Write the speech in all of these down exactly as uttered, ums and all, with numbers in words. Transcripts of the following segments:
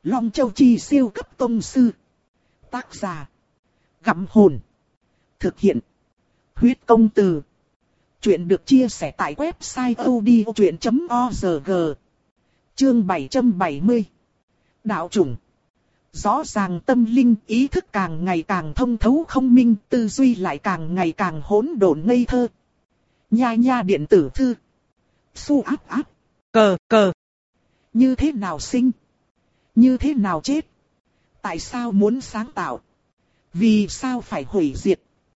Long Châu Chi siêu cấp tông sư. Tác giả. Gặm hồn. Thực hiện. Huyết công từ. Chuyện được chia sẻ tại website audiochuyện chấm org. Chương bảy trăm bảy mươi. Đạo chủng. Rõ ràng tâm linh ý thức càng ngày càng thông thấu không minh, tư duy lại càng ngày càng hỗn độn ngây thơ. Nha nha điện tử thư. Su áp áp. Cờ cờ. Như thế nào sinh? Như thế nào chết? Tại sao muốn sáng tạo? Vì sao phải hủy diệt?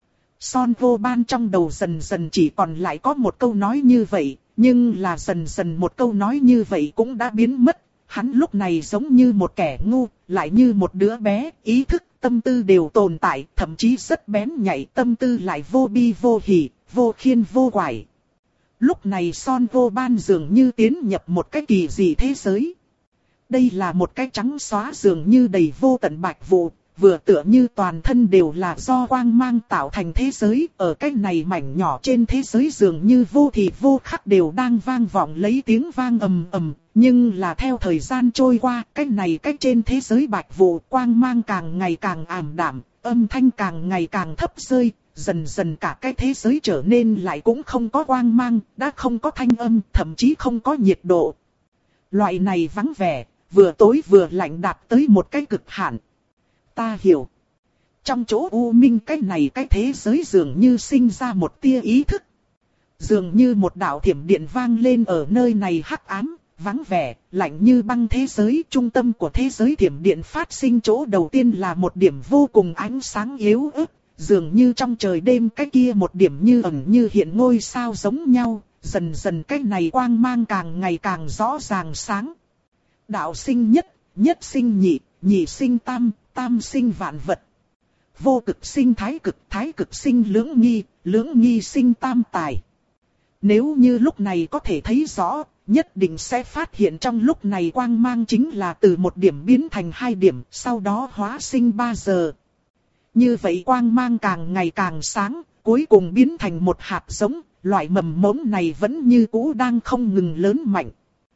Son vô ban trong đầu dần dần chỉ còn lại có một câu nói như vậy, nhưng là dần dần một câu nói như vậy cũng đã biến mất. Hắn lúc này giống như một kẻ ngu, lại như một đứa bé, ý thức, tâm tư đều tồn tại, thậm chí rất bén nhạy, tâm tư lại vô bi vô hỉ, vô khiên vô quải. Lúc này Son vô ban dường như tiến nhập một cái kỳ dị thế giới. Đây là một cái trắng xóa dường như đầy vô tận bạch vụ, vừa tựa như toàn thân đều là do quang mang tạo thành thế giới. Ở cái này mảnh nhỏ trên thế giới dường như vô thì vô khắc đều đang vang vọng lấy tiếng vang ầm ầm. Nhưng là theo thời gian trôi qua, cái này cái trên thế giới bạch vụ quang mang càng ngày càng ảm đạm, âm thanh càng ngày càng thấp rơi. Dần dần cả cái thế giới trở nên lại cũng không có quang mang, đã không có thanh âm, thậm chí không có nhiệt độ. Loại này vắng vẻ, vừa tối vừa lạnh đạt tới một cái cực hạn. Ta hiểu. Trong chỗ u minh cái này cái thế giới dường như sinh ra một tia ý thức. Dường như một đạo thiểm điện vang lên ở nơi này hắc ám, vắng vẻ, lạnh như băng thế giới. Trung tâm của thế giới thiểm điện phát sinh chỗ đầu tiên là một điểm vô cùng ánh sáng yếu ớt. Dường như trong trời đêm cái kia một điểm như ẩn như hiện ngôi sao giống nhau. Dần dần cái này quang mang càng ngày càng rõ ràng sáng. Đạo sinh nhất, nhất sinh nhị, nhị sinh tam, tam sinh vạn vật. Vô cực sinh thái cực, thái cực sinh lưỡng nghi, lưỡng nghi sinh tam tài. Nếu như lúc này có thể thấy rõ, nhất định sẽ phát hiện trong lúc này quang mang chính là từ một điểm biến thành hai điểm, sau đó hóa sinh ba giờ. Như vậy quang mang càng ngày càng sáng, cuối cùng biến thành một hạt giống, loại mầm mống này vẫn như cũ đang không ngừng lớn mạnh.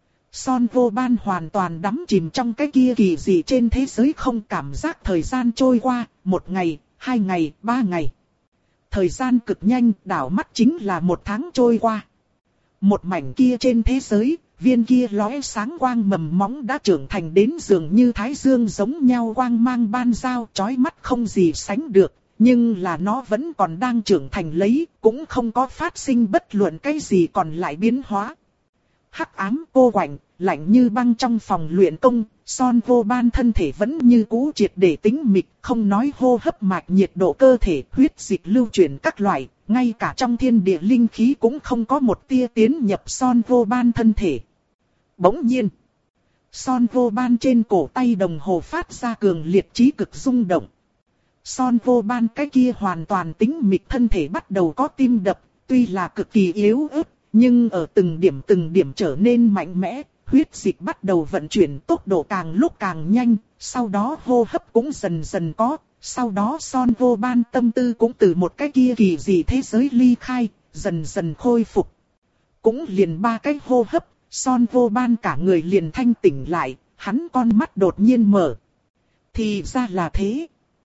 Son vô ban hoàn toàn đắm chìm trong cái kia kỳ dị trên thế giới, không cảm giác thời gian trôi qua, một ngày, hai ngày, ba ngày. Thời gian cực nhanh, đảo mắt chính là một tháng trôi qua. Một mảnh kia trên thế giới, viên kia lóe sáng quang mầm móng đã trưởng thành đến dường như thái dương giống nhau quang mang ban giao, chói mắt không gì sánh được. Nhưng là nó vẫn còn đang trưởng thành lấy, cũng không có phát sinh bất luận cái gì còn lại biến hóa. Hắc ám cô quạnh, lạnh như băng trong phòng luyện công, Son vô ban thân thể vẫn như cũ triệt để tĩnh mịch, không nói hô hấp mạch nhiệt độ cơ thể, huyết dịch lưu chuyển các loại, ngay cả trong thiên địa linh khí cũng không có một tia tiến nhập Son vô ban thân thể. Bỗng nhiên, Son vô ban trên cổ tay đồng hồ phát ra cường liệt chí cực rung động. Son vô ban cái kia hoàn toàn tĩnh mịch thân thể bắt đầu có tim đập, tuy là cực kỳ yếu ớt, nhưng ở từng điểm từng điểm trở nên mạnh mẽ, huyết dịch bắt đầu vận chuyển tốc độ càng lúc càng nhanh, sau đó hô hấp cũng dần dần có, sau đó Son vô ban tâm tư cũng từ một cái kia kỳ dị thế giới ly khai, dần dần khôi phục. Cũng liền ba cái hô hấp, Son vô ban cả người liền thanh tỉnh lại, hắn con mắt đột nhiên mở. Thì ra là thế.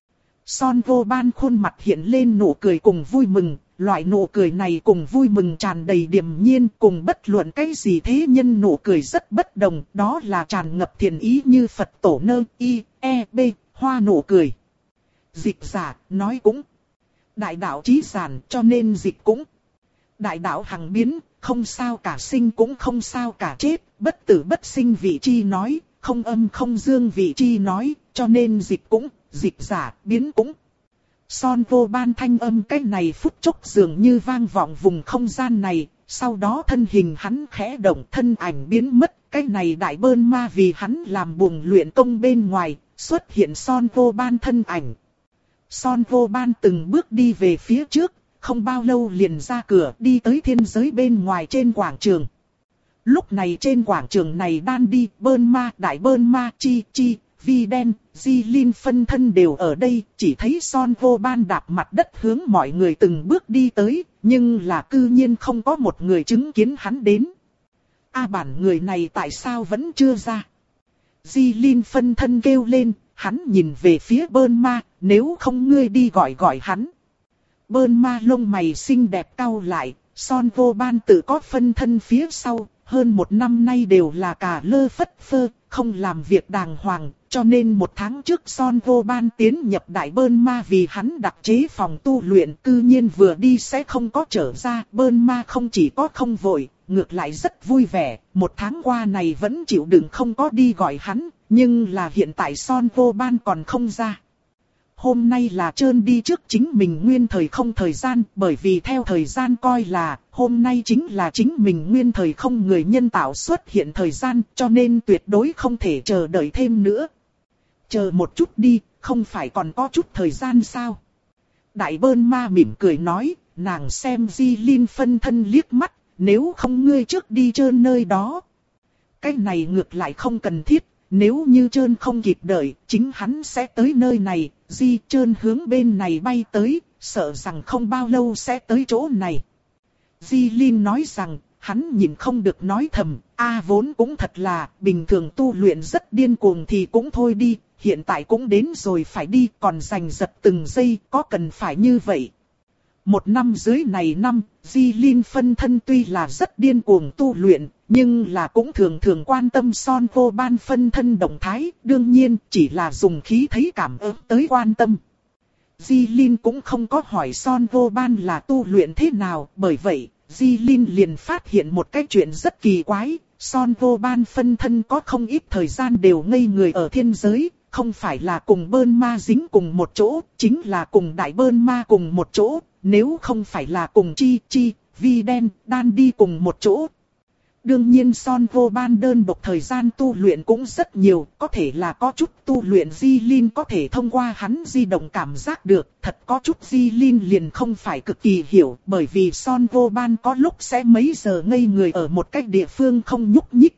Son vô ban khuôn mặt hiện lên nụ cười cùng vui mừng, loại nụ cười này cùng vui mừng tràn đầy điềm nhiên, cùng bất luận cái gì thế nhân nụ cười rất bất đồng, đó là tràn ngập thiện ý như Phật tổ nơ y, e, b, hoa nụ cười. Dịch giả, nói cũng. Đại đạo chí giản, cho nên dịch cũng. Đại đạo hằng biến, không sao cả sinh cũng không sao cả chết, bất tử bất sinh vị chi nói, không âm không dương vị chi nói, cho nên dịch cũng, dịch giả, biến cũng. Son vô ban thanh âm cái này phút chốc dường như vang vọng vùng không gian này, sau đó thân hình hắn khẽ động, thân ảnh biến mất, cái này đại bơn ma vì hắn làm buồng luyện công bên ngoài, xuất hiện Son vô ban thân ảnh. Son vô ban từng bước đi về phía trước, không bao lâu liền ra cửa đi tới thiên giới bên ngoài trên quảng trường. Lúc này trên quảng trường này đan đi, bơn ma, đại bơn ma, chi, chi, vi đen, di linh phân thân đều ở đây, chỉ thấy Son vô ban đạp mặt đất hướng mọi người từng bước đi tới, nhưng là cư nhiên không có một người chứng kiến hắn đến. A bản người này tại sao vẫn chưa ra? Di Linh phân thân kêu lên, hắn nhìn về phía Bơn Ma, nếu không ngươi đi gọi gọi hắn. Bơn Ma lông mày xinh đẹp cau lại, Son Vô Ban tự có phân thân phía sau, hơn một năm nay đều là cả lơ phất phơ, không làm việc đàng hoàng, cho nên một tháng trước Son Vô Ban tiến nhập Đại Bơn Ma vì hắn đặc chế phòng tu luyện, cư nhiên vừa đi sẽ không có trở ra. Bơn Ma không chỉ có không vội, ngược lại rất vui vẻ, một tháng qua này vẫn chịu đựng không có đi gọi hắn, nhưng là hiện tại Son Vô Ban còn không ra. Hôm nay là trơn đi trước chính mình nguyên thời không thời gian, bởi vì theo thời gian coi là, hôm nay chính là chính mình nguyên thời không người nhân tạo xuất hiện thời gian, cho nên tuyệt đối không thể chờ đợi thêm nữa. Chờ một chút đi, không phải còn có chút thời gian sao? Đại Bơn Ma mỉm cười nói, nàng xem Di Linh phân thân liếc mắt, nếu không ngươi trước đi trơn nơi đó. Cái này ngược lại không cần thiết. Nếu như trơn không kịp đợi, chính hắn sẽ tới nơi này, Di trơn hướng bên này bay tới, sợ rằng không bao lâu sẽ tới chỗ này. Di Linh nói rằng, hắn nhìn không được nói thầm, a vốn cũng thật là, bình thường tu luyện rất điên cuồng thì cũng thôi đi, hiện tại cũng đến rồi phải đi, còn giành giật từng giây, có cần phải như vậy. Một năm dưới này năm, Di Linh phân thân tuy là rất điên cuồng tu luyện, nhưng là cũng thường thường quan tâm Son Vô Ban phân thân động thái, đương nhiên chỉ là dùng khí thấy cảm ứng tới quan tâm. Di Linh cũng không có hỏi Son Vô Ban là tu luyện thế nào, bởi vậy, Di Linh liền phát hiện một cái chuyện rất kỳ quái, Son Vô Ban phân thân có không ít thời gian đều ngây người ở thiên giới, không phải là cùng Bơn Ma dính cùng một chỗ, chính là cùng Đại Bơn Ma cùng một chỗ. Nếu không phải là cùng Chi, Chi, Vi Đen, Đan đi cùng một chỗ. Đương nhiên Son Vô Ban đơn độc thời gian tu luyện cũng rất nhiều, có thể là có chút tu luyện Di Linh có thể thông qua hắn di động cảm giác được, thật có chút Di Linh liền không phải cực kỳ hiểu, bởi vì Son Vô Ban có lúc sẽ mấy giờ ngây người ở một cách địa phương không nhúc nhích.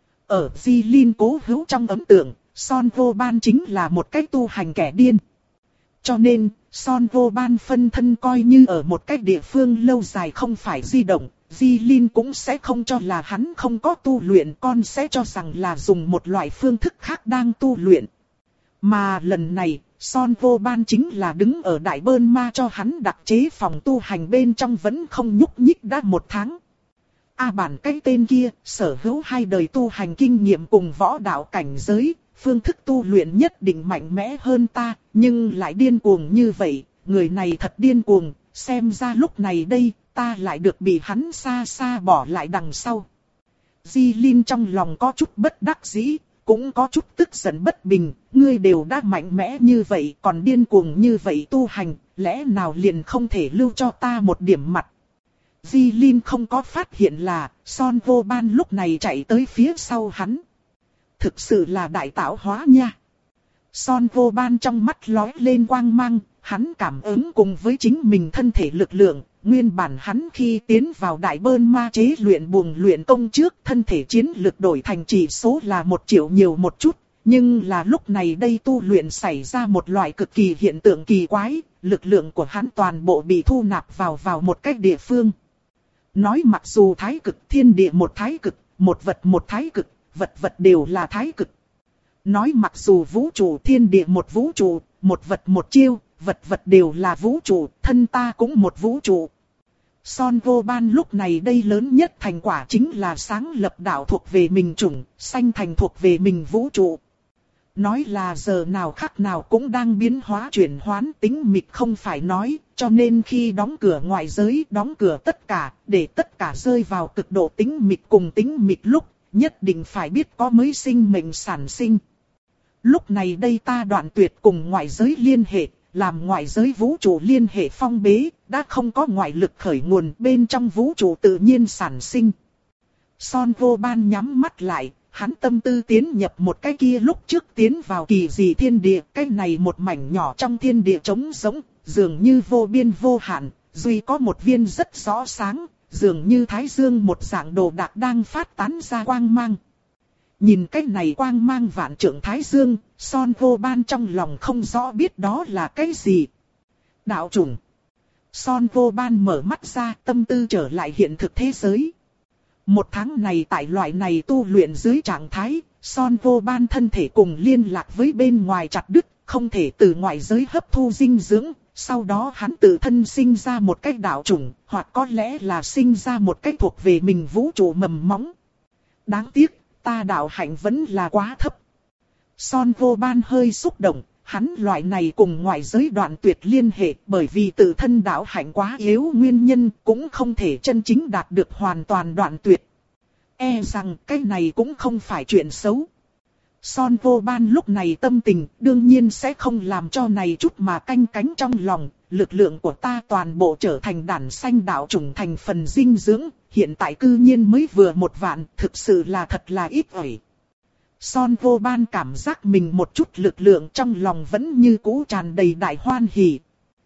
Ở Di Linh cố hữu trong ấn tượng, Son Vô Ban chính là một cách tu hành kẻ điên. Cho nên, Son Vô Ban phân thân coi như ở một cách địa phương lâu dài không phải di động, Di Linh cũng sẽ không cho là hắn không có tu luyện, con sẽ cho rằng là dùng một loại phương thức khác đang tu luyện. Mà lần này, Son Vô Ban chính là đứng ở Đại Bơn Ma cho hắn đặc chế phòng tu hành bên trong vẫn không nhúc nhích đã một tháng. A bản cái tên kia, sở hữu hai đời tu hành kinh nghiệm cùng võ đạo cảnh giới. Phương thức tu luyện nhất định mạnh mẽ hơn ta, nhưng lại điên cuồng như vậy, người này thật điên cuồng, xem ra lúc này đây, ta lại được bị hắn xa xa bỏ lại đằng sau. Di Linh trong lòng có chút bất đắc dĩ, cũng có chút tức giận bất bình, ngươi đều đã mạnh mẽ như vậy, còn điên cuồng như vậy tu hành, lẽ nào liền không thể lưu cho ta một điểm mặt. Di Linh không có phát hiện là, Son Vô Ban lúc này chạy tới phía sau hắn. Thực sự là đại tạo hóa nha. Son Vô Ban trong mắt lóe lên quang mang, hắn cảm ứng cùng với chính mình thân thể lực lượng. Nguyên bản hắn khi tiến vào Đại Bơn Ma chế luyện buồng luyện công trước, thân thể chiến lực đổi thành chỉ số là một triệu nhiều một chút. Nhưng là lúc này đây tu luyện xảy ra một loại cực kỳ hiện tượng kỳ quái, lực lượng của hắn toàn bộ bị thu nạp vào vào một cách địa phương. Nói mặc dù thái cực thiên địa một thái cực, một vật một thái cực, vật vật đều là thái cực. Nói mặc dù vũ trụ thiên địa một vũ trụ, một vật một chiêu, vật vật đều là vũ trụ, thân ta cũng một vũ trụ. Son Vô Ban lúc này đây lớn nhất thành quả chính là sáng lập đạo thuộc về mình chủng, sanh thành thuộc về mình vũ trụ. Nói là giờ nào khắc nào cũng đang biến hóa chuyển hoán tính mịch không phải nói, cho nên khi đóng cửa ngoại giới, đóng cửa tất cả, để tất cả rơi vào cực độ tính mịch cùng tính mịch lúc, nhất định phải biết có mới sinh mệnh sản sinh. Lúc này đây ta đoạn tuyệt cùng ngoại giới liên hệ, làm ngoại giới vũ trụ liên hệ phong bế, đã không có ngoại lực khởi nguồn bên trong vũ trụ tự nhiên sản sinh. Son Vô Ban nhắm mắt lại, hắn tâm tư tiến nhập một cái kia lúc trước tiến vào kỳ dị thiên địa, cái này một mảnh nhỏ trong thiên địa trống rỗng, dường như vô biên vô hạn, duy có một viên rất rõ sáng, dường như thái dương một dạng đồ đạc đang phát tán ra quang mang. Nhìn cái này quang mang vạn trượng thái dương, Son Vô Ban trong lòng không rõ biết đó là cái gì. Đạo chủng. Son Vô Ban mở mắt ra, tâm tư trở lại hiện thực thế giới. Một tháng này tại loại này tu luyện dưới trạng thái, Son Vô Ban thân thể cùng liên lạc với bên ngoài chặt đứt, không thể từ ngoại giới hấp thu dinh dưỡng. Sau đó hắn tự thân sinh ra một cách đạo chủng, hoặc có lẽ là sinh ra một cách thuộc về mình vũ trụ mầm móng. Đáng tiếc, ta đạo hạnh vẫn là quá thấp. Son Vô Ban hơi xúc động, hắn loại này cùng ngoại giới đoạn tuyệt liên hệ bởi vì tự thân đạo hạnh quá yếu nguyên nhân cũng không thể chân chính đạt được hoàn toàn đoạn tuyệt. E rằng cái này cũng không phải chuyện xấu. Son Vô Ban lúc này tâm tình đương nhiên sẽ không làm cho này chút mà canh cánh trong lòng. Lực lượng của ta toàn bộ trở thành đản sanh đạo chủng thành phần dinh dưỡng. Hiện tại cư nhiên mới vừa một vạn, thực sự là thật là ít ỏi. Son Vô Ban cảm giác mình một chút lực lượng trong lòng vẫn như cũ tràn đầy đại hoan hỉ.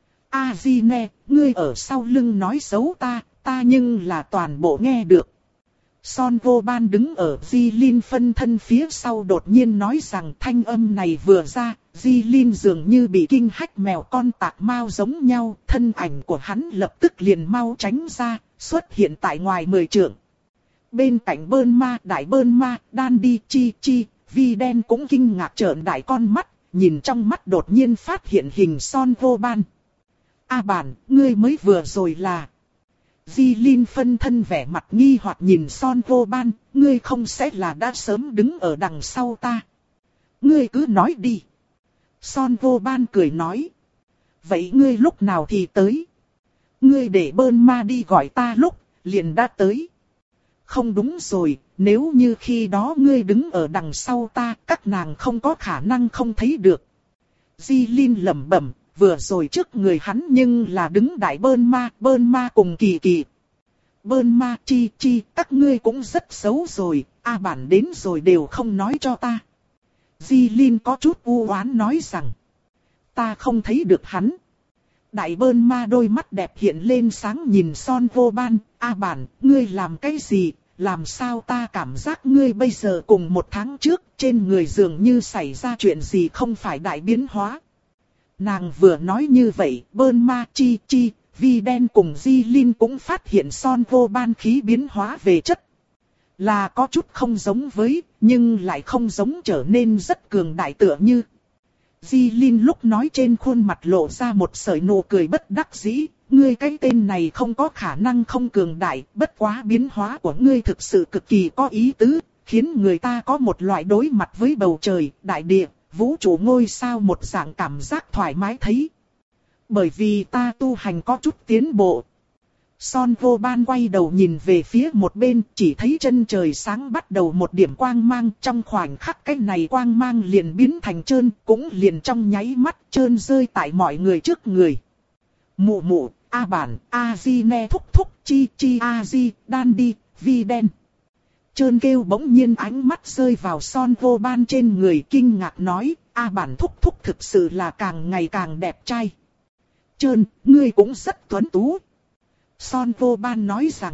A-di-ne, ngươi ở sau lưng nói xấu ta, ta nhưng là toàn bộ nghe được. Son Vô Ban đứng ở Di Linh phân thân phía sau đột nhiên nói rằng thanh âm này vừa ra, Di Linh dường như bị kinh hách mèo con tạc mau giống nhau, thân ảnh của hắn lập tức liền mau tránh ra, xuất hiện tại ngoài mười trượng. Bên cạnh Bơn Ma, Đại Bơn Ma, Đan Đi Chi Chi, Vi Đen cũng kinh ngạc trợn đại con mắt, nhìn trong mắt đột nhiên phát hiện hình Son Vô Ban. A bản, ngươi mới vừa rồi là... Di Linh phân thân vẻ mặt nghi hoặc nhìn Son Vô Ban, ngươi không sẽ là đã sớm đứng ở đằng sau ta. Ngươi cứ nói đi. Son Vô Ban cười nói. Vậy ngươi lúc nào thì tới? Ngươi để Bơn Ma đi gọi ta lúc, liền đã tới. Không đúng rồi, nếu như khi đó ngươi đứng ở đằng sau ta, các nàng không có khả năng không thấy được. Di Linh lẩm bẩm. Vừa rồi trước người hắn nhưng là đứng Đại Bơn Ma, Bơn Ma cùng Kỳ Kỳ. Bơn Ma Chi Chi, các ngươi cũng rất xấu rồi, A bản đến rồi đều không nói cho ta. Di Linh có chút u oán nói rằng, ta không thấy được hắn. Đại Bơn Ma đôi mắt đẹp hiện lên sáng nhìn Son Vô Ban, A bản, ngươi làm cái gì, làm sao ta cảm giác ngươi bây giờ cùng một tháng trước, trên người dường như xảy ra chuyện gì không phải đại biến hóa. Nàng vừa nói như vậy, Bơn Ma Chi Chi, Vi Đen cùng Di Linh cũng phát hiện Son Vô Ban khí biến hóa về chất. Là có chút không giống với, nhưng lại không giống trở nên rất cường đại tựa như. Di Linh lúc nói trên khuôn mặt lộ ra một sợi nụ cười bất đắc dĩ, ngươi cái tên này không có khả năng không cường đại, bất quá biến hóa của ngươi thực sự cực kỳ có ý tứ, khiến người ta có một loại đối mặt với bầu trời, đại địa. Vũ trụ ngôi sao một dạng cảm giác thoải mái thấy. Bởi vì ta tu hành có chút tiến bộ. Son Vô Ban quay đầu nhìn về phía một bên, chỉ thấy chân trời sáng bắt đầu một điểm quang mang. Trong khoảnh khắc cái này quang mang liền biến thành trơn, cũng liền trong nháy mắt trơn rơi tại mọi người trước người. Mụ mụ, A bản, A-di-ne thúc thúc, Chi Chi A-di, Đan Đi, Vi Đen. Trơn kêu bỗng nhiên ánh mắt rơi vào Son Vô Ban trên người kinh ngạc nói, A bản thúc thúc thực sự là càng ngày càng đẹp trai. Trơn, ngươi cũng rất tuấn tú. Son Vô Ban nói rằng,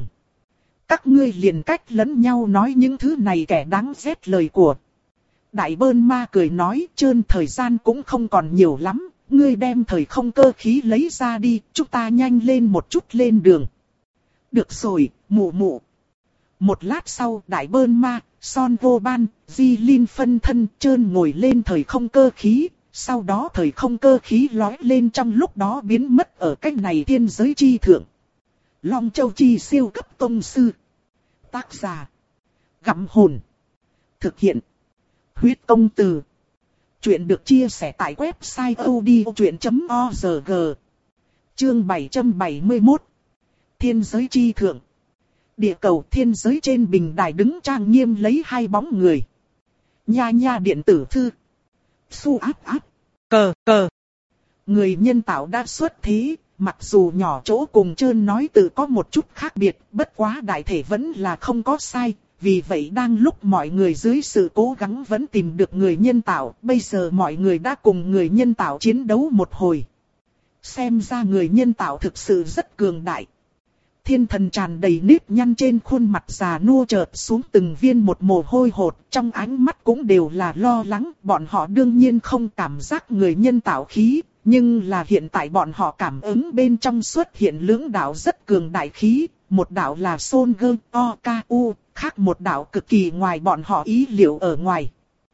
các ngươi liền cách lẫn nhau nói những thứ này kẻ đáng ghét lời của. Đại Bơn Ma cười nói, Trơn thời gian cũng không còn nhiều lắm, ngươi đem thời không cơ khí lấy ra đi, chúng ta nhanh lên một chút lên đường. Được rồi, mụ mụ. Một lát sau, Đại Bơn Ma, Son Vô Ban, Di Linh phân thân Trơn ngồi lên thời không cơ khí, sau đó thời không cơ khí lói lên trong lúc đó biến mất ở cách này thiên giới chi thượng. Long Châu Chi siêu cấp tông sư. Tác giả. Gặm hồn. Thực hiện. Huyết công từ. Chuyện được chia sẻ tại website odchuyện chấm org. Chương bảy trăm bảy mươi mốt. Thiên giới chi thượng. Địa cầu thiên giới trên bình đài đứng trang nghiêm lấy hai bóng người. Nha nha điện tử thư. Su áp áp. Cờ cờ. Người nhân tạo đã xuất thế, mặc dù nhỏ chỗ cùng Trơn nói từ có một chút khác biệt, bất quá đại thể vẫn là không có sai. Vì vậy đang lúc mọi người dưới sự cố gắng vẫn tìm được người nhân tạo, bây giờ mọi người đã cùng người nhân tạo chiến đấu một hồi. Xem ra người nhân tạo thực sự rất cường đại. Thiên thần tràn đầy nếp nhăn trên khuôn mặt già nua chợt xuống từng viên một mồ hôi hột, trong ánh mắt cũng đều là lo lắng, bọn họ đương nhiên không cảm giác người nhân tạo khí, Nhưng là hiện tại bọn họ cảm ứng bên trong xuất hiện lưỡng đạo rất cường đại khí, một đạo là Son Gơ O K U, khác một đạo cực kỳ ngoài bọn họ ý liệu ở ngoài.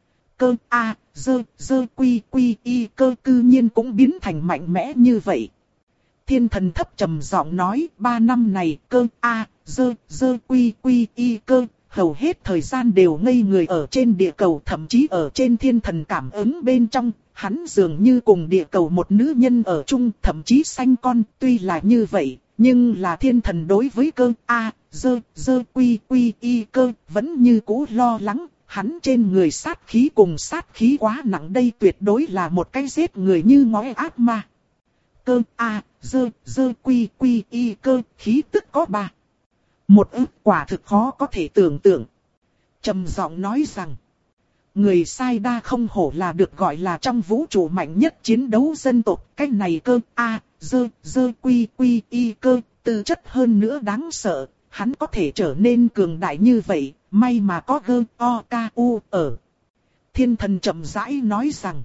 Cơ A, dơ, dơ quy quy y cơ cư nhiên cũng biến thành mạnh mẽ như vậy. Thiên thần thấp trầm giọng nói, ba năm này cơ A, dơ, dơ quy quy y cơ, hầu hết thời gian đều ngây người ở trên địa cầu, thậm chí ở trên thiên thần cảm ứng bên trong, hắn dường như cùng địa cầu một nữ nhân ở chung, thậm chí sanh con, tuy là như vậy, nhưng là thiên thần đối với cơ A, dơ, dơ quy quy y cơ, vẫn như cũ lo lắng, hắn trên người sát khí cùng sát khí quá nặng, đây tuyệt đối là một cái giết người như ngói ác ma. Cơ A, dơ, dơ quy quy y cơ, khí tức có ba. Một ức quả thực khó có thể tưởng tượng. Trầm giọng nói rằng, người sai đa không hổ là được gọi là trong vũ trụ mạnh nhất chiến đấu dân tộc. Cái này cơ A, dơ, dơ quy quy y cơ, tư chất hơn nữa đáng sợ. Hắn có thể trở nên cường đại như vậy, may mà có gơ O K U ở. Thiên thần chậm rãi nói rằng,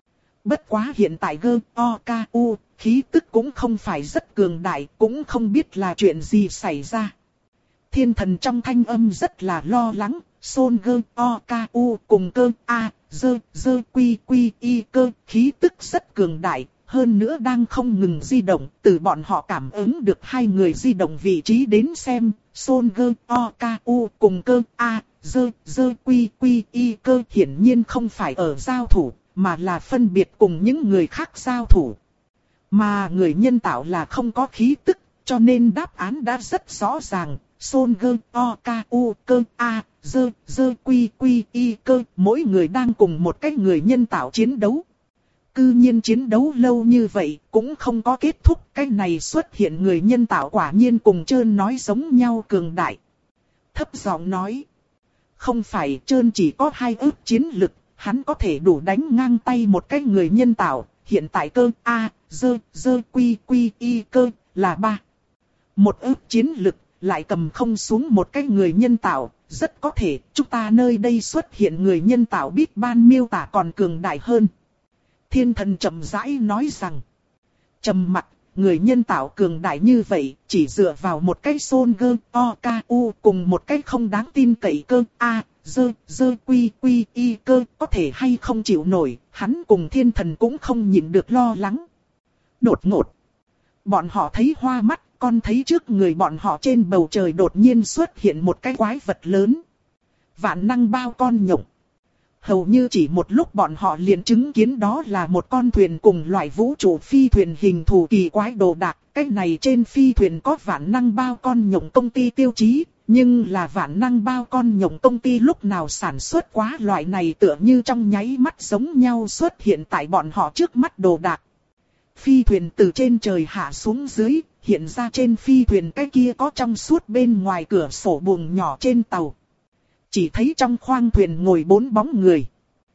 bất quá hiện tại gơ O K U, khí tức cũng không phải rất cường đại, cũng không biết là chuyện gì xảy ra. Thiên thần trong thanh âm rất là lo lắng, Son Gơ O K U cùng cơ A, dơ, dơ quy quy y cơ, khí tức rất cường đại, hơn nữa đang không ngừng di động, từ bọn họ cảm ứng được hai người di động vị trí đến xem, Son Gơ O K U cùng cơ A, dơ, dơ quy quy y cơ hiển nhiên không phải ở giao thủ, mà là phân biệt cùng những người khác giao thủ. Mà người nhân tạo là không có khí tức, cho nên đáp án đã rất rõ ràng. Son Gơ O K U cơ A, dơ, dơ quy quy y cơ, mỗi người đang cùng một cái người nhân tạo chiến đấu. Cư nhiên chiến đấu lâu như vậy, cũng không có kết thúc, cái này xuất hiện người nhân tạo quả nhiên cùng Trơn nói giống nhau cường đại. Thấp giọng nói, không phải Trơn chỉ có hai ức chiến lực, hắn có thể đủ đánh ngang tay một cái người nhân tạo, hiện tại cơ A, dơ, dơ quy quy y cơ, là ba. Một ức chiến lực, lại cầm không xuống một cái người nhân tạo, rất có thể chúng ta nơi đây xuất hiện người nhân tạo biết ban miêu tả còn cường đại hơn. Thiên thần chậm rãi nói rằng, trầm mặc, người nhân tạo cường đại như vậy, chỉ dựa vào một cái Son Gơ O K U cùng một cái không đáng tin cậy cơ A, dơ, dơ quy quy y cơ, có thể hay không chịu nổi, hắn cùng thiên thần cũng không nhịn được lo lắng. Đột ngột, bọn họ thấy hoa mắt, con thấy trước người bọn họ trên bầu trời đột nhiên xuất hiện một cái quái vật lớn. Vạn năng bao con nhộng. Hầu như chỉ một lúc bọn họ liền chứng kiến đó là một con thuyền cùng loại vũ trụ phi thuyền hình thù kỳ quái đồ đạc. Cái này trên phi thuyền có vạn năng bao con nhộng công ty tiêu chí, nhưng là vạn năng bao con nhộng công ty lúc nào sản xuất quá loại này tựa như trong nháy mắt giống nhau xuất hiện tại bọn họ trước mắt đồ đạc. Phi thuyền từ trên trời hạ xuống dưới, hiện ra trên phi thuyền cái kia có trong suốt bên ngoài cửa sổ buồng nhỏ trên tàu. Chỉ thấy trong khoang thuyền ngồi bốn bóng người.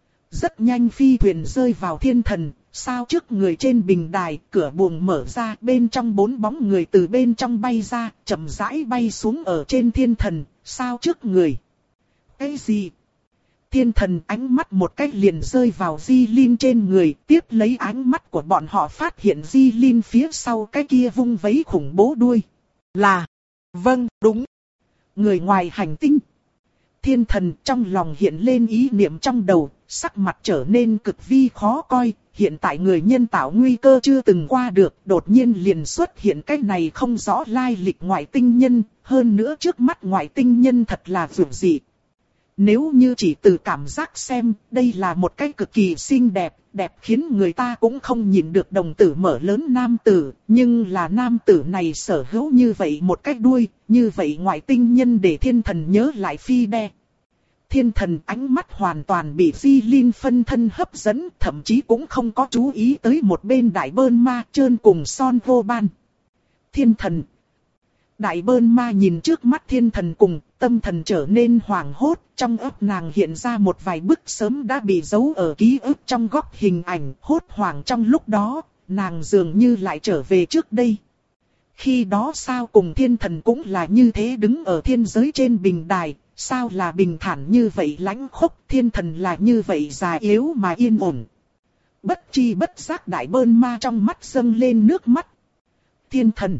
Rất nhanh phi thuyền rơi vào thiên thần, sao trước người trên bình đài, cửa buồng mở ra, bên trong bốn bóng người từ bên trong bay ra, chậm rãi bay xuống ở trên thiên thần, sao trước người. Cái gì? Thiên thần ánh mắt một cách liền rơi vào Di Linh trên người, tiếp lấy ánh mắt của bọn họ phát hiện Di Linh phía sau cái kia vung vấy khủng bố đuôi. Là, vâng, đúng, người ngoài hành tinh. Thiên thần trong lòng hiện lên ý niệm trong đầu, sắc mặt trở nên cực vi khó coi, hiện tại người nhân tạo nguy cơ chưa từng qua được, đột nhiên liền xuất hiện cái này không rõ lai lịch ngoại tinh nhân, hơn nữa trước mắt ngoại tinh nhân thật là vượt dị. Nếu như chỉ từ cảm giác xem, đây là một cái cực kỳ xinh đẹp, đẹp khiến người ta cũng không nhìn được đồng tử mở lớn nam tử, nhưng là nam tử này sở hữu như vậy một cái đuôi, như vậy ngoại tinh nhân để thiên thần nhớ lại phi đe. Thiên thần ánh mắt hoàn toàn bị Di Linh phân thân hấp dẫn, thậm chí cũng không có chú ý tới một bên đại bơn ma Trơn cùng Son Vô Ban. Thiên thần. Đại bơn ma nhìn trước mắt thiên thần cùng, tâm thần trở nên hoảng hốt, trong óc nàng hiện ra một vài bức sớm đã bị giấu ở ký ức trong góc hình ảnh, hốt hoảng trong lúc đó, nàng dường như lại trở về trước đây. Khi đó sao cùng thiên thần cũng là như thế đứng ở thiên giới trên bình đài, sao là bình thản như vậy lãnh khốc, thiên thần là như vậy già yếu mà yên ổn. Bất chi bất giác Đại Bơn Ma trong mắt dâng lên nước mắt. Thiên thần.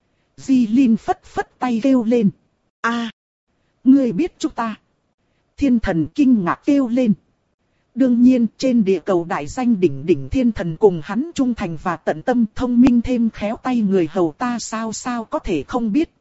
Di Linh phất phất tay kêu lên. A, ngươi biết chúng ta. Thiên thần kinh ngạc kêu lên. Đương nhiên trên địa cầu đại danh đỉnh đỉnh thiên thần cùng hắn trung thành và tận tâm thông minh thêm khéo tay người hầu ta sao sao có thể không biết.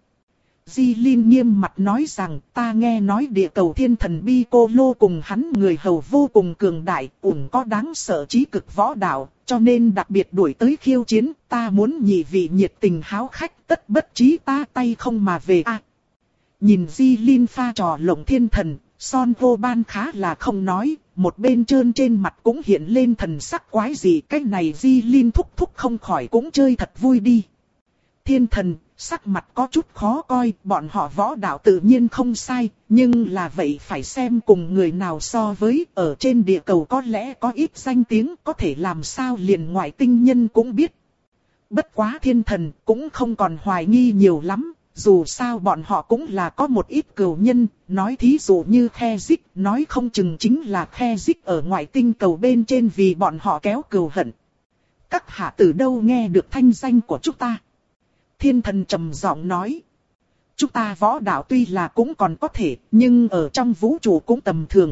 Di Linh nghiêm mặt nói rằng ta nghe nói địa cầu thiên thần Piccolo cùng hắn người hầu vô cùng cường đại, ủng có đáng sợ trí cực võ đạo, cho nên đặc biệt đuổi tới khiêu chiến, ta muốn nhị vị nhiệt tình háo khách tất bất trí ta tay không mà về a. À, nhìn Di Linh pha trò lộng thiên thần, Son Vô Ban khá là không nói, một bên trơn trên mặt cũng hiện lên thần sắc quái gì, cái này Di Linh thúc thúc không khỏi cũng chơi thật vui đi. Thiên thần, sắc mặt có chút khó coi, bọn họ võ đạo tự nhiên không sai, nhưng là vậy phải xem cùng người nào so với, ở trên địa cầu có lẽ có ít danh tiếng, có thể làm sao liền ngoại tinh nhân cũng biết. Bất quá thiên thần cũng không còn hoài nghi nhiều lắm, dù sao bọn họ cũng là có một ít cừu nhân, nói thí dụ như Khe Dích, nói không chừng chính là Khe Dích ở ngoại tinh cầu bên trên vì bọn họ kéo cừu hận. Các hạ từ đâu nghe được thanh danh của chúng ta? Thiên thần trầm giọng nói. Chúng ta võ đạo tuy là cũng còn có thể, nhưng ở trong vũ trụ cũng tầm thường.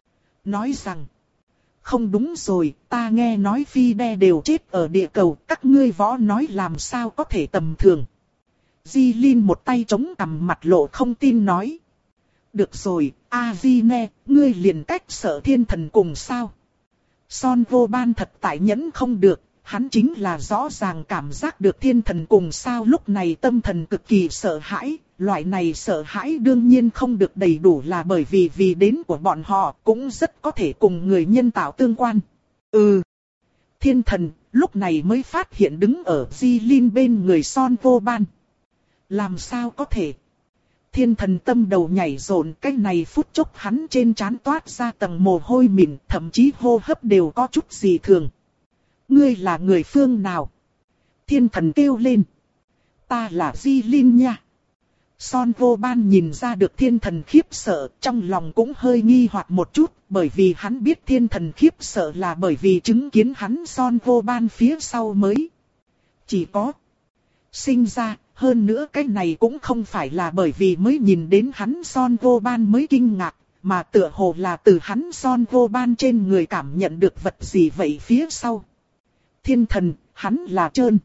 Nói rằng, không đúng rồi, ta nghe nói phi đe đều chết ở địa cầu, các ngươi võ nói làm sao có thể tầm thường. Di Linh một tay chống cằm mặt lộ không tin nói. Được rồi, A-di-ne, ngươi liền cách sợ thiên thần cùng sao? Son Vô Ban thật tại nhẫn không được. Hắn chính là rõ ràng cảm giác được thiên thần cùng sao lúc này tâm thần cực kỳ sợ hãi, loại này sợ hãi đương nhiên không được đầy đủ là bởi vì vì đến của bọn họ cũng rất có thể cùng người nhân tạo tương quan. Ừ, thiên thần lúc này mới phát hiện đứng ở Di Linh bên người Son Vô Ban. Làm sao có thể? Thiên thần tâm đầu nhảy rộn, cái này phút chốc hắn trên trán toát ra tầng mồ hôi mịn, thậm chí hô hấp đều có chút gì thường. Ngươi là người phương nào? Thiên thần kêu lên. Ta là Di Linh nha. Son Vô Ban nhìn ra được thiên thần khiếp sợ, trong lòng cũng hơi nghi hoặc một chút, bởi vì hắn biết thiên thần khiếp sợ là bởi vì chứng kiến hắn Son Vô Ban phía sau mới. Chỉ có sinh ra, hơn nữa cái này cũng không phải là bởi vì mới nhìn đến hắn Son Vô Ban mới kinh ngạc, mà tựa hồ là từ hắn Son Vô Ban trên người cảm nhận được vật gì vậy phía sau. Thiên thần, hắn là trơn.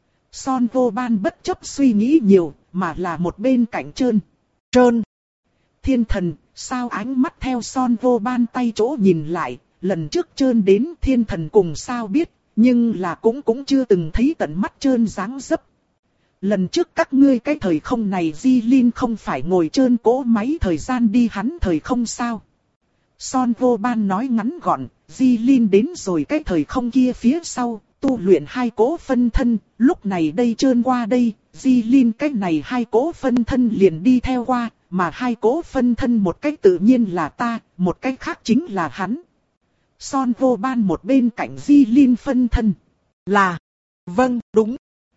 Son Vô Ban bất chấp suy nghĩ nhiều, mà là một bên cạnh trơn. Trơn. Thiên thần, sao ánh mắt theo Son Vô Ban tay chỗ nhìn lại, lần trước trơn đến thiên thần cùng sao biết, nhưng là cũng cũng chưa từng thấy tận mắt trơn dáng dấp. Lần trước các ngươi cái thời không này Di Linh không phải ngồi trơn cỗ máy thời gian đi hắn thời không sao. Son Vô Ban nói ngắn gọn, Di Linh đến rồi cái thời không kia phía sau, tu luyện hai cỗ phân thân, lúc này đây trơn qua đây, Di Linh cái này hai cỗ phân thân liền đi theo qua, mà hai cỗ phân thân một cách tự nhiên là ta, một cách khác chính là hắn. Son Vô Ban một bên cạnh Di Linh phân thân. Là, vâng, đúng.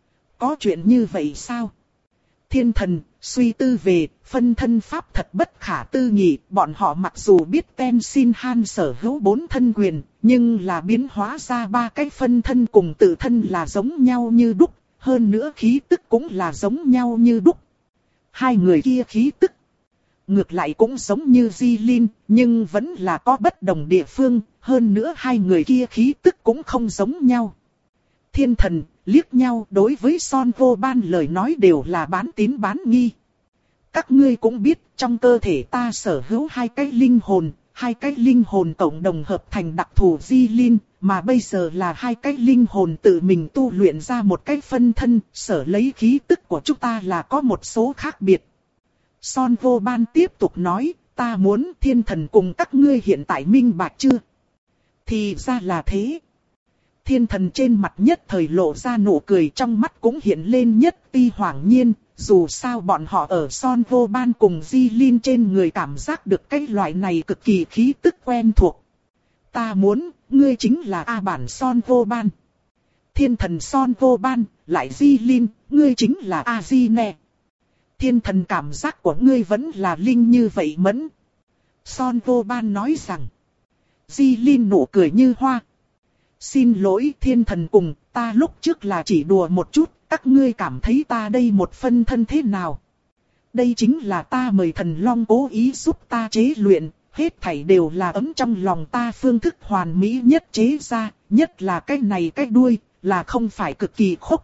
Có chuyện như vậy sao? Thiên thần, suy tư về, phân thân pháp thật bất khả tư nghị, bọn họ mặc dù biết Ten Shin Han sở hữu bốn thân quyền, nhưng là biến hóa ra ba cái phân thân cùng tự thân là giống nhau như đúc, hơn nữa khí tức cũng là giống nhau như đúc. Hai người kia khí tức, ngược lại cũng giống như Di Linh, nhưng vẫn là có bất đồng địa phương, hơn nữa hai người kia khí tức cũng không giống nhau. Thiên thần liếc nhau đối với Son Vô Ban lời nói đều là bán tín bán nghi. Các ngươi cũng biết trong cơ thể ta sở hữu hai cái linh hồn, hai cái linh hồn cộng đồng hợp thành đặc thù Di Linh, mà bây giờ là hai cái linh hồn tự mình tu luyện ra một cái phân thân, sở lấy khí tức của chúng ta là có một số khác biệt. Son Vô Ban tiếp tục nói, ta muốn thiên thần cùng các ngươi hiện tại minh bạch chưa? Thì ra là thế. Thiên thần trên mặt nhất thời lộ ra nụ cười, trong mắt cũng hiện lên nhất ti hoảng nhiên, dù sao bọn họ ở Son Vô Ban cùng Di Linh trên người cảm giác được cái loại này cực kỳ khí tức quen thuộc. Ta muốn, ngươi chính là A bản Son Vô Ban. Thiên thần Son Vô Ban, lại Di Linh, ngươi chính là A Di nè. Thiên thần cảm giác của ngươi vẫn là linh như vậy mẫn. Son Vô Ban nói rằng. Di Linh nụ cười như hoa. Xin lỗi thiên thần cùng, ta lúc trước là chỉ đùa một chút, các ngươi cảm thấy ta đây một phân thân thế nào? Đây chính là ta mời thần long cố ý giúp ta chế luyện, hết thảy đều là ấm trong lòng ta phương thức hoàn mỹ nhất chế ra, nhất là cái này cái đuôi, là không phải cực kỳ khốc.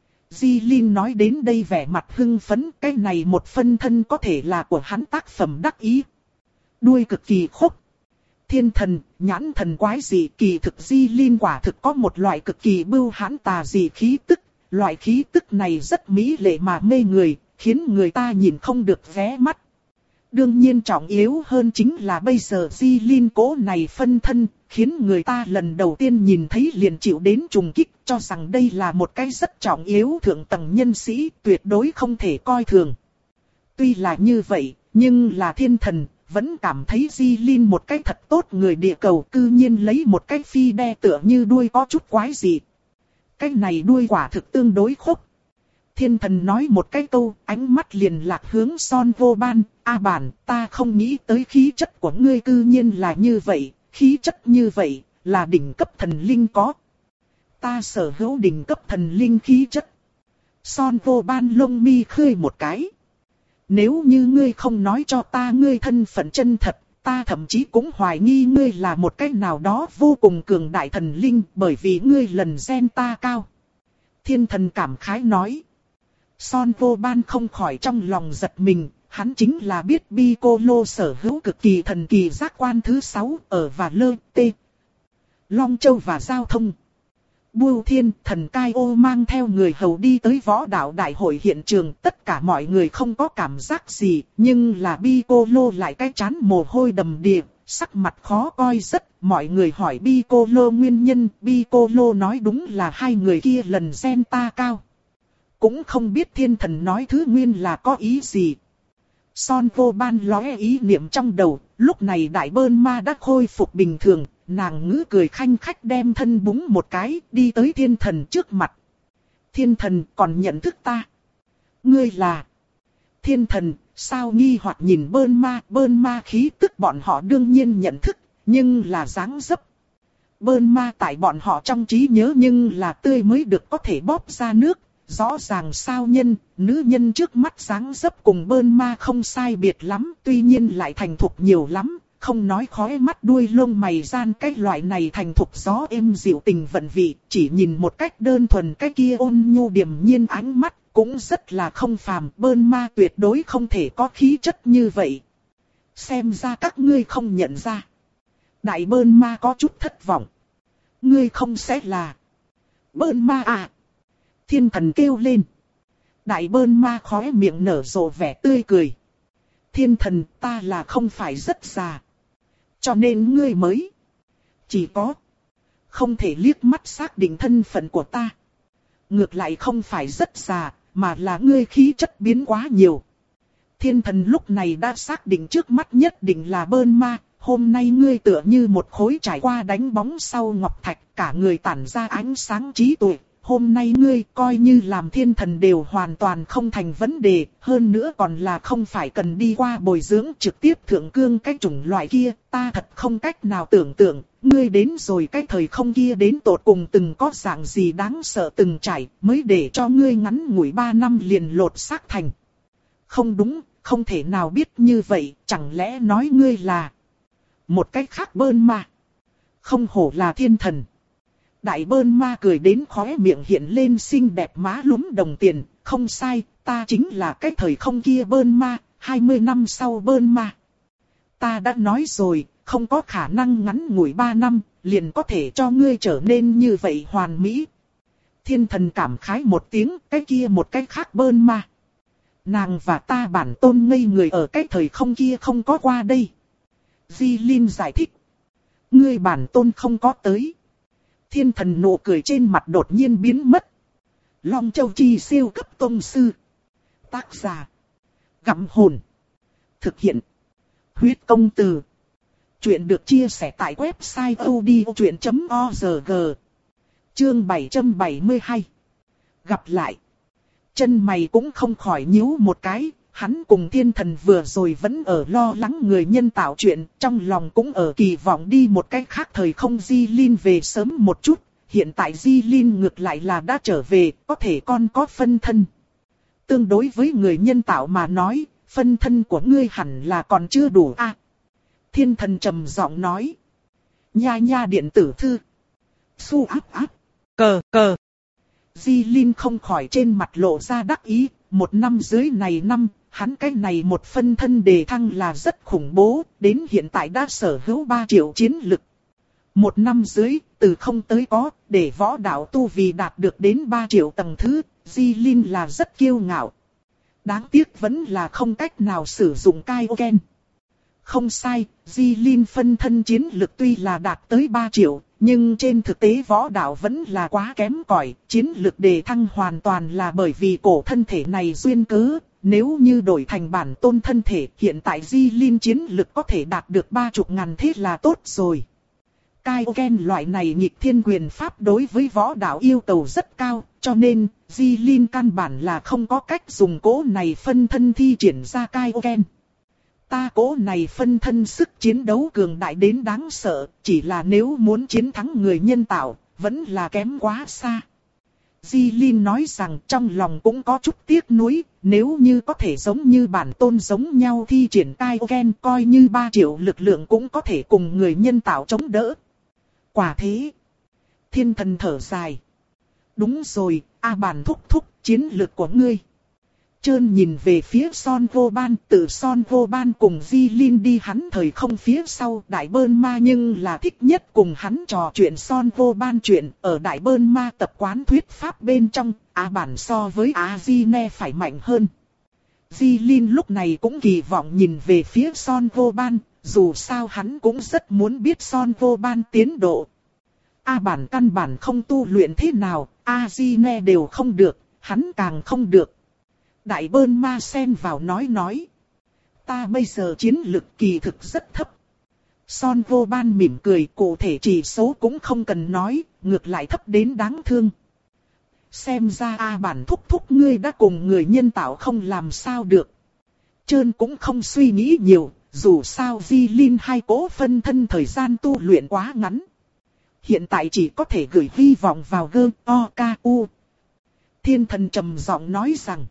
Di Linh nói đến đây vẻ mặt hưng phấn, cái này một phân thân có thể là của hắn tác phẩm đắc ý. Đuôi cực kỳ khốc. Thiên thần, nhãn thần quái dị, kỳ thực Di Linh quả thực có một loại cực kỳ bưu hãn tà dị khí tức. Loại khí tức này rất mỹ lệ mà mê người, khiến người ta nhìn không được ghé mắt. Đương nhiên trọng yếu hơn chính là bây giờ Di Linh cố này phân thân, khiến người ta lần đầu tiên nhìn thấy liền chịu đến trùng kích, cho rằng đây là một cái rất trọng yếu thượng tầng nhân sĩ, tuyệt đối không thể coi thường. Tuy là như vậy, nhưng là thiên thần, vẫn cảm thấy Di Linh một cái thật tốt người địa cầu, cư nhiên lấy một cái phi đe tựa như đuôi có chút quái dị. Cái này đuôi quả thực tương đối khốc. Thiên thần nói một cái câu, ánh mắt liền lạc hướng Son Vô Ban. A bản, ta không nghĩ tới khí chất của ngươi cư nhiên là như vậy, khí chất như vậy, là đỉnh cấp thần linh có. Ta sở hữu đỉnh cấp thần linh khí chất. Son Vô Ban lông mi khơi một cái. Nếu như ngươi không nói cho ta ngươi thân phận chân thật, ta thậm chí cũng hoài nghi ngươi là một cái nào đó vô cùng cường đại thần linh, bởi vì ngươi lần gen ta cao. Thiên thần cảm khái nói. Son Vô Ban không khỏi trong lòng giật mình, hắn chính là biết Piccolo sở hữu cực kỳ thần kỳ giác quan thứ sáu ở và lơ tê. Long Châu và giao thông. Bưu Thiên, thần Cai Ô mang theo người hầu đi tới võ đạo đại hội hiện trường, tất cả mọi người không có cảm giác gì, nhưng là Piccolo lại cái chán mồ hôi đầm đìa, sắc mặt khó coi rất, mọi người hỏi Piccolo nguyên nhân, Piccolo nói đúng là hai người kia lần gen ta cao. Cũng không biết thiên thần nói thứ nguyên là có ý gì. Son Vô Ban lóe ý niệm trong đầu, lúc này đại bơn ma đã khôi phục bình thường, nàng ngữ cười khanh khách đem thân búng một cái, đi tới thiên thần trước mặt. Thiên thần còn nhận thức ta. Ngươi là... Thiên thần, sao nghi hoặc nhìn bơn ma, bơn ma khí tức bọn họ đương nhiên nhận thức, nhưng là dáng dấp. Bơn ma tại bọn họ trong trí nhớ nhưng là tươi mới được có thể bóp ra nước. Rõ ràng sao nhân, nữ nhân trước mắt dáng dấp cùng bơn ma không sai biệt lắm, tuy nhiên lại thành thục nhiều lắm, không nói khói mắt đuôi lông mày gian cái loại này thành thục gió êm dịu tình vận vị, chỉ nhìn một cách đơn thuần cái kia ôn nhu điềm nhiên ánh mắt, cũng rất là không phàm, bơn ma tuyệt đối không thể có khí chất như vậy. Xem ra các ngươi không nhận ra. Đại bơn ma có chút thất vọng. Ngươi không sẽ là... Bơn ma à? Thiên thần kêu lên. Đại bơn ma khóe miệng nở rộ vẻ tươi cười. Thiên thần, ta là không phải rất già. Cho nên ngươi mới. Chỉ có. Không thể liếc mắt xác định thân phận của ta. Ngược lại không phải rất già, mà là ngươi khí chất biến quá nhiều. Thiên thần lúc này đã xác định trước mắt nhất định là bơn ma. Hôm nay ngươi tựa như một khối trải qua đánh bóng sau ngọc thạch, cả người tản ra ánh sáng trí tuệ. Hôm nay ngươi coi như làm thiên thần đều hoàn toàn không thành vấn đề, hơn nữa còn là không phải cần đi qua bồi dưỡng trực tiếp thượng cương cái chủng loại kia, ta thật không cách nào tưởng tượng, ngươi đến rồi cái thời không kia đến tột cùng từng có dạng gì đáng sợ từng trải, mới để cho ngươi ngắn ngủi ba năm liền lột xác thành. Không đúng, không thể nào biết như vậy, chẳng lẽ nói ngươi là một cách khác bơn ma. Không hổ là thiên thần. Đại bơn ma cười đến khóe miệng hiện lên xinh đẹp má lúm đồng tiền, không sai, ta chính là cái thời không kia bơn ma, hai mươi năm sau bơn ma. Ta đã nói rồi, không có khả năng ngắn ngủi ba năm, liền có thể cho ngươi trở nên như vậy hoàn mỹ. Thiên thần cảm khái một tiếng, cái kia một cái khác bơn ma. Nàng và ta bản tôn ngây người ở cái thời không kia không có qua đây. Di Linh giải thích. Ngươi bản tôn không có tới. Thiên thần nụ cười trên mặt đột nhiên biến mất. Long Châu Chi siêu cấp tông sư. Tác giả. Gặm hồn. Thực hiện. Huyết công từ. Chuyện được chia sẻ tại website odchuyện chấm org. Chương bảy trăm bảy mươi hai. Gặp lại. Chân mày cũng không khỏi nhíu một cái. hắn cùng thiên thần vừa rồi vẫn ở lo lắng người nhân tạo chuyện, trong lòng cũng ở kỳ vọng đi một cách khác thời không Di Linh về sớm một chút, hiện tại Di Linh ngược lại là đã trở về, có thể con có phân thân. Tương đối với người nhân tạo mà nói, phân thân của ngươi hẳn là còn chưa đủ a. À, thiên thần trầm giọng nói. Nha nha điện tử thư. Su áp áp. Cờ cờ. Di Linh không khỏi trên mặt lộ ra đắc ý, một năm dưới này năm, hắn cái này một phân thân đề thăng là rất khủng bố, đến hiện tại đã sở hữu ba triệu chiến lực. Một năm dưới, từ không tới có, để võ đạo tu vì đạt được đến ba triệu tầng thứ, Di Linh là rất kiêu ngạo. Đáng tiếc vẫn là không cách nào sử dụng Kaioken. Không sai, Di Linh phân thân chiến lực tuy là đạt tới ba triệu, nhưng trên thực tế võ đạo vẫn là quá kém cỏi, chiến lực đề thăng hoàn toàn là bởi vì cổ thân thể này duyên cớ. Nếu như đổi thành bản tôn thân thể, hiện tại Di Linh chiến lực có thể đạt được ba chục ngàn thế là tốt rồi. Kaioken loại này nghịch thiên quyền pháp đối với võ đạo yêu cầu rất cao, cho nên Di Linh căn bản là không có cách dùng cỗ này phân thân thi triển ra Kaioken. Ta cỗ này phân thân sức chiến đấu cường đại đến đáng sợ, chỉ là nếu muốn chiến thắng người nhân tạo, vẫn là kém quá xa. Di Linh nói rằng trong lòng cũng có chút tiếc nuối, nếu như có thể giống như bản tôn giống nhau thi triển Kaioken, coi như ba triệu lực lượng cũng có thể cùng người nhân tạo chống đỡ. Quả thế. Thiên thần thở dài. Đúng rồi, A Bản thúc thúc, chiến lực của ngươi. Trơn nhìn về phía Son Vô Ban, tự Son Vô Ban cùng Di Linh đi hắn thời không phía sau Đại Bơn Ma nhưng là thích nhất cùng hắn trò chuyện Son Vô Ban chuyện. Ở Đại Bơn Ma tập quán thuyết pháp bên trong, A Bản so với A Di Ne phải mạnh hơn. Di Linh lúc này cũng kỳ vọng nhìn về phía Son Vô Ban, dù sao hắn cũng rất muốn biết Son Vô Ban tiến độ. A Bản căn bản không tu luyện thế nào, A Di Ne đều không được, hắn càng không được. Đại Bơn Ma xen vào nói nói. Ta bây giờ chiến lực kỳ thực rất thấp. Son Vô Ban mỉm cười, cụ thể chỉ số cũng không cần nói, ngược lại thấp đến đáng thương. Xem ra A Bản thúc thúc ngươi đã cùng người nhân tạo không làm sao được. Trơn cũng không suy nghĩ nhiều, dù sao Di Linh hai cố phân thân thời gian tu luyện quá ngắn. Hiện tại chỉ có thể gửi hy vọng vào Gơ O K U. Thiên thần trầm giọng nói rằng.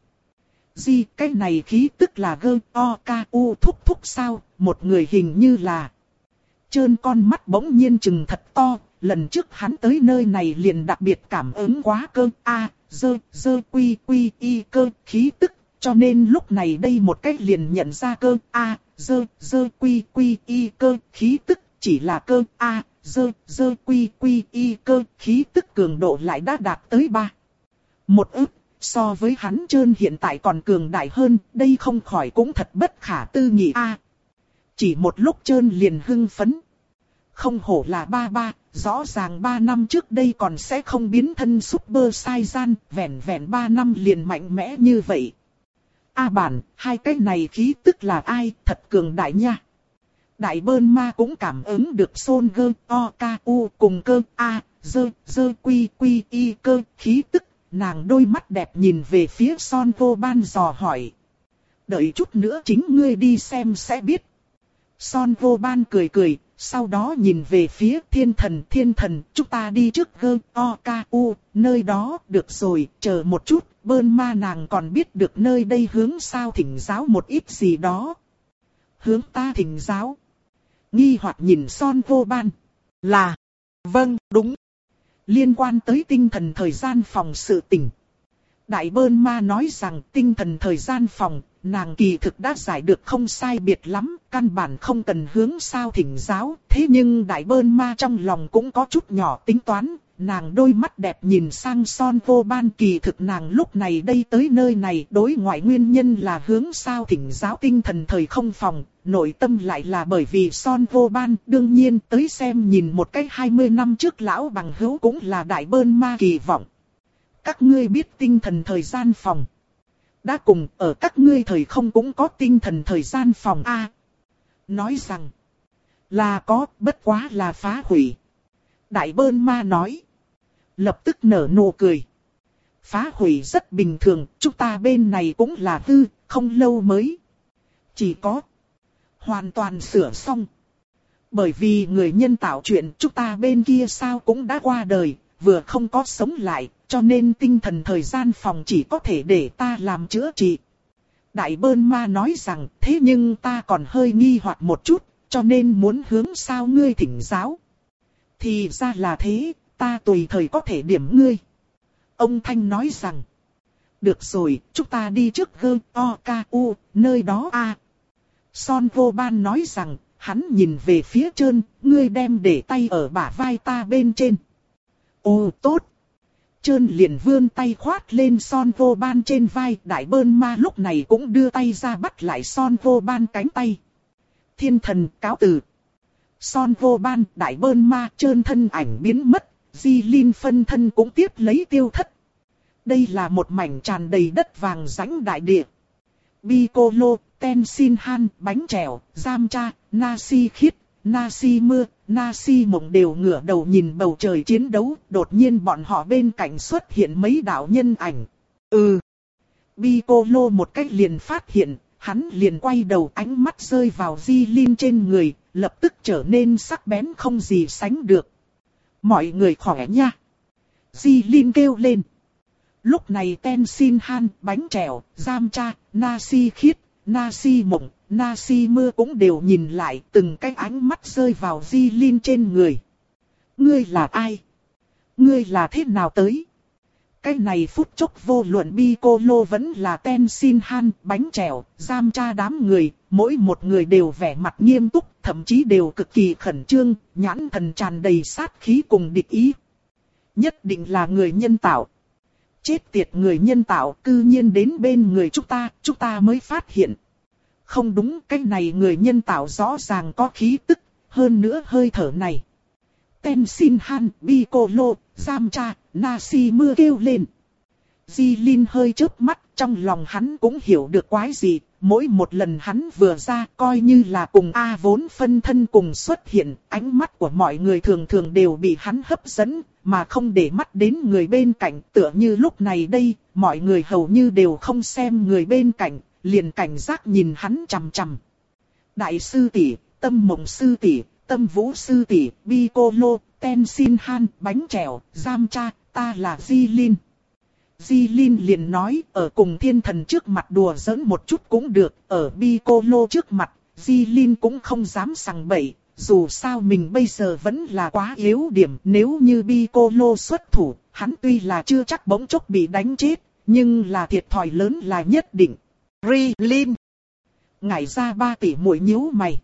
Di, cái này khí tức là Gơ O K U thúc thúc sao, một người hình như là. Trơn con mắt bỗng nhiên chừng thật to, lần trước hắn tới nơi này liền đặc biệt cảm ứng quá cơ A, dơ, dơ quy quy y cơ khí tức, cho nên lúc này đây một cách liền nhận ra cơ A, dơ, dơ quy quy y cơ khí tức, chỉ là cơ A, dơ, dơ quy quy y cơ khí tức cường độ lại đã đạt tới ba. Một ức. So với hắn Trơn hiện tại còn cường đại hơn, đây không khỏi cũng thật bất khả tư nghị a. À, chỉ một lúc Trơn liền hưng phấn. Không hổ là ba ba, rõ ràng ba năm trước đây còn sẽ không biến thân Super Saiyan, vẹn vẹn ba năm liền mạnh mẽ như vậy. A Bản, hai cái này khí tức là ai, thật cường đại nha. Đại Bơn Ma cũng cảm ứng được Son Gơ O K U cùng cơ A, dơ, dơ quy quy y cơ khí tức. Nàng đôi mắt đẹp nhìn về phía Son Vô Ban dò hỏi. Đợi chút nữa chính ngươi đi xem sẽ biết. Son Vô Ban cười cười, sau đó nhìn về phía thiên thần. Thiên thần, chúng ta đi trước Gơ O K U, nơi đó, được rồi, chờ một chút. Bơn Ma nàng còn biết được nơi đây hướng sao thỉnh giáo một ít gì đó. Hướng ta thỉnh giáo. Nghi hoặc nhìn Son Vô Ban. Là, vâng, đúng. Liên quan tới tinh thần thời gian phòng sự tình. Đại Bơn Ma nói rằng tinh thần thời gian phòng, nàng kỳ thực đã giải được không sai biệt lắm, căn bản không cần hướng sao thỉnh giáo. Thế nhưng Đại Bơn Ma trong lòng cũng có chút nhỏ tính toán, nàng đôi mắt đẹp nhìn sang Son Vô Ban. Kỳ thực nàng lúc này đây tới nơi này đối ngoại nguyên nhân là hướng sao thỉnh giáo tinh thần thời không phòng. Nội tâm lại là bởi vì Son Vô Ban, đương nhiên tới xem nhìn một cái hai mươi năm trước lão bằng hữu cũng là Đại Bơn Ma kỳ vọng. Các ngươi biết tinh thần thời gian phòng. Đã cùng ở các ngươi thời không cũng có tinh thần thời gian phòng A. Nói rằng là có, bất quá là phá hủy. Đại Bơn Ma nói. Lập tức nở nụ cười. Phá hủy rất bình thường, chúng ta bên này cũng là hư, không lâu mới. Chỉ có hoàn toàn sửa xong. Bởi vì người nhân tạo chuyện chúng ta bên kia sao cũng đã qua đời, vừa không có sống lại, cho nên tinh thần thời gian phòng chỉ có thể để ta làm chữa trị. Đại Bơn Ma nói rằng, thế nhưng ta còn hơi nghi hoặc một chút, cho nên muốn hướng sao ngươi thỉnh giáo. Thì ra là thế, ta tùy thời có thể điểm ngươi. Ông Thanh nói rằng, được rồi, chúng ta đi trước gơ o ca u, nơi đó a. Son Vô Ban nói rằng, hắn nhìn về phía Trơn, ngươi đem để tay ở bả vai ta bên trên. Ồ tốt. Trơn liền vươn tay khoát lên Son Vô Ban trên vai, Đại Bơn Ma lúc này cũng đưa tay ra bắt lại Son Vô Ban cánh tay. Thiên thần cáo từ. Son Vô Ban, Đại Bơn Ma, Trơn thân ảnh biến mất, Di Linh phân thân cũng tiếp lấy tiêu thất. Đây là một mảnh tràn đầy đất vàng rãnh đại địa. Piccolo, Tenshinhan, bánh trèo, Giam Cha, Nasi khiết, Nasi mưa, Nasi mộng đều ngửa đầu nhìn bầu trời chiến đấu, đột nhiên bọn họ bên cạnh xuất hiện mấy đạo nhân ảnh. Ừ. Piccolo một cách liền phát hiện, hắn liền quay đầu, ánh mắt rơi vào Di Linh trên người, lập tức trở nên sắc bén không gì sánh được. Mọi người khỏe nha. Di Linh kêu lên. Lúc này Tenshinhan, bánh trèo, Giam Cha, Nasi khiết, Nasi mộng, Nasi mưa cũng đều nhìn lại, từng cái ánh mắt rơi vào Di Linh trên người. Ngươi là ai? Ngươi là thế nào tới? Cái này phút chốc vô luận Piccolo vẫn là Tenshinhan, bánh trèo, Giam Cha đám người, mỗi một người đều vẻ mặt nghiêm túc, thậm chí đều cực kỳ khẩn trương, nhãn thần tràn đầy sát khí cùng địch ý. Nhất định là người nhân tạo. Chết tiệt, người nhân tạo cư nhiên đến bên người chúng ta, chúng ta mới phát hiện. Không đúng, cái này người nhân tạo rõ ràng có khí tức, hơn nữa hơi thở này. Tenshinhan, Piccolo, Giam Cha, Nasi mưa kêu lên. Di Linh hơi chớp mắt, trong lòng hắn cũng hiểu được quái gì. Mỗi một lần hắn vừa ra coi như là cùng A vốn phân thân cùng xuất hiện, ánh mắt của mọi người thường thường đều bị hắn hấp dẫn, mà không để mắt đến người bên cạnh. Tựa như lúc này đây, mọi người hầu như đều không xem người bên cạnh, liền cảnh giác nhìn hắn chằm chằm. Đại sư tỷ, Tâm Mộng sư tỷ, Tâm Vũ sư tỷ, Piccolo, Tenshinhan, bánh trèo, Giam Cha, ta là Di Linh. Di Linh liền nói, ở cùng thiên thần trước mặt đùa giỡn một chút cũng được, ở Piccolo trước mặt, Di Linh cũng không dám sằng bậy, dù sao mình bây giờ vẫn là quá yếu điểm, nếu như Piccolo xuất thủ, hắn tuy là chưa chắc bỗng chốc bị đánh chết, nhưng là thiệt thòi lớn là nhất định. Ri Linh, ngải ra ba tỷ muội nhíu mày.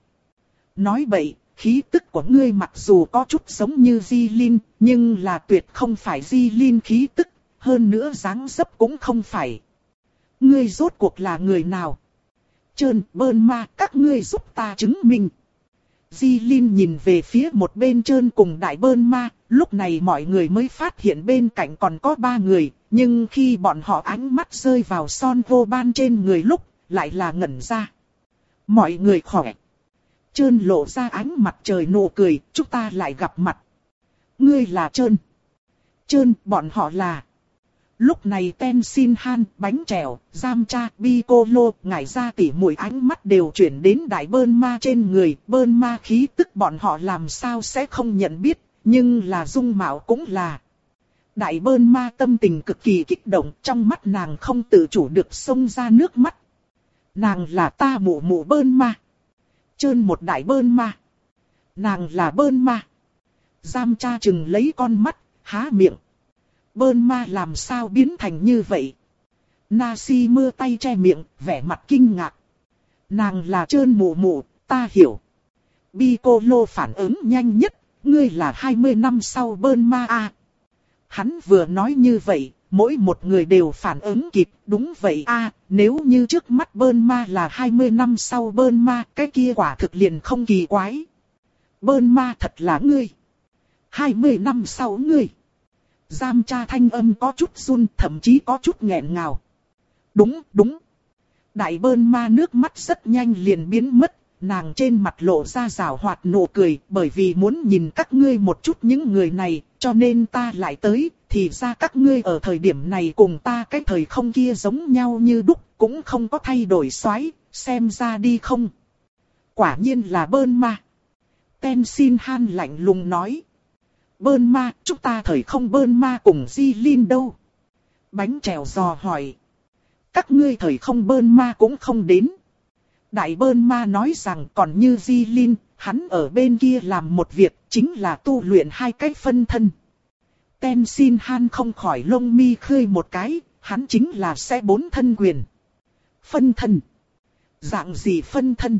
Nói bậy, khí tức của ngươi mặc dù có chút giống như Di Linh, nhưng là tuyệt không phải Di Linh khí tức. Hơn nữa dáng dấp cũng không phải. Ngươi rốt cuộc là người nào? Trơn, Bơn Ma, các ngươi giúp ta chứng minh. Di Linh nhìn về phía một bên Trơn cùng Đại Bơn Ma, lúc này mọi người mới phát hiện bên cạnh còn có ba người, nhưng khi bọn họ ánh mắt rơi vào Son Vô Ban trên người lúc, lại là ngẩn ra. Mọi người khỏe. Trơn lộ ra ánh mặt trời nụ cười, chúng ta lại gặp mặt. Ngươi là Trơn. Trơn, bọn họ là... Lúc này Tenshinhan, bánh trèo, Giam Cha, Piccolo, ngải ra tỉ muội ánh mắt đều chuyển đến Đại Bơn Ma trên người. Bơn Ma khí tức bọn họ làm sao sẽ không nhận biết, nhưng là dung mạo cũng là. Đại Bơn Ma tâm tình cực kỳ kích động, trong mắt nàng không tự chủ được xông ra nước mắt. Nàng là ta mụ mụ Bơn Ma. Trơn một Đại Bơn Ma. Nàng là Bơn Ma. Giam Cha chừng lấy con mắt, há miệng. Bơn Ma làm sao biến thành như vậy? Nasi mưa tay che miệng, vẻ mặt kinh ngạc. Nàng là Trơn mụ mụ, ta hiểu. Piccolo phản ứng nhanh nhất, ngươi là hai mươi năm sau Bơn Ma a. Hắn vừa nói như vậy, mỗi một người đều phản ứng kịp, đúng vậy a. Nếu như trước mắt Bơn Ma là hai mươi năm sau Bơn Ma, cái kia quả thực liền không kỳ quái. Bơn Ma thật là ngươi. hai mươi năm sau ngươi. Giam Cha thanh âm có chút run, thậm chí có chút nghẹn ngào. Đúng, đúng. Đại Bơn Ma nước mắt rất nhanh liền biến mất, nàng trên mặt lộ ra rào hoạt nụ cười, bởi vì muốn nhìn các ngươi một chút những người này, cho nên ta lại tới, thì ra các ngươi ở thời điểm này cùng ta cái thời không kia giống nhau như đúc, cũng không có thay đổi xoáy, xem ra đi không. Quả nhiên là Bơn Ma. Tenzin Han lạnh lùng nói. Bơn Ma, chúng ta thời không Bơn Ma cùng Di Linh đâu? Bánh trèo giò hỏi. Các ngươi thời không Bơn Ma cũng không đến. Đại Bơn Ma nói rằng còn như Di Linh, hắn ở bên kia làm một việc, chính là tu luyện hai cái phân thân. Tenzin Han không khỏi lông mi khơi một cái, hắn chính là sẽ bốn thân quyền. Phân thân? Dạng gì phân thân?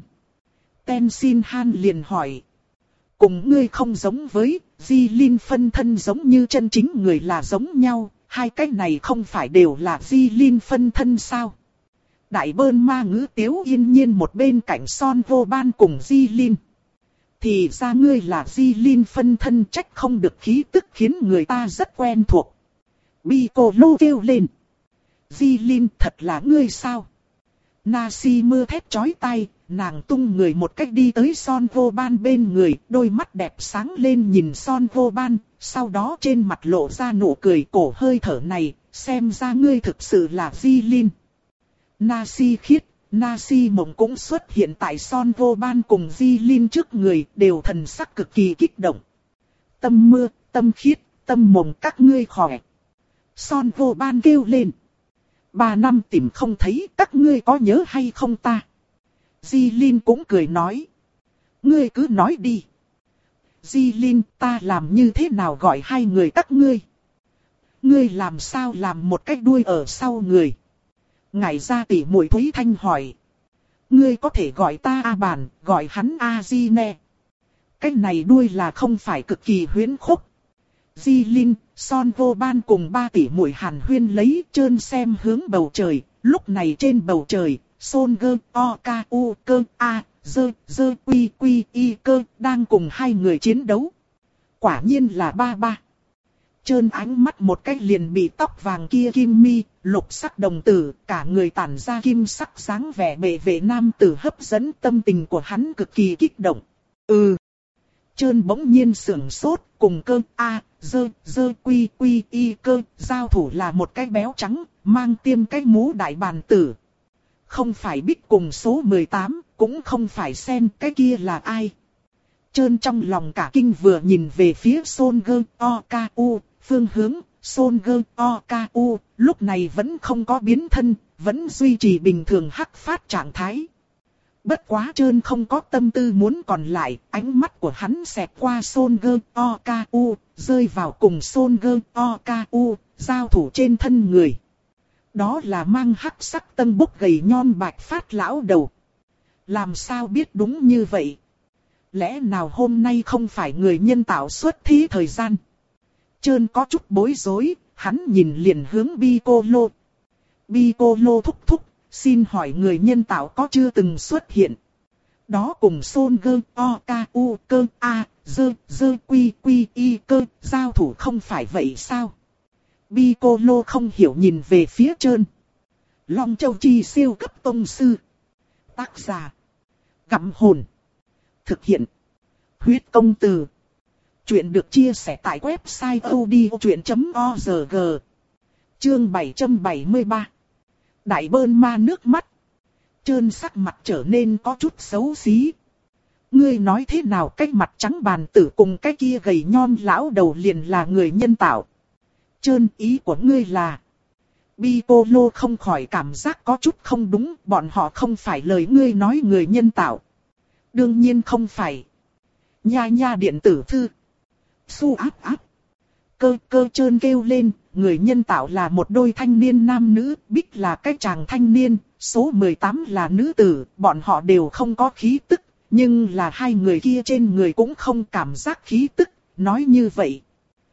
Tenzin Han liền hỏi. Cùng ngươi không giống với, Di Linh phân thân giống như chân chính người là giống nhau, hai cái này không phải đều là Di Linh phân thân sao? Đại Bơn Ma ngữ tiếu yên nhiên một bên cạnh Son Vô Ban cùng Di Linh. Thì ra ngươi là Di Linh phân thân, trách không được khí tức khiến người ta rất quen thuộc. Piccolo kêu lên. Di Linh thật là ngươi sao? Nasi mưa thét chói tai, nàng tung người một cách đi tới Son Vô Ban bên người, đôi mắt đẹp sáng lên nhìn Son Vô Ban, sau đó trên mặt lộ ra nụ cười cổ hơi thở này, xem ra ngươi thực sự là Di Linh. Nasi khiết, Nasi mộng cũng xuất hiện tại Son Vô Ban cùng Di Linh trước người, đều thần sắc cực kỳ kích động. Tâm mưa, tâm khiết, tâm mộng các ngươi khỏe. Son Vô Ban kêu lên. Ba năm tìm không thấy, các ngươi có nhớ hay không ta? Di Linh cũng cười nói. Ngươi cứ nói đi. Di Linh, ta làm như thế nào gọi hai người các ngươi? Ngươi làm sao làm một cái đuôi ở sau người? Ngải ra tỉ muội Thúy Thanh hỏi. Ngươi có thể gọi ta A Bản, gọi hắn A Di nè. Cái này đuôi là không phải cực kỳ huyễn khúc. Di Linh, Son Vô Ban cùng ba tỷ muội hàn huyên lấy trơn xem hướng bầu trời. Lúc này trên bầu trời, Son Gơ, O K U Cơ A, Dơ, Dơ Quy Quy Y Cơ đang cùng hai người chiến đấu. Quả nhiên là ba ba. Trơn ánh mắt một cách liền bị tóc vàng kia kim mi, lục sắc đồng tử, cả người tản ra kim sắc dáng vẻ bệ vệ nam tử hấp dẫn, tâm tình của hắn cực kỳ kích động. Ừ. Trơn bỗng nhiên sưởng sốt, cùng Cơ A, Dơ, Dơ Quy Quy Y Cơ, giao thủ là một cái béo trắng, mang tiêm cái mũ đại bàn tử. Không phải Bích cùng số mười tám, cũng không phải Sen, cái kia là ai? Trơn trong lòng cả kinh vừa nhìn về phía Son Gơ O K U, phương hướng, Son Gơ O K U, lúc này vẫn không có biến thân, vẫn duy trì bình thường hắc phát trạng thái. Bất quá Trơn không có tâm tư muốn còn lại, ánh mắt của hắn xẹt qua Son Gơ O K U, rơi vào cùng Son Gơ O K U, giao thủ trên thân người. Đó là mang hắc sắc tân bốc gầy nhon bạch phát lão đầu. Làm sao biết đúng như vậy? Lẽ nào hôm nay không phải người nhân tạo xuất thí thời gian? Trơn có chút bối rối, hắn nhìn liền hướng Piccolo. Piccolo thúc thúc, xin hỏi người nhân tạo có chưa từng xuất hiện? Đó cùng Son Gơ O K U Cơ A, Dơ, Dơ Quy Quy Y Cơ, giao thủ không phải vậy sao? Piccolo không hiểu nhìn về phía Trơn. Long Châu Chi siêu cấp tông sư. Tác giả. Gặm hồn. Thực hiện. Huyết công từ. Chuyện được chia sẻ tại website odchuyện chấm org. Chương bảy trăm bảy mươi ba. Đại Bơn Ma nước mắt. Trơn sắc mặt trở nên có chút xấu xí. Ngươi nói thế nào cái mặt trắng bàn tử cùng cái kia gầy nhon lão đầu liền là người nhân tạo? Trơn, ý của ngươi là... Piccolo không khỏi cảm giác có chút không đúng, bọn họ không phải lời ngươi nói người nhân tạo. Đương nhiên không phải. Nha nha điện tử thư. Su áp áp. Cơ cơ Trơn kêu lên, người nhân tạo là một đôi thanh niên nam nữ, Bích là cái chàng thanh niên, số mười tám là nữ tử, bọn họ đều không có khí tức, nhưng là hai người kia trên người cũng không cảm giác khí tức, nói như vậy.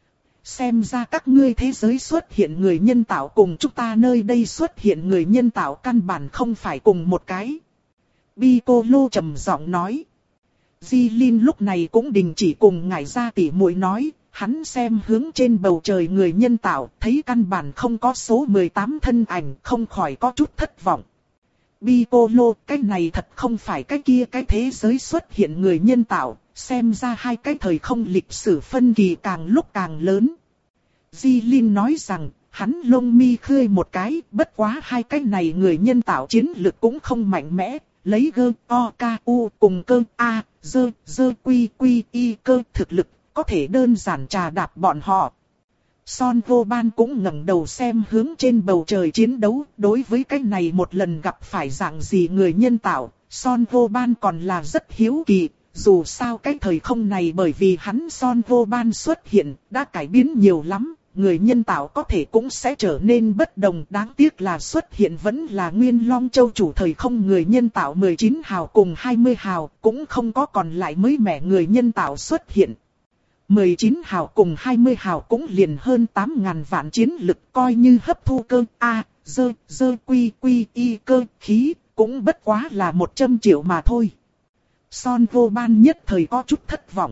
Xem ra các ngươi thế giới xuất hiện người nhân tạo cùng chúng ta nơi đây xuất hiện người nhân tạo căn bản không phải cùng một cái. Piccolo trầm giọng nói. Di Linh lúc này cũng đình chỉ cùng ngải ra tỉ muội nói, hắn xem hướng trên bầu trời người nhân tạo, thấy căn bản không có số mười tám thân ảnh, không khỏi có chút thất vọng. Piccolo, cái này thật không phải cái kia cái thế giới xuất hiện người nhân tạo, xem ra hai cái thời không lịch sử phân kỳ càng lúc càng lớn. Di Linh nói rằng, hắn lông mi khơi một cái, bất quá hai cái này người nhân tạo chiến lực cũng không mạnh mẽ, lấy gơ, o, k, u cùng cơ, a, dơ, dơ, quy, quy, y cơ thực lực, có thể đơn giản trà đạp bọn họ. Son Vô Ban cũng ngẩng đầu xem hướng trên bầu trời chiến đấu, đối với cái này một lần gặp phải dạng gì người nhân tạo, Son Vô Ban còn là rất hiếu kỳ, dù sao cái thời không này bởi vì hắn Son Vô Ban xuất hiện, đã cải biến nhiều lắm, người nhân tạo có thể cũng sẽ trở nên bất đồng, đáng tiếc là xuất hiện vẫn là Nguyên Long Châu chủ thời không người nhân tạo mười chín hào cùng hai mươi hào, cũng không có còn lại mới mẻ người nhân tạo xuất hiện. mười chín hào cùng hai mươi hào cũng liền hơn tám ngàn vạn chiến lực, coi như hấp thu cơ A, dơ, dơ quy quy y cơ khí, cũng bất quá là một trăm triệu mà thôi. Son Vô Ban nhất thời có chút thất vọng.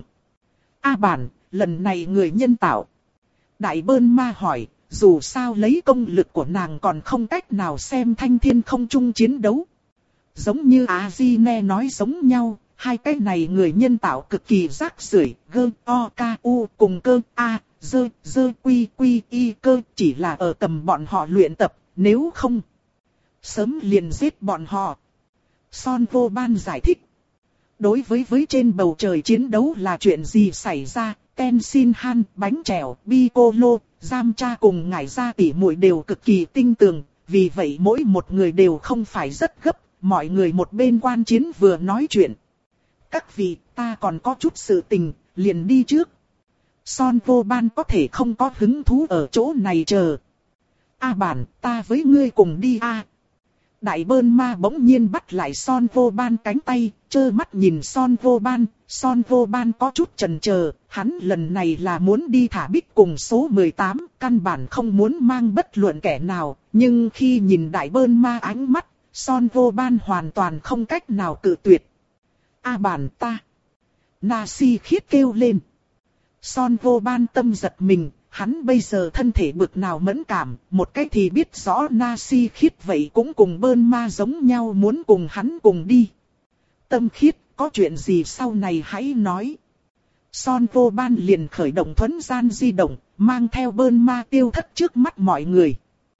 A bản, lần này người nhân tạo. Đại Bơn Ma hỏi, dù sao lấy công lực của nàng còn không cách nào xem thanh thiên không trung chiến đấu. Giống như A-di-ne nói giống nhau. Hai cái này người nhân tạo cực kỳ rác rưởi, gơ, o, k, u cùng cơ, a, dơ, dơ, quy, quy, y cơ chỉ là ở cầm bọn họ luyện tập, nếu không, sớm liền giết bọn họ. Son Vô Ban giải thích. Đối với với trên bầu trời chiến đấu là chuyện gì xảy ra, Tenshin Han, bánh trèo, Piccolo, Giam Cha cùng ngải gia tỷ muội đều cực kỳ tinh tường, vì vậy mỗi một người đều không phải rất gấp, mọi người một bên quan chiến vừa nói chuyện. Các vị, ta còn có chút sự tình, liền đi trước. Son Vô Ban có thể không có hứng thú ở chỗ này chờ. A bản, ta với ngươi cùng đi a. Đại Bơn Ma bỗng nhiên bắt lại Son Vô Ban cánh tay, trơ mắt nhìn Son Vô Ban. Son Vô Ban có chút chần chờ, hắn lần này là muốn đi thả bích cùng số mười tám, căn bản không muốn mang bất luận kẻ nào. Nhưng khi nhìn Đại Bơn Ma ánh mắt, Son Vô Ban hoàn toàn không cách nào cự tuyệt. A bản ta. Na Si Khiết kêu lên. Son Vô Ban tâm giật mình, hắn bây giờ thân thể bực nào mẫn cảm, một cái thì biết rõ Na Si Khiết vậy cũng cùng Bơn Ma giống nhau muốn cùng hắn cùng đi. Tâm Khiết, có chuyện gì sau này hãy nói. Son Vô Ban liền khởi động thuấn gian di động, mang theo Bơn Ma tiêu thất trước mắt mọi người.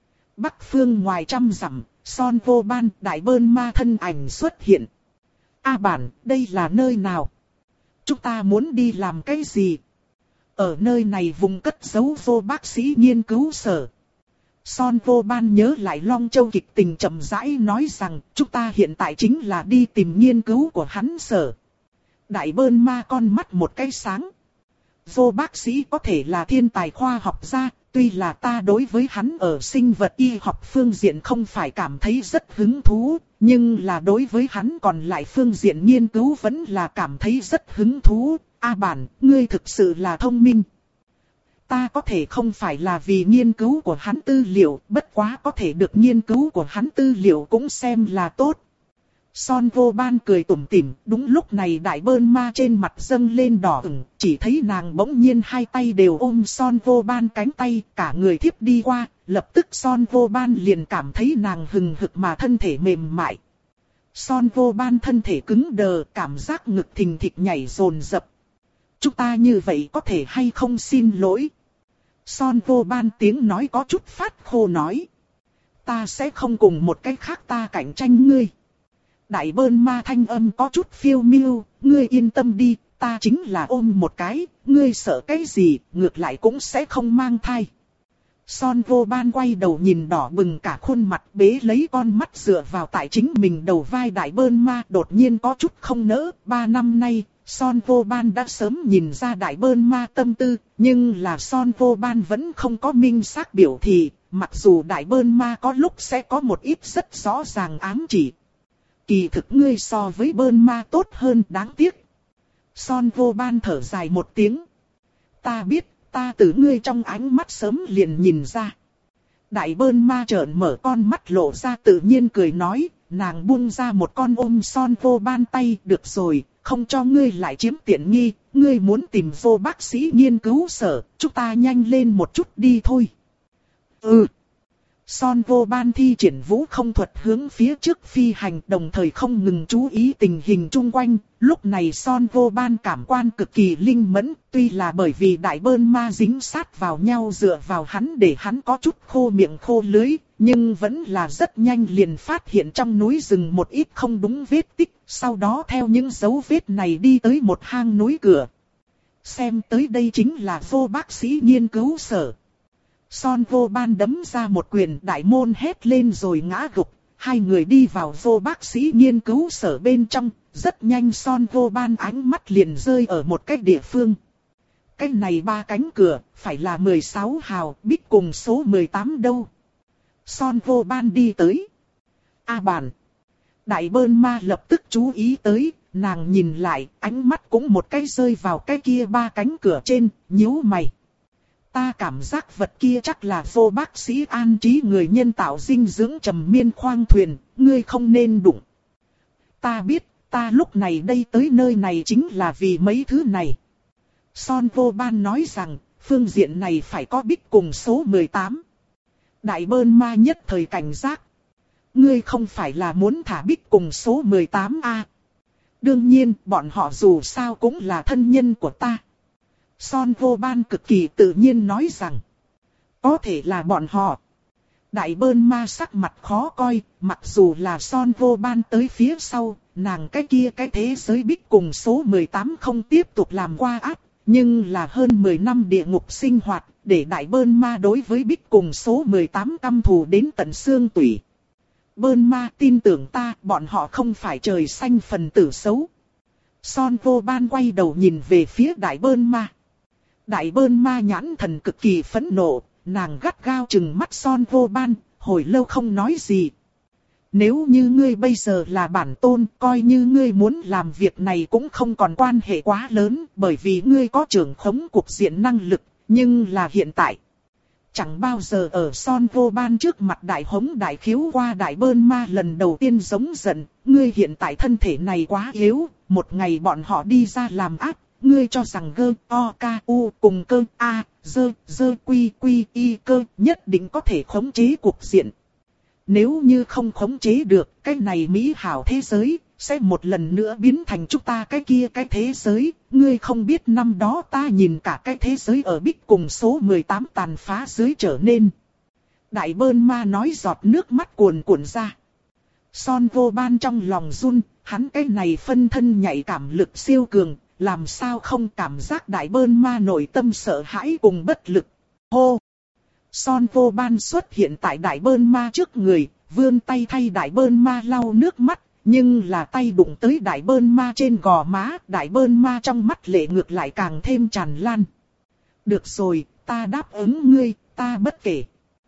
Bắc phương ngoài trăm dặm, Son Vô Ban, Đại Bơn Ma thân ảnh xuất hiện. A bản, đây là nơi nào? Chúng ta muốn đi làm cái gì? Ở nơi này vùng cất giấu vô bác sĩ nghiên cứu sở. Son Vô Ban nhớ lại Long Châu kịch tình chậm rãi nói rằng, chúng ta hiện tại chính là đi tìm nghiên cứu của hắn sở. Đại Bơn Ma con mắt một cái sáng. Vô bác sĩ có thể là thiên tài khoa học gia, tuy là ta đối với hắn ở sinh vật y học phương diện không phải cảm thấy rất hứng thú, nhưng là đối với hắn còn lại phương diện nghiên cứu vẫn là cảm thấy rất hứng thú. A bản, ngươi thực sự là thông minh. Ta có thể không phải là vì nghiên cứu của hắn tư liệu, bất quá có thể được nghiên cứu của hắn tư liệu cũng xem là tốt. Son Vô Ban cười tủm tỉm, đúng lúc này Đại Bơn Ma trên mặt dâng lên đỏ ửng, chỉ thấy nàng bỗng nhiên hai tay đều ôm Son Vô Ban cánh tay, cả người thiếp đi qua, lập tức Son Vô Ban liền cảm thấy nàng hừng hực mà thân thể mềm mại. Son Vô Ban thân thể cứng đờ, cảm giác ngực thình thịch nhảy dồn dập. Chúng ta như vậy có thể hay không xin lỗi? Son Vô Ban tiếng nói có chút phát khô nói. Ta sẽ không cùng một cái khác ta cạnh tranh ngươi. Đại Bơn Ma thanh âm có chút phiêu miêu, ngươi yên tâm đi, ta chính là ôm một cái, ngươi sợ cái gì, ngược lại cũng sẽ không mang thai. Son Vô Ban quay đầu nhìn đỏ bừng cả khuôn mặt, bế lấy con mắt dựa vào tại chính mình đầu vai Đại Bơn Ma, đột nhiên có chút không nỡ. Ba năm nay, Son Vô Ban đã sớm nhìn ra Đại Bơn Ma tâm tư, nhưng là Son Vô Ban vẫn không có minh xác biểu thị, mặc dù Đại Bơn Ma có lúc sẽ có một ít rất rõ ràng ám chỉ. Kỳ thực ngươi so với Bơn Ma tốt hơn, đáng tiếc. Son Vô Ban thở dài một tiếng. Ta biết, ta từ ngươi trong ánh mắt sớm liền nhìn ra. Đại Bơn Ma trợn mở con mắt lộ ra tự nhiên cười nói, nàng buông ra một con ôm Son Vô Ban tay, được rồi, không cho ngươi lại chiếm tiện nghi, ngươi muốn tìm vô bác sĩ nghiên cứu sở, chúng ta nhanh lên một chút đi thôi. Ừ. Son Vô Ban thi triển vũ không thuật hướng phía trước phi hành, đồng thời không ngừng chú ý tình hình chung quanh. Lúc này Son Vô Ban cảm quan cực kỳ linh mẫn, tuy là bởi vì đại bơn ma dính sát vào nhau dựa vào hắn để hắn có chút khô miệng khô lưới, nhưng vẫn là rất nhanh liền phát hiện trong núi rừng một ít không đúng vết tích, sau đó theo những dấu vết này đi tới một hang núi cửa. Xem tới đây chính là Vô bác sĩ nghiên cứu sở. Son Vô Ban đấm ra một quyền, đại môn hét lên rồi ngã gục. Hai người đi vào Vô bác sĩ nghiên cứu sở bên trong. Rất nhanh Son Vô Ban ánh mắt liền rơi ở một cái địa phương. Cái này ba cánh cửa, phải là mười sáu hào, bích cùng số mười tám đâu. Son Vô Ban đi tới. A bàn. Đại bơn ma lập tức chú ý tới, nàng nhìn lại, ánh mắt cũng một cái rơi vào cái kia ba cánh cửa trên, nhíu mày. Ta cảm giác vật kia chắc là Vô bác sĩ an trí người nhân tạo dinh dưỡng trầm miên khoang thuyền, ngươi không nên đụng. Ta biết, ta lúc này đây tới nơi này chính là vì mấy thứ này. Son Vô Ban nói rằng, phương diện này phải có bích cùng số mười tám. Đại bơn ma nhất thời cảnh giác. Ngươi không phải là muốn thả bích cùng số mười tám a? Đương nhiên, bọn họ dù sao cũng là thân nhân của ta. Son Vô Ban cực kỳ tự nhiên nói rằng, có thể là bọn họ. Đại bơn ma sắc mặt khó coi, mặc dù là Son Vô Ban tới phía sau, nàng cái kia cái thế giới bích cùng số mười tám không tiếp tục làm qua ác, nhưng là hơn mười năm địa ngục sinh hoạt, để đại bơn ma đối với bích cùng số mười tám căm thù đến tận xương tủy. Bơn ma tin tưởng ta, bọn họ không phải trời xanh phần tử xấu. Son Vô Ban quay đầu nhìn về phía đại bơn ma. Đại bơn ma nhãn thần cực kỳ phẫn nộ, nàng gắt gao trừng mắt Son Vô Ban, hồi lâu không nói gì. Nếu như ngươi bây giờ là bản tôn, coi như ngươi muốn làm việc này cũng không còn quan hệ quá lớn, bởi vì ngươi có trưởng khống cục diện năng lực, nhưng là hiện tại. Chẳng bao giờ ở Son Vô Ban trước mặt đại hống đại khiếu qua đại bơn ma lần đầu tiên giống giận, ngươi hiện tại thân thể này quá yếu, một ngày bọn họ đi ra làm ác. Ngươi cho rằng gơ, o, ca, u cùng cơ, a, dơ, dơ, quy, quy, y cơ nhất định có thể khống chế cục diện. Nếu như không khống chế được, cái này mỹ hảo thế giới, sẽ một lần nữa biến thành chúng ta cái kia cái thế giới. Ngươi không biết năm đó ta nhìn cả cái thế giới ở bích cùng số mười tám tàn phá dưới trở nên. Đại bơn ma nói giọt nước mắt cuồn cuộn ra. Son Vô Ban trong lòng run, hắn cái này phân thân nhạy cảm lực siêu cường. Làm sao không cảm giác đại bơn ma nội tâm sợ hãi cùng bất lực. Hô! Son Vô Ban xuất hiện tại đại bơn ma trước người, vươn tay thay đại bơn ma lau nước mắt, nhưng là tay đụng tới đại bơn ma trên gò má, đại bơn ma trong mắt lệ ngược lại càng thêm tràn lan. Được rồi, ta đáp ứng ngươi, ta bất kể.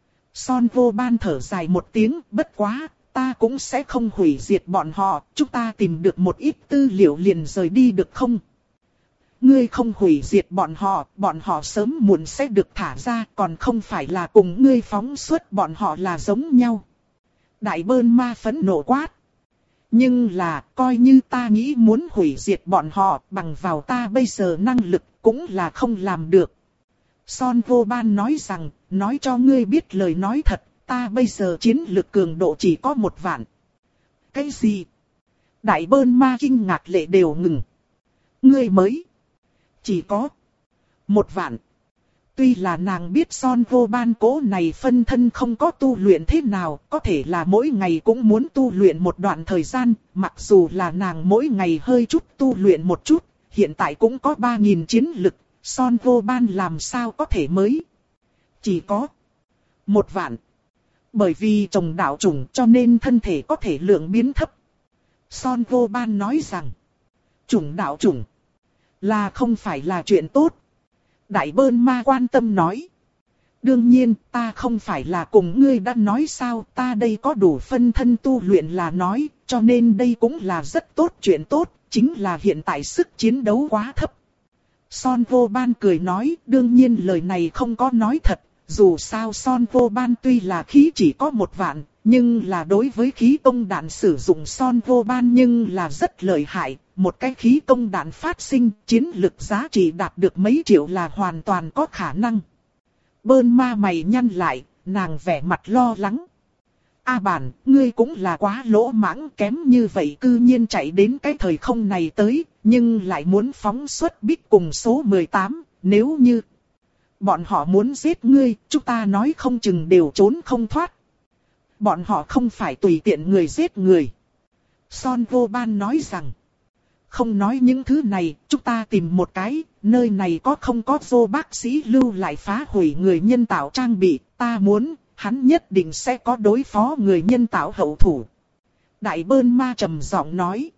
Son Vô Ban thở dài một tiếng, bất quá, ta cũng sẽ không hủy diệt bọn họ, chúng ta tìm được một ít tư liệu liền rời đi được không? Ngươi không hủy diệt bọn họ, bọn họ sớm muộn sẽ được thả ra, còn không phải là cùng ngươi phóng xuất bọn họ là giống nhau. Đại bơn ma phẫn nộ quát. Nhưng là, coi như ta nghĩ muốn hủy diệt bọn họ, bằng vào ta bây giờ năng lực, cũng là không làm được. Son Vô Ban nói rằng, nói cho ngươi biết lời nói thật, ta bây giờ chiến lực cường độ chỉ có một vạn. Cái gì? Đại bơn ma kinh ngạc lệ đều ngừng. Ngươi mới chỉ có một vạn. Tuy là nàng biết Son Vô Ban cố này phân thân không có tu luyện thế nào, có thể là mỗi ngày cũng muốn tu luyện một đoạn thời gian, mặc dù là nàng mỗi ngày hơi chút tu luyện một chút, hiện tại cũng có ba nghìn chiến lực, Son Vô Ban làm sao có thể mới chỉ có một vạn. Bởi vì trồng đạo chủng cho nên thân thể có thể lượng biến thấp. Son Vô Ban nói rằng, chủng đạo chủng là không phải là chuyện tốt. Đại bơn ma quan tâm nói. Đương nhiên ta không phải là cùng ngươi đã nói sao, ta đây có đủ phân thân tu luyện là nói, cho nên đây cũng là rất tốt chuyện tốt, chính là hiện tại sức chiến đấu quá thấp. Son Vô Ban cười nói, đương nhiên lời này không có nói thật, dù sao Son Vô Ban tuy là khí chỉ có một vạn, nhưng là đối với khí công đạn sử dụng Son Vô Ban nhưng là rất lợi hại. Một cái khí công đạn phát sinh, chiến lực giá trị đạt được mấy triệu là hoàn toàn có khả năng. Bơn ma mày nhăn lại, nàng vẻ mặt lo lắng. A bản, ngươi cũng là quá lỗ mãng, kém như vậy cư nhiên chạy đến cái thời không này tới, nhưng lại muốn phóng xuất Bích cùng số mười tám, nếu như bọn họ muốn giết ngươi, chúng ta nói không chừng đều trốn không thoát. Bọn họ không phải tùy tiện người giết người. Son vô ban nói rằng, không nói những thứ này, chúng ta tìm một cái, nơi này có không có vô bác sĩ lưu lại phá hủy người nhân tạo trang bị, ta muốn, hắn nhất định sẽ có đối phó người nhân tạo hậu thủ. Đại bơn ma trầm giọng nói,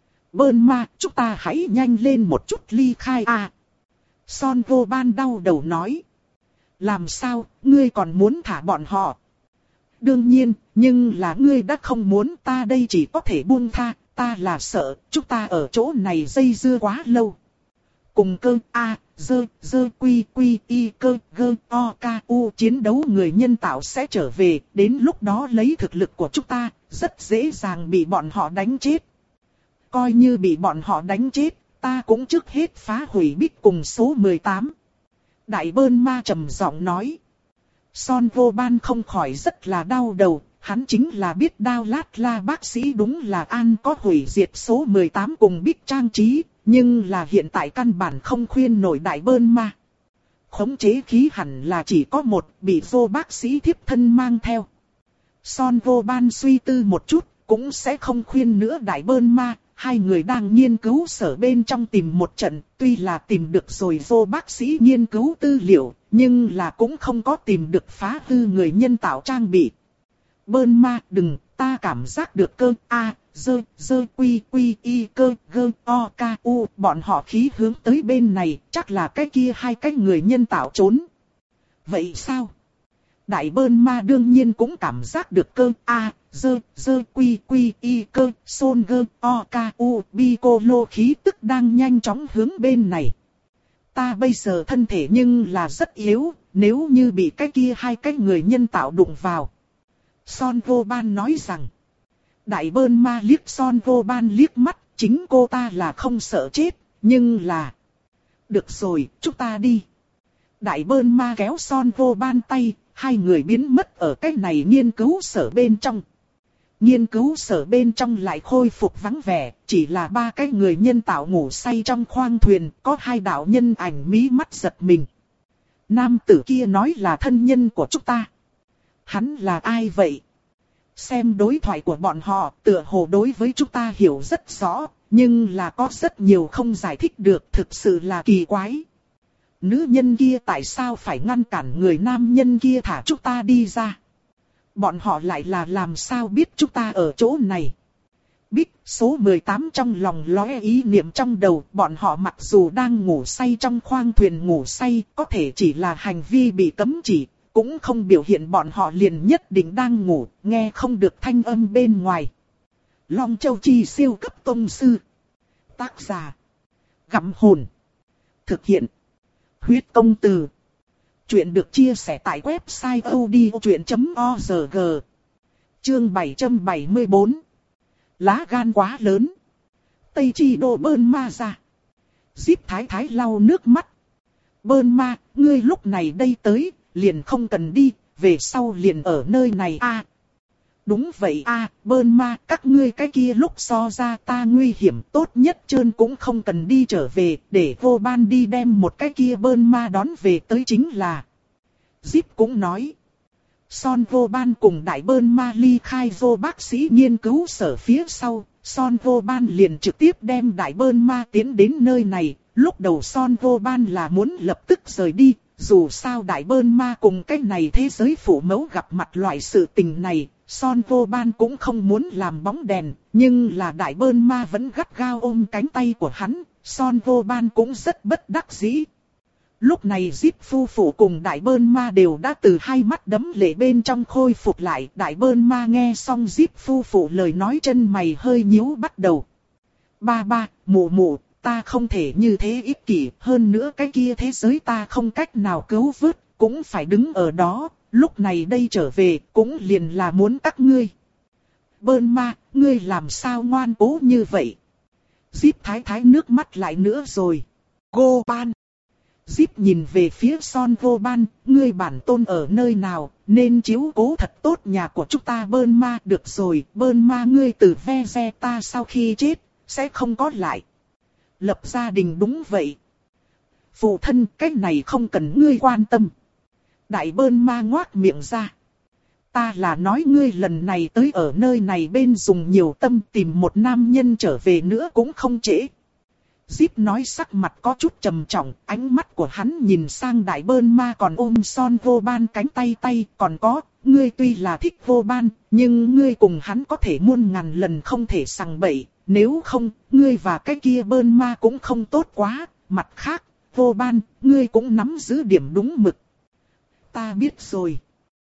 bơn ma, chúng ta hãy nhanh lên một chút ly khai a. À. Son vô ban đau đầu nói, làm sao, ngươi còn muốn thả bọn họ? Đương nhiên, nhưng là ngươi đã không muốn, ta đây chỉ có thể buông tha, ta là sợ, chúng ta ở chỗ này dây dưa quá lâu. Cùng cơ A, dơ, dơ quy quy y cơ gơ o ca u chiến đấu người nhân tạo sẽ trở về, đến lúc đó lấy thực lực của chúng ta, rất dễ dàng bị bọn họ đánh chết. Coi như bị bọn họ đánh chết, ta cũng trước hết phá hủy Bích cùng số mười tám. Đại bơn ma trầm giọng nói. Son vô ban không khỏi rất là đau đầu, hắn chính là biết Đao Lát La bác sĩ đúng là an có hủy diệt số mười tám cùng Bích trang trí, nhưng là hiện tại căn bản không khuyên nổi đại bơn ma. Khống chế khí hẳn là chỉ có một, bị vô bác sĩ thiếp thân mang theo. Son vô ban suy tư một chút, cũng sẽ không khuyên nữa đại bơn ma. Hai người đang nghiên cứu sở bên trong tìm một trận, tuy là tìm được rồi vô bác sĩ nghiên cứu tư liệu, nhưng là cũng không có tìm được phá hư người nhân tạo trang bị. Bơn ma, đừng, ta cảm giác được cơ A, dơ, dơ quy quy y cơ gơ o ca u, bọn họ khí hướng tới bên này, chắc là cái kia hai cái người nhân tạo trốn. Vậy sao? Đại bơn ma đương nhiên cũng cảm giác được cơ A, dơ, dơ quy quy y cơ, sôn gơ o ca u, bi cô lô khí tức đang nhanh chóng hướng bên này. Ta bây giờ thân thể nhưng là rất yếu, nếu như bị cái kia hai cái người nhân tạo đụng vào. Son vô ban nói rằng, đại bơn ma liếc son vô ban liếc mắt, chính cô ta là không sợ chết, nhưng là... Được rồi, chúng ta đi. Đại bơn ma kéo son vô ban tay, hai người biến mất ở cái này nghiên cứu sở bên trong. Nghiên cứu sở bên trong lại khôi phục vắng vẻ, chỉ là ba cái người nhân tạo ngủ say trong khoang thuyền, có hai đạo nhân ảnh mí mắt giật mình. Nam tử kia nói là thân nhân của chúng ta. Hắn là ai vậy? Xem đối thoại của bọn họ, tựa hồ đối với chúng ta hiểu rất rõ, nhưng là có rất nhiều không giải thích được, thực sự là kỳ quái. Nữ nhân kia tại sao phải ngăn cản người nam nhân kia thả chúng ta đi ra? Bọn họ lại là làm sao biết chúng ta ở chỗ này? Bích, số mười tám trong lòng lóe ý niệm trong đầu, bọn họ mặc dù đang ngủ say trong khoang thuyền ngủ say, có thể chỉ là hành vi bị cấm chỉ, cũng không biểu hiện bọn họ liền nhất định đang ngủ, nghe không được thanh âm bên ngoài. Long Châu Chi siêu cấp tông sư. Tác giả: Gặm Hồn. Thực hiện: Huyết Công Từ. Chuyện được chia sẻ tại website odchuyện chấm org. Chương bảy trăm bảy mươi bốn. Lá gan quá lớn. Tây Chi Đô bơn ma ra. Díp thái thái lau nước mắt. Bơn ma, ngươi lúc này đây tới, liền không cần đi, về sau liền ở nơi này a. À, đúng vậy a, à, bơn ma, các ngươi cái kia lúc so ra ta nguy hiểm, tốt nhất trơn cũng không cần đi trở về, để vô ban đi đem một cái kia bơn ma đón về tới chính là. Zip cũng nói. Son vô ban cùng đại bơn ma ly khai vô bác sĩ nghiên cứu sở phía sau, Son vô ban liền trực tiếp đem đại bơn ma tiến đến nơi này. Lúc đầu Son vô ban là muốn lập tức rời đi, dù sao đại bơn ma cùng cái này thế giới phủ mẫu gặp mặt loại sự tình này, Son vô ban cũng không muốn làm bóng đèn, nhưng là đại bơn ma vẫn gắt gao ôm cánh tay của hắn, Son vô ban cũng rất bất đắc dĩ. Lúc này Zip phu phụ cùng đại bơn ma đều đã từ hai mắt đấm lệ bên trong khôi phục lại. Đại bơn ma nghe xong Zip phu phụ lời nói, chân mày hơi nhíu bắt đầu. Ba ba, mụ mụ, ta không thể như thế ích kỷ, hơn nữa cái kia thế giới ta không cách nào cứu vớt, cũng phải đứng ở đó, lúc này đây trở về cũng liền là muốn các ngươi. Bơn ma, ngươi làm sao ngoan cố như vậy? Zip thái thái nước mắt lại nữa rồi. Cô ban. Zip nhìn về phía Son Vô Ban, ngươi bản tôn ở nơi nào, nên chiếu cố thật tốt nhà của chúng ta Bơn Ma. Được rồi, Bơn Ma ngươi từ Vegeta sau khi chết, sẽ không có lại. Lập gia đình đúng vậy. Phụ thân, cái này không cần ngươi quan tâm. Đại Bơn Ma ngoác miệng ra. Ta là nói ngươi lần này tới ở nơi này bên dùng nhiều tâm tìm một nam nhân trở về nữa cũng không trễ. Zip nói sắc mặt có chút trầm trọng, ánh mắt của hắn nhìn sang Đại Bơn Ma còn ôm Son Vô Ban cánh tay tay, còn có, ngươi tuy là thích Vô Ban, nhưng ngươi cùng hắn có thể muôn ngàn lần không thể sằng bậy, nếu không, ngươi và cái kia Bơn Ma cũng không tốt quá, mặt khác, Vô Ban, ngươi cũng nắm giữ điểm đúng mực. Ta biết rồi.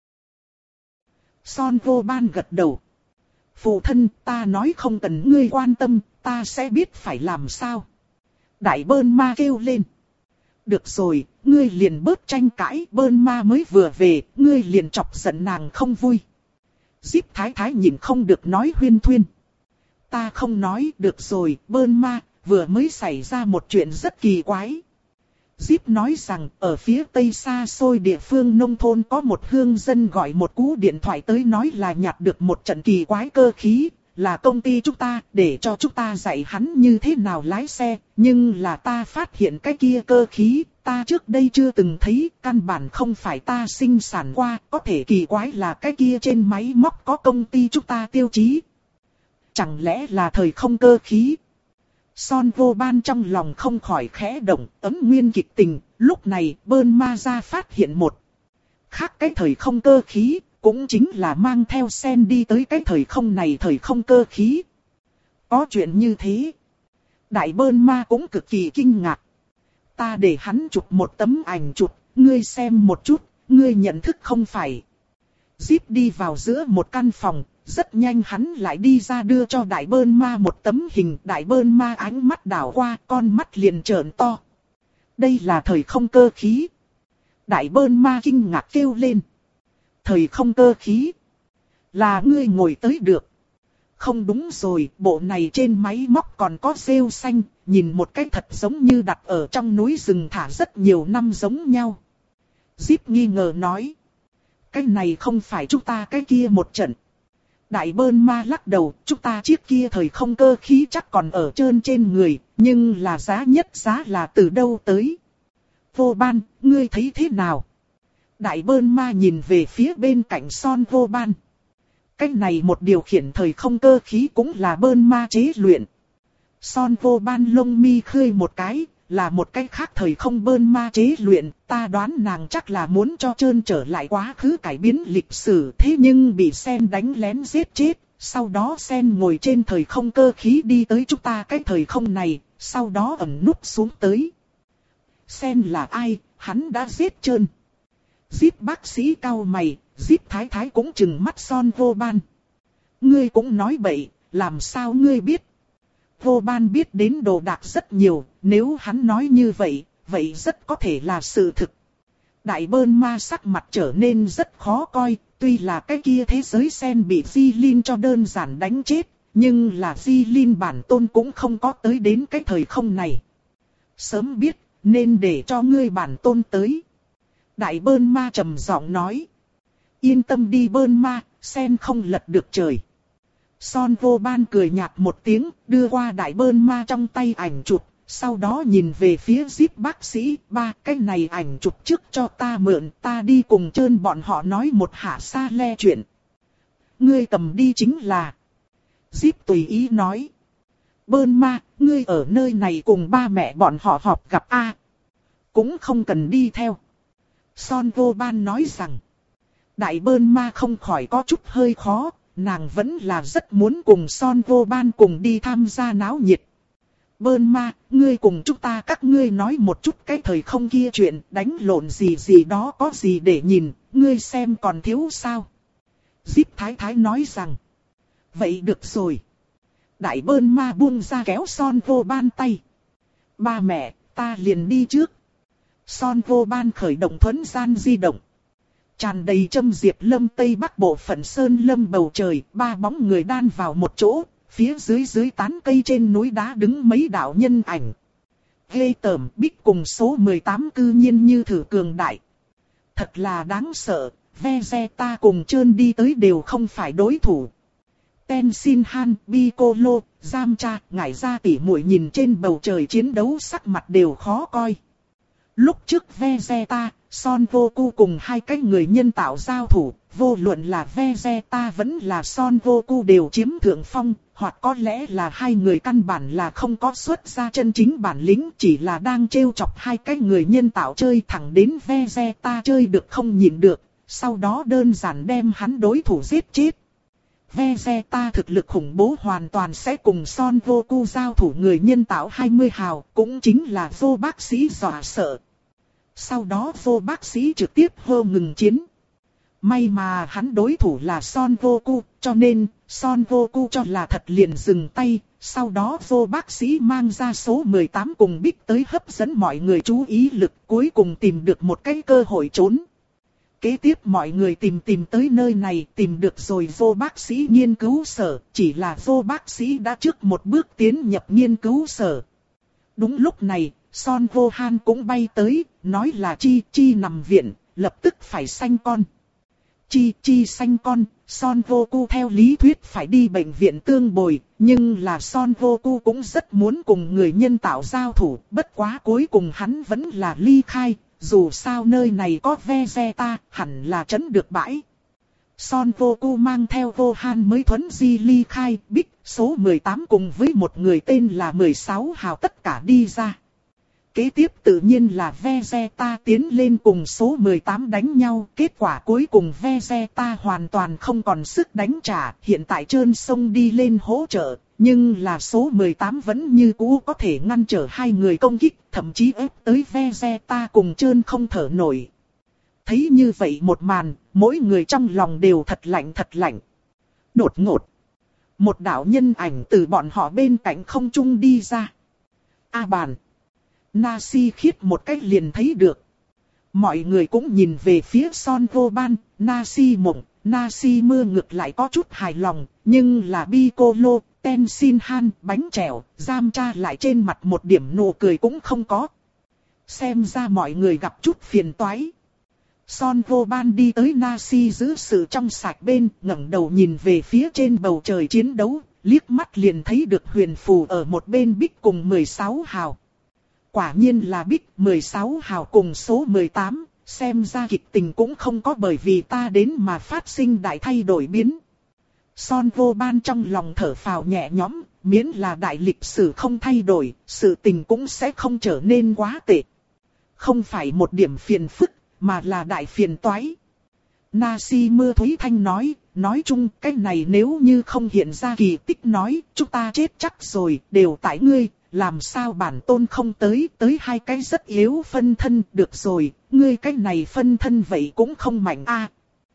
Son Vô Ban gật đầu. Phụ thân, ta nói không cần ngươi quan tâm, ta sẽ biết phải làm sao. Đại Bơn Ma kêu lên. Được rồi, ngươi liền bớt tranh cãi, Bơn Ma mới vừa về, ngươi liền chọc giận nàng không vui. Zip thái thái nhìn không được nói huyên thuyên. Ta không nói, được rồi, Bơn Ma, vừa mới xảy ra một chuyện rất kỳ quái. Zip nói rằng, ở phía tây xa xôi địa phương nông thôn có một hương dân gọi một cú điện thoại tới nói là nhặt được một trận kỳ quái cơ khí, là công ty chúng ta, để cho chúng ta dạy hắn như thế nào lái xe, nhưng là ta phát hiện cái kia cơ khí, ta trước đây chưa từng thấy, căn bản không phải ta sinh sản qua, có thể kỳ quái là cái kia trên máy móc có công ty chúng ta tiêu chí. Chẳng lẽ là thời không cơ khí? Son Vô Ban trong lòng không khỏi khẽ động, ấm nguyên kịch tình, lúc này Bơn Ma ra phát hiện một khác cái thời không cơ khí, cũng chính là mang theo sen đi tới cái thời không này thời không cơ khí. Có chuyện như thế. Đại Bơn Ma cũng cực kỳ kinh ngạc. Ta để hắn chụp một tấm ảnh chụp, ngươi xem một chút, ngươi nhận thức không phải. Zip đi vào giữa một căn phòng, rất nhanh hắn lại đi ra đưa cho Đại Bơn Ma một tấm hình. Đại Bơn Ma ánh mắt đảo qua, con mắt liền trợn to. Đây là thời không cơ khí. Đại Bơn Ma kinh ngạc kêu lên. Thời không cơ khí? Là ngươi ngồi tới được. Không đúng rồi, bộ này trên máy móc còn có rêu xanh, nhìn một cái thật giống như đặt ở trong núi rừng thả rất nhiều năm giống nhau. Zip nghi ngờ nói. Cái này không phải chúng ta cái kia một trận. Đại Bơn Ma lắc đầu, chúng ta chiếc kia thời không cơ khí chắc còn ở trơn trên người, nhưng là giá nhất giá là từ đâu tới. Vô Ban, ngươi thấy thế nào? Đại Bơn Ma nhìn về phía bên cạnh Son Vô Ban. Cái này một điều khiển thời không cơ khí cũng là Bơn Ma chế luyện. Son Vô Ban lông mi khơi một cái, là một cái khác thời không Bơn Ma chế luyện. Ta đoán nàng chắc là muốn cho trơn trở lại quá khứ cải biến lịch sử, thế nhưng bị Sen đánh lén giết chết. Sau đó Sen ngồi trên thời không cơ khí đi tới chúng ta cái thời không này, sau đó ẩn núp xuống tới. Sen là ai, hắn đã giết trơn. Zip bác sĩ cau mày, Zip thái thái cũng trừng mắt Son Vô Ban. Ngươi cũng nói bậy, làm sao ngươi biết? Vô Ban biết đến đồ đạc rất nhiều, nếu hắn nói như vậy, vậy rất có thể là sự thực. Đại Bơn Ma sắc mặt trở nên rất khó coi, tuy là cái kia thế giới Sen bị Jilin cho đơn giản đánh chết, nhưng là Jilin bản tôn cũng không có tới đến cái thời không này. Sớm biết, nên để cho ngươi bản tôn tới. Đại Bơn Ma trầm giọng nói. Yên tâm đi Bơn Ma, Sen không lật được trời. Son Vô Ban cười nhạt một tiếng, đưa qua Đại Bơn Ma trong tay ảnh chụp, sau đó nhìn về phía Zip bác sĩ. Ba, cái này ảnh chụp trước cho ta mượn, ta đi cùng trơn bọn họ nói một hạ xa le chuyện. Ngươi cầm đi chính là. Zip tùy ý nói. Bơn Ma, ngươi ở nơi này cùng ba mẹ bọn họ họp gặp a, cũng không cần đi theo. Son Vô Ban nói rằng. Đại Bơn Ma không khỏi có chút hơi khó, nàng vẫn là rất muốn cùng Son Vô Ban cùng đi tham gia náo nhiệt. Bơn Ma, ngươi cùng chúng ta các ngươi nói một chút cái thời không kia chuyện, đánh lộn gì gì đó có gì để nhìn, ngươi xem còn thiếu sao. Zip thái thái nói rằng. Vậy được rồi. Đại Bơn Ma buông ra kéo Son Vô Ban tay. Ba mẹ, ta liền đi trước. Son Vô Ban khởi động thuấn gian di động. Tràn đầy châm diệp lâm tây bắc bộ phận sơn lâm bầu trời, ba bóng người đan vào một chỗ, phía dưới dưới tán cây trên núi đá đứng mấy đạo nhân ảnh. ghê tởm, Bích cùng số mười tám cư nhiên như thử cường đại. Thật là đáng sợ, Vegeta cùng Trơn đi tới đều không phải đối thủ. Tenshinhan, Piccolo, Yamcha, ngải ra tỉ muội nhìn trên bầu trời chiến đấu sắc mặt đều khó coi. Lúc trước Vegeta, Son Goku cùng hai cái người nhân tạo giao thủ, vô luận là Vegeta vẫn là Son Goku đều chiếm thượng phong, hoặc có lẽ là hai người căn bản là không có xuất ra chân chính bản lĩnh, chỉ là đang trêu chọc hai cái người nhân tạo chơi, thẳng đến Vegeta chơi được không nhịn được, sau đó đơn giản đem hắn đối thủ giết chết. Vegeta thực lực khủng bố hoàn toàn sẽ cùng Son Goku giao thủ người nhân tạo hai mươi hào, cũng chính là vô bác sĩ dọa sợ. Sau đó vô bác sĩ trực tiếp hô ngừng chiến. May mà hắn đối thủ là Son Goku, cho nên Son Goku cho là thật liền dừng tay. Sau đó vô bác sĩ mang ra số mười tám cùng Bích tới hấp dẫn mọi người chú ý lực, cuối cùng tìm được một cái cơ hội trốn. Kế tiếp mọi người tìm tìm tới nơi này, tìm được rồi vô bác sĩ nghiên cứu sở, chỉ là vô bác sĩ đã trước một bước tiến nhập nghiên cứu sở. Đúng lúc này, Son Gohan cũng bay tới, nói là Chi Chi nằm viện, lập tức phải sanh con. Chi Chi sanh con, Son Goku theo lý thuyết phải đi bệnh viện tương bồi, nhưng là Son Goku cũng rất muốn cùng người nhân tạo giao thủ, bất quá cuối cùng hắn vẫn là ly khai. Dù sao nơi này có Vegeta, hẳn là trấn được bãi. Son Goku mang theo Gohan mới thuấn di ly khai, Bích, số mười tám cùng với một người tên là mười sáu hào tất cả đi ra. Kế tiếp tự nhiên là Vegeta tiến lên cùng số mười tám đánh nhau, kết quả cuối cùng Vegeta hoàn toàn không còn sức đánh trả, hiện tại Trơn xông đi lên hỗ trợ. Nhưng là số mười tám vẫn như cũ có thể ngăn trở hai người công kích, thậm chí ép tới Vegeta cùng Trơn không thở nổi. Thấy như vậy một màn, mỗi người trong lòng đều thật lạnh thật lạnh. Đột ngột, một đạo nhân ảnh từ bọn họ bên cạnh không trung đi ra. A bàn. Nasi khiết một cách liền thấy được. Mọi người cũng nhìn về phía Son Gohan, Nasi mộng, Nasi mưa ngược lại có chút hài lòng, nhưng là Piccolo, Tenshinhan, bánh chèo, Yamcha lại trên mặt một điểm nụ cười cũng không có. Xem ra mọi người gặp chút phiền toái. Son Gohan đi tới Nasi giữ sự trong sạch bên, ngẩng đầu nhìn về phía trên bầu trời chiến đấu, liếc mắt liền thấy được huyền phù ở một bên Bích cùng mười sáu hào. Quả nhiên là Bích, mười sáu hào cùng số mười tám, xem ra kịch tình cũng không có bởi vì ta đến mà phát sinh đại thay đổi biến. Son Gohan trong lòng thở phào nhẹ nhõm, miễn là đại lịch sử không thay đổi, sự tình cũng sẽ không trở nên quá tệ. Không phải một điểm phiền phức, mà là đại phiền toái. Nasi mưa Thúy Thanh nói, nói chung cái này nếu như không hiện ra kỳ tích nói, chúng ta chết chắc rồi, đều tại ngươi, làm sao bản tôn không tới, tới hai cái rất yếu phân thân, được rồi, ngươi cái này phân thân vậy cũng không mạnh a.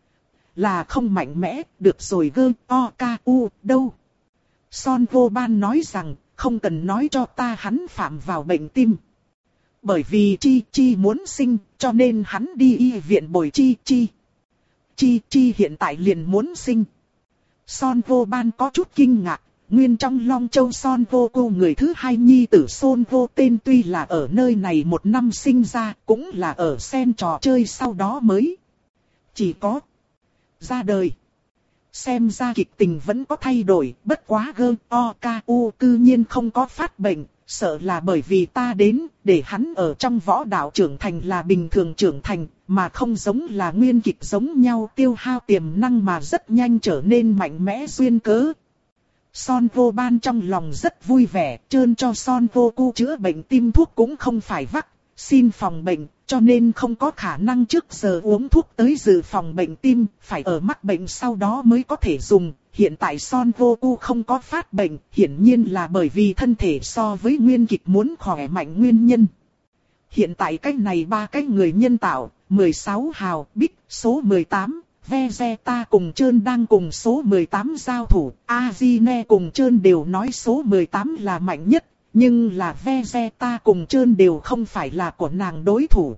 Là không mạnh mẽ, được rồi gơ, o, ca, u, đâu. Son Gohan nói rằng, không cần nói cho ta hắn phạm vào bệnh tim. Bởi vì Chi Chi muốn sinh, cho nên hắn đi y viện bồi Chi Chi. Chi Chi hiện tại liền muốn sinh. Son Gohan có chút kinh ngạc, nguyên trong Long Châu Son Goku người thứ hai nhi tử Son Go tên tuy là ở nơi này một năm sinh ra, cũng là ở sen trò chơi sau đó mới. Chỉ có ra đời. Xem ra kịch tình vẫn có thay đổi, bất quá gơ, o, ca, u cư nhiên không có phát bệnh, sợ là bởi vì ta đến, để hắn ở trong võ đạo trưởng thành là bình thường trưởng thành, mà không giống là nguyên kịch giống nhau tiêu hao tiềm năng mà rất nhanh trở nên mạnh mẽ duyên cớ. Son Gohan trong lòng rất vui vẻ, trơn cho Son Goku chữa bệnh tim thuốc cũng không phải vắt, xin phòng bệnh, cho nên không có khả năng trước giờ uống thuốc tới dự phòng bệnh tim, phải ở mắc bệnh sau đó mới có thể dùng. Hiện tại Son Goku không có phát bệnh, hiển nhiên là bởi vì thân thể so với nguyên kịch muốn khỏe mạnh nguyên nhân. Hiện tại cái này ba cái người nhân tạo, mười sáu hào, Bích, số mười tám, Vegeta cùng Trơn đang cùng số mười tám giao thủ, Azine cùng Trơn đều nói số mười tám là mạnh nhất, nhưng là Vegeta cùng Trơn đều không phải là của nàng đối thủ.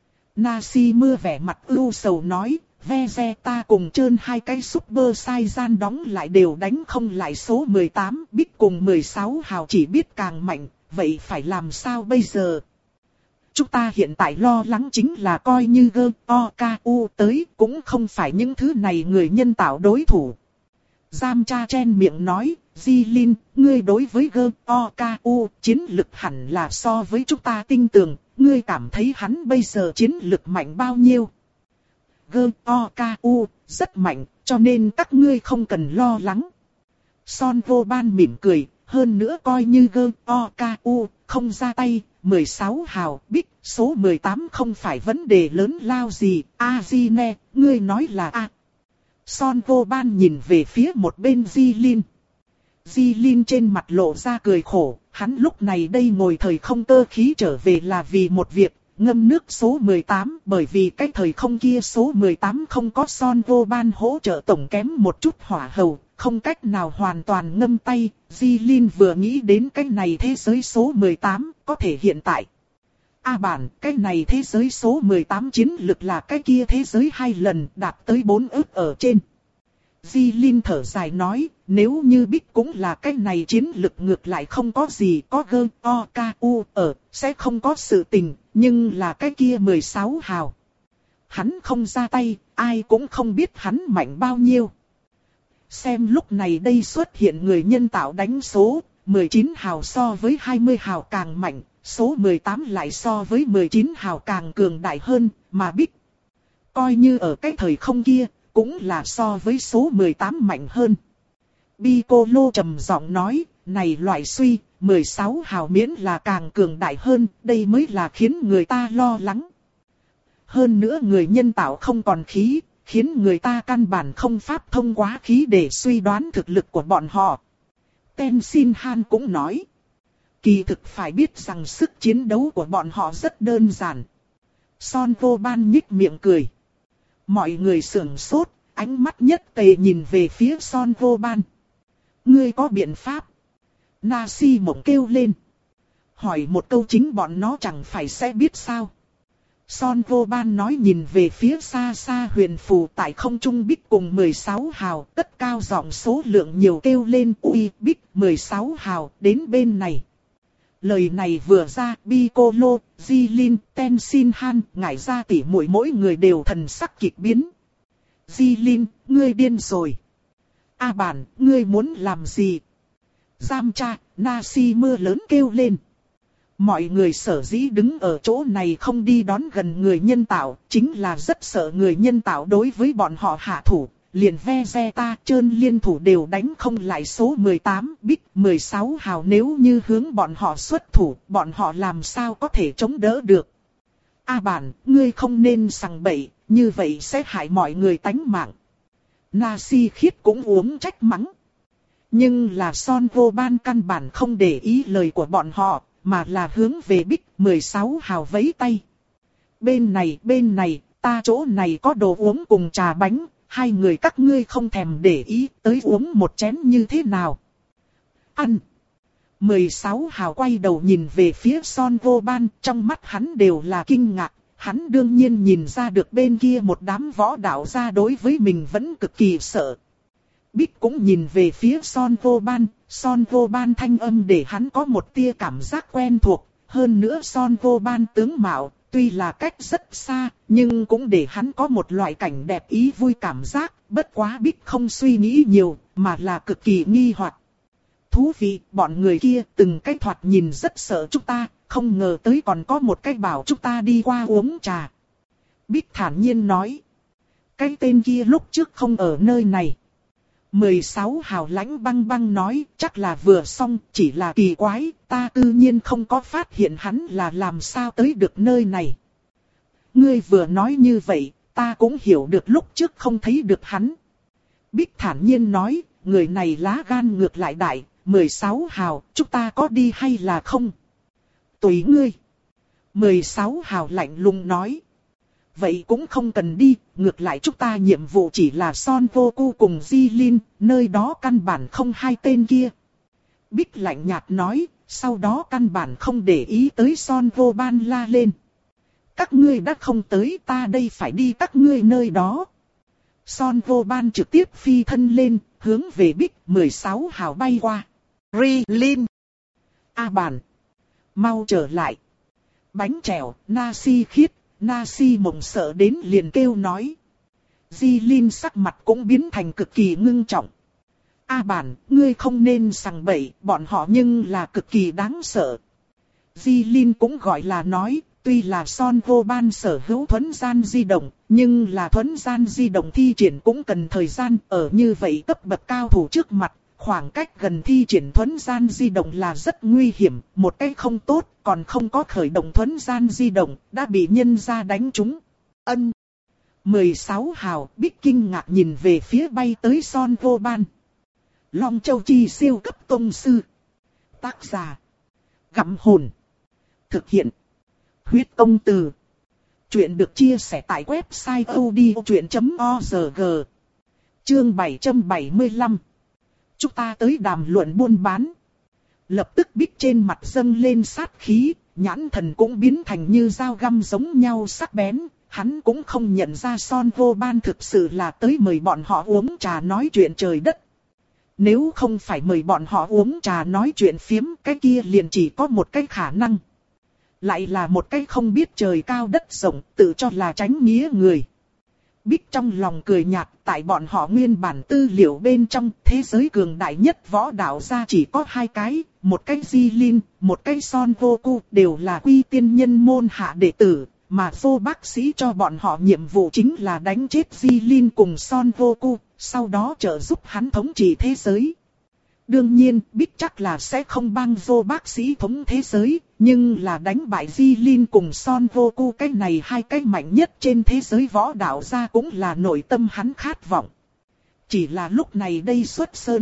Nasi mưa vẻ mặt ưu sầu nói, Vegeta cùng Trơn hai cái Super Saiyan đóng lại đều đánh không lại số mười tám, Bích cùng mười sáu hào chỉ biết càng mạnh, vậy phải làm sao bây giờ? Chúng ta hiện tại lo lắng chính là coi như G O K U tới cũng không phải những thứ này người nhân tạo đối thủ. Giam cha chen miệng nói, Jilin, ngươi đối với G O K U chiến lực hẳn là so với chúng ta tinh tường, ngươi cảm thấy hắn bây giờ chiến lực mạnh bao nhiêu? G O K U rất mạnh, cho nên các ngươi không cần lo lắng. Son Vô Ban mỉm cười, hơn nữa coi như G O K U không ra tay, mười sáu hào, Bích, số mười tám không phải vấn đề lớn lao gì, a di ne, ngươi nói là a. Son Vô Ban nhìn về phía một bên Jilin. Jilin trên mặt lộ ra cười khổ, hắn lúc này đây ngồi thời không cơ khí trở về là vì một việc, ngâm nước số mười tám, bởi vì cái thời không kia số mười tám không có Son Vô Ban hỗ trợ tổng kém một chút hỏa hầu, không cách nào hoàn toàn ngâm tay. Jilin vừa nghĩ đến cái này thế giới số mười tám, có thể hiện tại. A à bản, cái này thế giới số mười tám chiến lực là cái kia thế giới hai lần, đạt tới bốn ức ở trên. Jilin thở dài nói, nếu như Bích cũng là cái này chiến lực ngược lại không có gì, có G O K U ở, sẽ không có sự tình, nhưng là cái kia mười sáu hào. Hắn không ra tay, ai cũng không biết hắn mạnh bao nhiêu. Xem lúc này đây xuất hiện người nhân tạo đánh số, mười chín hào so với hai mươi hào càng mạnh, số mười tám lại so với mười chín hào càng cường đại hơn, mà Bích. Coi như ở cái thời không kia, cũng là so với số mười tám mạnh hơn. Piccolo trầm giọng nói, này loại suy, mười sáu hào miễn là càng cường đại hơn, đây mới là khiến người ta lo lắng. Hơn nữa người nhân tạo không còn khí, khiến người ta căn bản không pháp thông qua khí để suy đoán thực lực của bọn họ. Tenzin Han cũng nói, kỳ thực phải biết rằng sức chiến đấu của bọn họ rất đơn giản. Son Vô Ban nhích miệng cười. Mọi người sưởng sốt, ánh mắt nhất tề nhìn về phía Son Vô Ban. Ngươi có biện pháp? Nasi mộng kêu lên. Hỏi một câu chính bọn nó chẳng phải sẽ biết sao? Son Vô Ban nói nhìn về phía xa xa huyền phù tại không trung Bích cùng mười sáu hào, cất cao giọng số lượng nhiều kêu lên, ui Bích mười sáu hào đến bên này. Lời này vừa ra, Piccolo, Jilin, Tenzin Han, ngải ra tỉ muội mỗi người đều thần sắc kịch biến. Jilin, ngươi điên rồi. A à bản, ngươi muốn làm gì? Giam cha, Nasi mưa lớn kêu lên. Mọi người sở dĩ đứng ở chỗ này không đi đón gần người nhân tạo, chính là rất sợ người nhân tạo đối với bọn họ hạ thủ. Liền ve ve ta trơn liên thủ đều đánh không lại số mười tám, Bích mười sáu hào, nếu như hướng bọn họ xuất thủ, bọn họ làm sao có thể chống đỡ được. A à bản, ngươi không nên sằng bậy, như vậy sẽ hại mọi người tánh mạng. Nasi khiết cũng uống trách mắng. Nhưng là Son Vô Ban căn bản không để ý lời của bọn họ, mà là hướng về Bích mười sáu hào vẫy tay. Bên này, bên này, ta chỗ này có đồ uống cùng trà bánh. Hai người các ngươi không thèm để ý, tới uống một chén như thế nào? Ăn! mười sáu hào quay đầu nhìn về phía Son Vô Ban, trong mắt hắn đều là kinh ngạc. Hắn đương nhiên nhìn ra được bên kia một đám võ đạo gia đối với mình vẫn cực kỳ sợ. Bích cũng nhìn về phía Son Vô Ban, Son Vô Ban thanh âm để hắn có một tia cảm giác quen thuộc. Hơn nữa Son Vô Ban tướng mạo, tuy là cách rất xa, nhưng cũng để hắn có một loại cảnh đẹp ý vui cảm giác, bất quá Bích không suy nghĩ nhiều, mà là cực kỳ nghi hoặc. Thú vị, bọn người kia từng cái thoạt nhìn rất sợ chúng ta, không ngờ tới còn có một cái bảo chúng ta đi qua uống trà. Bích thản nhiên nói, cái tên kia lúc trước không ở nơi này. mười sáu hào lãnh băng băng nói, chắc là vừa xong, chỉ là kỳ quái, ta tự nhiên không có phát hiện hắn là làm sao tới được nơi này. Ngươi vừa nói như vậy, ta cũng hiểu được lúc trước không thấy được hắn. Bích thản nhiên nói, người này lá gan ngược lại đại, mười sáu hào, chúng ta có đi hay là không? Tùy ngươi. mười sáu hào lạnh lùng nói. Vậy cũng không cần đi, ngược lại chúng ta nhiệm vụ chỉ là Son Vô Cu cùng Jilin, nơi đó căn bản không hai tên kia. Bích lạnh nhạt nói, sau đó căn bản không để ý tới Son Vô Ban la lên. Các ngươi đã không tới, ta đây phải đi các ngươi nơi đó. Son Vô Ban trực tiếp phi thân lên, hướng về Bích mười sáu hào bay qua. Rilin. A bản. mau trở lại. Bánh trèo, Nasi khiết, Nasi mộng sợ đến liền kêu nói. Di Linh sắc mặt cũng biến thành cực kỳ ngưng trọng. A bản, ngươi không nên sằng bậy, bọn họ nhưng là cực kỳ đáng sợ. Di Linh cũng gọi là nói, tuy là Son Vô Ban sở hữu thuấn gian di động, nhưng là thuấn gian di động thi triển cũng cần thời gian, ở như vậy cấp bậc cao thủ trước mặt, khoảng cách gần thi triển thuấn gian di động là rất nguy hiểm, một cái không tốt, còn không có khởi động thuấn gian di động, đã bị nhân gia đánh trúng. Ân. mười sáu hào, Bích kinh ngạc nhìn về phía bay tới Son Vô Ban. Long Châu Chi siêu cấp tông sư. Tác giả. Gặm hồn. Thực hiện. Huyết công từ. Chuyện được chia sẻ tại website odchuyện chấm org. Chương bảy trăm bảy mươi lăm. Chúng ta tới đàm luận buôn bán. Lập tức Bích trên mặt dâng lên sát khí, nhãn thần cũng biến thành như dao găm giống nhau sắc bén. Hắn cũng không nhận ra Son Vô Ban thực sự là tới mời bọn họ uống trà nói chuyện trời đất. Nếu không phải mời bọn họ uống trà nói chuyện phiếm, cái kia liền chỉ có một cái khả năng. Lại là một cái không biết trời cao đất rộng, tự cho là tránh nghĩa người. Bích trong lòng cười nhạt, tại bọn họ nguyên bản tư liệu bên trong, thế giới cường đại nhất võ đạo gia chỉ có hai cái, một cái Di Linh, một cái Son Vô Cu, đều là quy tiên nhân môn hạ đệ tử, mà Vô bác sĩ cho bọn họ nhiệm vụ chính là đánh chết Di Linh cùng Son Vô Cu, sau đó trợ giúp hắn thống trị thế giới. Đương nhiên, Bích chắc là sẽ không bang Vô bác sĩ thống thế giới, nhưng là đánh bại Di Linh cùng Son Vô Cu cái này hai cái mạnh nhất trên thế giới võ đạo gia cũng là nội tâm hắn khát vọng. Chỉ là lúc này đây xuất sơn.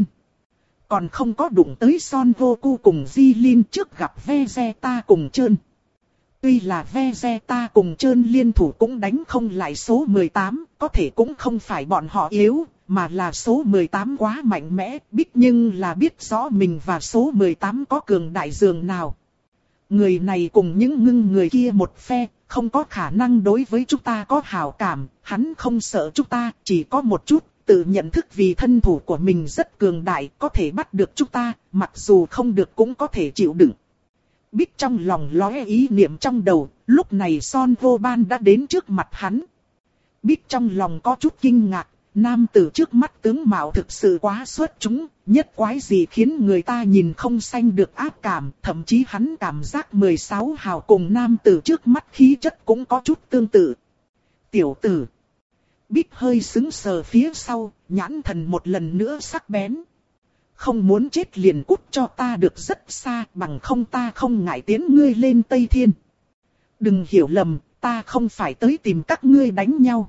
Còn không có đụng tới Son Vô Cu cùng Di Linh trước gặp Vegeta cùng Trơn. Tuy là Vegeta cùng Trơn liên thủ cũng đánh không lại số mười tám, có thể cũng không phải bọn họ yếu, mà là số mười tám quá mạnh mẽ, Bích nhưng là biết rõ mình và số mười tám có cường đại dường nào. Người này cùng những ngưng người kia một phe, không có khả năng đối với chúng ta có hảo cảm, hắn không sợ chúng ta, chỉ có một chút, tự nhận thức vì thân thủ của mình rất cường đại, có thể bắt được chúng ta, mặc dù không được cũng có thể chịu đựng. Bích trong lòng lóe ý niệm trong đầu, lúc này Son Vô Ban đã đến trước mặt hắn. Bích trong lòng có chút kinh ngạc, nam tử trước mắt tướng mạo thực sự quá xuất chúng, nhất quái gì khiến người ta nhìn không sanh được ác cảm, thậm chí hắn cảm giác mười sáu hào cùng nam tử trước mắt khí chất cũng có chút tương tự. Tiểu tử. Bích hơi sững sờ phía sau, nhãn thần một lần nữa sắc bén. Không muốn chết liền cút cho ta được rất xa, bằng không ta không ngại tiến ngươi lên Tây Thiên. Đừng hiểu lầm, ta không phải tới tìm các ngươi đánh nhau.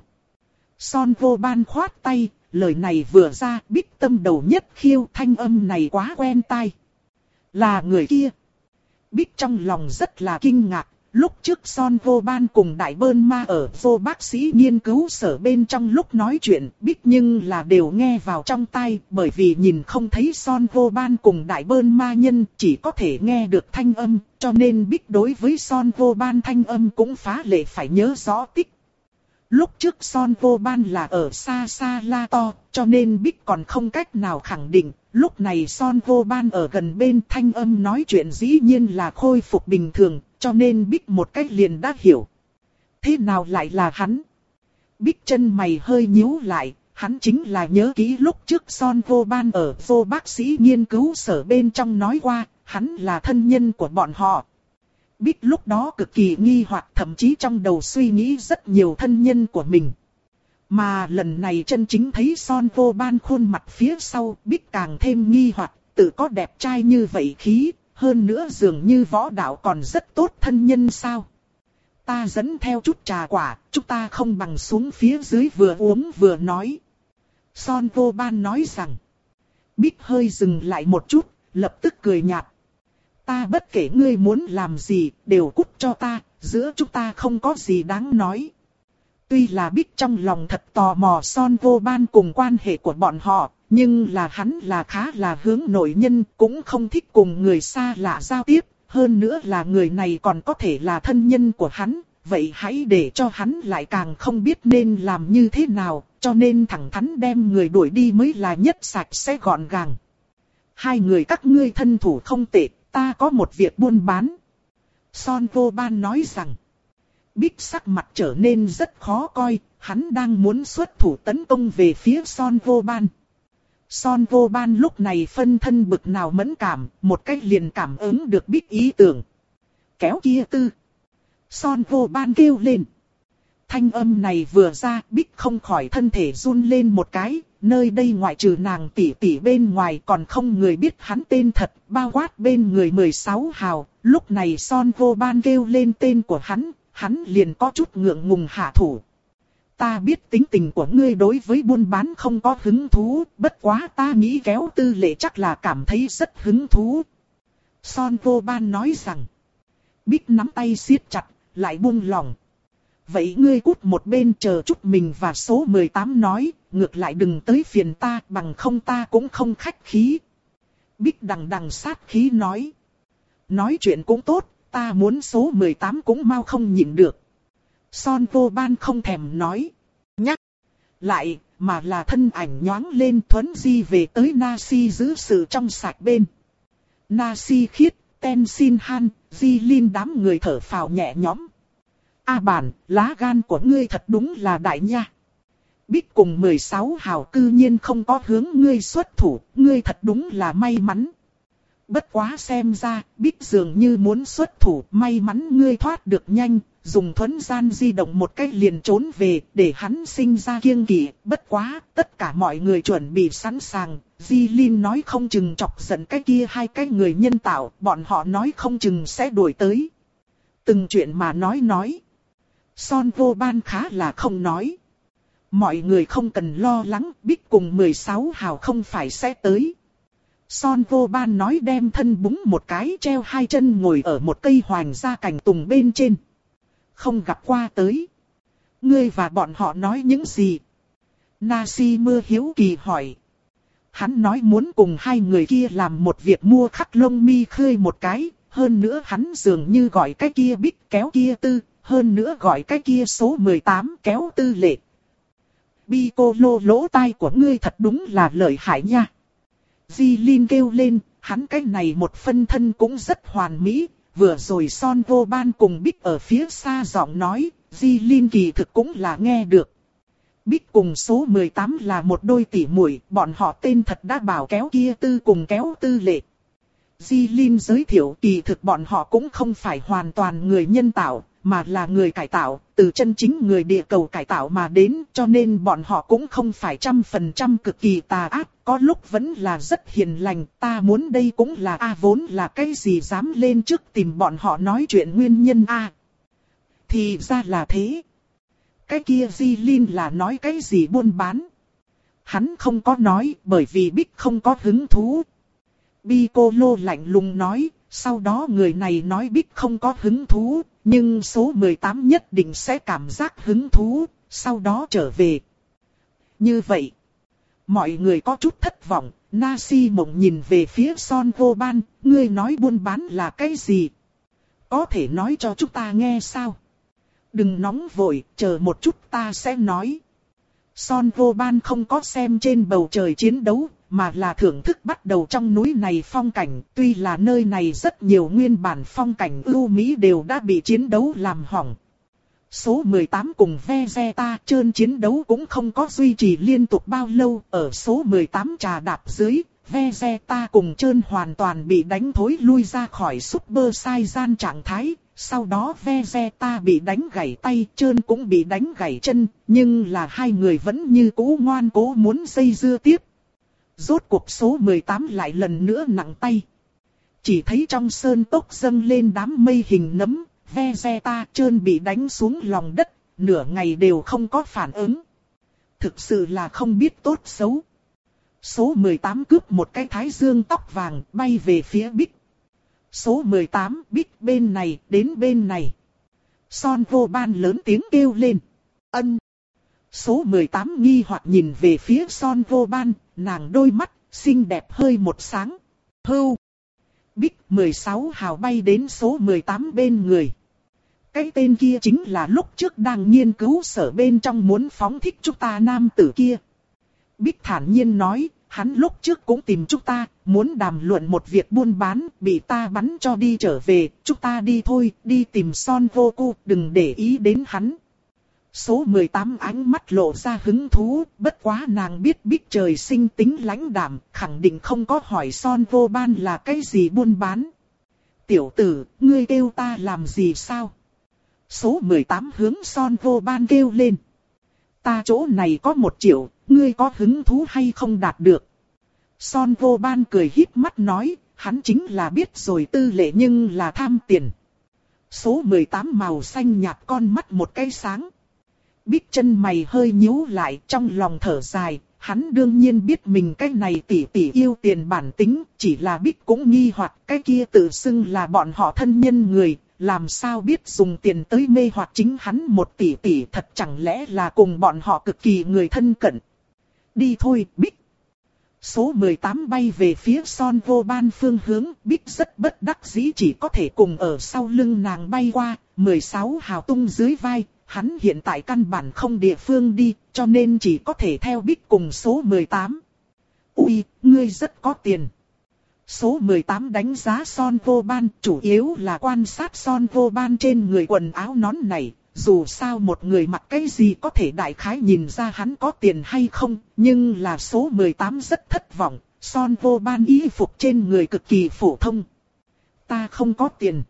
Son Vô Ban khoát tay, lời này vừa ra, Bích tâm đầu nhất khiêu, thanh âm này quá quen tai. Là người kia. Bích trong lòng rất là kinh ngạc, lúc trước Son Vô Ban cùng Đại Bơn Ma ở Vô bác sĩ nghiên cứu sở bên trong lúc nói chuyện, Bích nhưng là đều nghe vào trong tai, bởi vì nhìn không thấy Son Vô Ban cùng Đại Bơn Ma nhân, chỉ có thể nghe được thanh âm, cho nên Bích đối với Son Vô Ban thanh âm cũng phá lệ phải nhớ rõ tích. Lúc trước Son Vô Ban là ở xa xa La To, cho nên Bích còn không cách nào khẳng định, lúc này Son Vô Ban ở gần bên thanh âm nói chuyện dĩ nhiên là khôi phục bình thường, cho nên Bích một cách liền đã hiểu. Thế nào lại là hắn? Bích chân mày hơi nhíu lại, hắn chính là nhớ kỹ lúc trước Son Vô Ban ở Vô bác sĩ nghiên cứu sở bên trong nói qua, hắn là thân nhân của bọn họ. Bích lúc đó cực kỳ nghi hoặc, thậm chí trong đầu suy nghĩ rất nhiều thân nhân của mình. Mà lần này chân chính thấy Son Vô Ban khuôn mặt phía sau, Bích càng thêm nghi hoặc, tự có đẹp trai như vậy khí, hơn nữa dường như võ đạo còn rất tốt thân nhân sao. Ta dẫn theo chút trà quả, chúng ta không bằng xuống phía dưới vừa uống vừa nói. Son Vô Ban nói rằng. Bích hơi dừng lại một chút, lập tức cười nhạt. Ta bất kể ngươi muốn làm gì, đều cút cho ta, giữa chúng ta không có gì đáng nói. Tuy là Bích trong lòng thật tò mò Son Vô Ban cùng quan hệ của bọn họ, nhưng là hắn là khá là hướng nội nhân, cũng không thích cùng người xa lạ giao tiếp, hơn nữa là người này còn có thể là thân nhân của hắn, vậy hãy để cho hắn lại càng không biết nên làm như thế nào, cho nên thẳng thắn đem người đuổi đi mới là nhất sạch sẽ gọn gàng. Hai người các ngươi thân thủ không tệ, ta có một việc buôn bán. Son Vô Ban nói rằng. Bích sắc mặt trở nên rất khó coi, hắn đang muốn xuất thủ tấn công về phía Son Vô Ban. Son Vô Ban lúc này phân thân bực nào mẫn cảm, một cách liền cảm ứng được Bích ý tưởng. Kéo kia tư. Son Vô Ban kêu lên. Thanh âm này vừa ra, Bích không khỏi thân thể run lên một cái, nơi đây ngoại trừ nàng tỷ tỷ bên ngoài còn không người biết hắn tên thật, bao quát bên người mười sáu hào. Lúc này Son Vô Ban kêu lên tên của hắn, hắn liền có chút ngượng ngùng hạ thủ. Ta biết tính tình của ngươi đối với buôn bán không có hứng thú, bất quá ta nghĩ Kéo Tư Lệ chắc là cảm thấy rất hứng thú. Son Vô Ban nói rằng. Bích nắm tay siết chặt, lại buông lỏng. Vậy ngươi cút một bên chờ chút mình và số mười tám nói, ngược lại đừng tới phiền ta, bằng không ta cũng không khách khí. Bích đằng đằng sát khí nói. Nói chuyện cũng tốt, ta muốn số mười tám cũng mau không nhịn được. Son Vô Ban không thèm nói. Nhắc lại, mà là thân ảnh nhoáng lên thuấn di về tới Nasi giữ sự trong sạch bên. Nasi khiết, Ten Xin Han, Di Linh đám người thở phào nhẹ nhõm. A bản, lá gan của ngươi thật đúng là đại nha. Bích cùng mười sáu hào cư nhiên không có hướng ngươi xuất thủ, ngươi thật đúng là may mắn. Bất quá xem ra, Bích dường như muốn xuất thủ, may mắn ngươi thoát được nhanh, dùng thuấn gian di động một cách liền trốn về, để hắn sinh ra kiêng kỵ. Bất quá, tất cả mọi người chuẩn bị sẵn sàng, Di Linh nói không chừng chọc giận cái kia hai cái người nhân tạo, bọn họ nói không chừng sẽ đuổi tới. Từng chuyện mà nói nói. Son Vô Ban khá là không nói. Mọi người không cần lo lắng, Bích cùng mười sáu hào không phải sẽ tới. Son Vô Ban nói đem thân búng một cái treo hai chân ngồi ở một cây hoành gia cành tùng bên trên. Không gặp qua tới. Ngươi và bọn họ nói những gì? Nasi Mưa hiếu kỳ hỏi. Hắn nói muốn cùng hai người kia làm một việc mua khắc lông mi khơi một cái. Hơn nữa hắn dường như gọi cái kia Bích kéo kia tư. Hơn nữa gọi cái kia số mười tám Kéo Tư Lệ. Bi cô lô lỗ tai của ngươi thật đúng là lợi hại nha. Di Linh kêu lên, hắn cái này một phân thân cũng rất hoàn mỹ. Vừa rồi Son Vô Ban cùng Bích ở phía xa giọng nói, Di Linh kỳ thực cũng là nghe được. Bích cùng số mười tám là một đôi tỉ muội, bọn họ tên thật đã bảo Kéo kia tư cùng Kéo Tư Lệ. Di Linh giới thiệu kỳ thực bọn họ cũng không phải hoàn toàn người nhân tạo, mà là người cải tạo, từ chân chính người địa cầu cải tạo mà đến, cho nên bọn họ cũng không phải trăm phần trăm cực kỳ tà ác, có lúc vẫn là rất hiền lành. Ta muốn đây cũng là a vốn là cái gì dám lên trước tìm bọn họ nói chuyện nguyên nhân a à. Thì ra là thế. Cái kia Di Linh là nói cái gì buôn bán? Hắn không có nói, bởi vì Bích không có hứng thú. Bi cô lô lạnh lùng nói, sau đó người này nói Bích không có hứng thú, nhưng số mười tám nhất định sẽ cảm giác hứng thú, sau đó trở về. Như vậy, mọi người có chút thất vọng, Nasi mộng nhìn về phía Son Vô Ban, ngươi nói buôn bán là cái gì? Có thể nói cho chúng ta nghe sao? Đừng nóng vội, chờ một chút ta sẽ nói. Son Vô Ban không có xem trên bầu trời chiến đấu, mà là thưởng thức bắt đầu trong núi này phong cảnh. Tuy là nơi này rất nhiều nguyên bản phong cảnh ưu mỹ đều đã bị chiến đấu làm hỏng. Số mười tám cùng Vegeta trơn chiến đấu cũng không có duy trì liên tục bao lâu. Ở số mười tám trà đạp dưới, Vegeta cùng trơn hoàn toàn bị đánh thối lui ra khỏi Super Saiyan trạng thái. Sau đó Vegeta bị đánh gãy tay, trơn cũng bị đánh gãy chân. Nhưng là hai người vẫn như cũ ngoan cố muốn dây dưa tiếp. Rốt cuộc số mười tám lại lần nữa nặng tay. Chỉ thấy trong sơn tốc dâng lên đám mây hình nấm, Vegeta trơn bị đánh xuống lòng đất, nửa ngày đều không có phản ứng. Thực sự là không biết tốt xấu. Số mười tám cướp một cái thái dương tóc vàng bay về phía Bích. Số mười tám Bích bên này đến bên này. Son Vô Ban lớn tiếng kêu lên. Ân. Số mười tám nghi hoặc nhìn về phía Son Vô Ban, nàng đôi mắt xinh đẹp hơi một sáng. Hưu. Bích mười sáu hào bay đến số mười tám bên người. Cái tên kia chính là lúc trước đang nghiên cứu sở bên trong muốn phóng thích chúng ta nam tử kia. Bích thản nhiên nói, hắn lúc trước cũng tìm chúng ta, muốn đàm luận một việc buôn bán, bị ta bắn cho đi trở về, chúng ta đi thôi, đi tìm Son Vô Cu, đừng để ý đến hắn. Số mười tám ánh mắt lộ ra hứng thú, bất quá nàng biết Bích trời sinh tính lãnh đạm, khẳng định không có hỏi Son Vô Ban là cái gì buôn bán. Tiểu tử, ngươi kêu ta làm gì sao? Số mười tám hướng Son Vô Ban kêu lên. Ta chỗ này có một triệu, ngươi có hứng thú hay không đạt được? Son Vô Ban cười híp mắt nói, hắn chính là biết rồi tư lệ nhưng là tham tiền. Số mười tám màu xanh nhạt con mắt một cái sáng. Bích chân mày hơi nhíu lại trong lòng thở dài, hắn đương nhiên biết mình cái này tỷ tỷ yêu tiền bản tính, chỉ là Bích cũng nghi hoặc cái kia tự xưng là bọn họ thân nhân người, làm sao biết dùng tiền tới mê hoặc chính hắn một tỷ tỷ, thật chẳng lẽ là cùng bọn họ cực kỳ người thân cận. Đi thôi, Bích. Số mười tám bay về phía Son Vô Ban phương hướng, Bích rất bất đắc dĩ chỉ có thể cùng ở sau lưng nàng bay qua, mười sáu hào tung dưới vai, hắn hiện tại căn bản không địa phương đi, cho nên chỉ có thể theo Bích cùng số mười tám. Ui, ngươi rất có tiền. Số mười tám đánh giá Son Vô Ban, chủ yếu là quan sát Son Vô Ban trên người quần áo nón này. Dù sao một người mặc cái gì có thể đại khái nhìn ra hắn có tiền hay không, nhưng là số mười tám rất thất vọng, Son Vô Ban y phục trên người cực kỳ phổ thông. Ta không có tiền.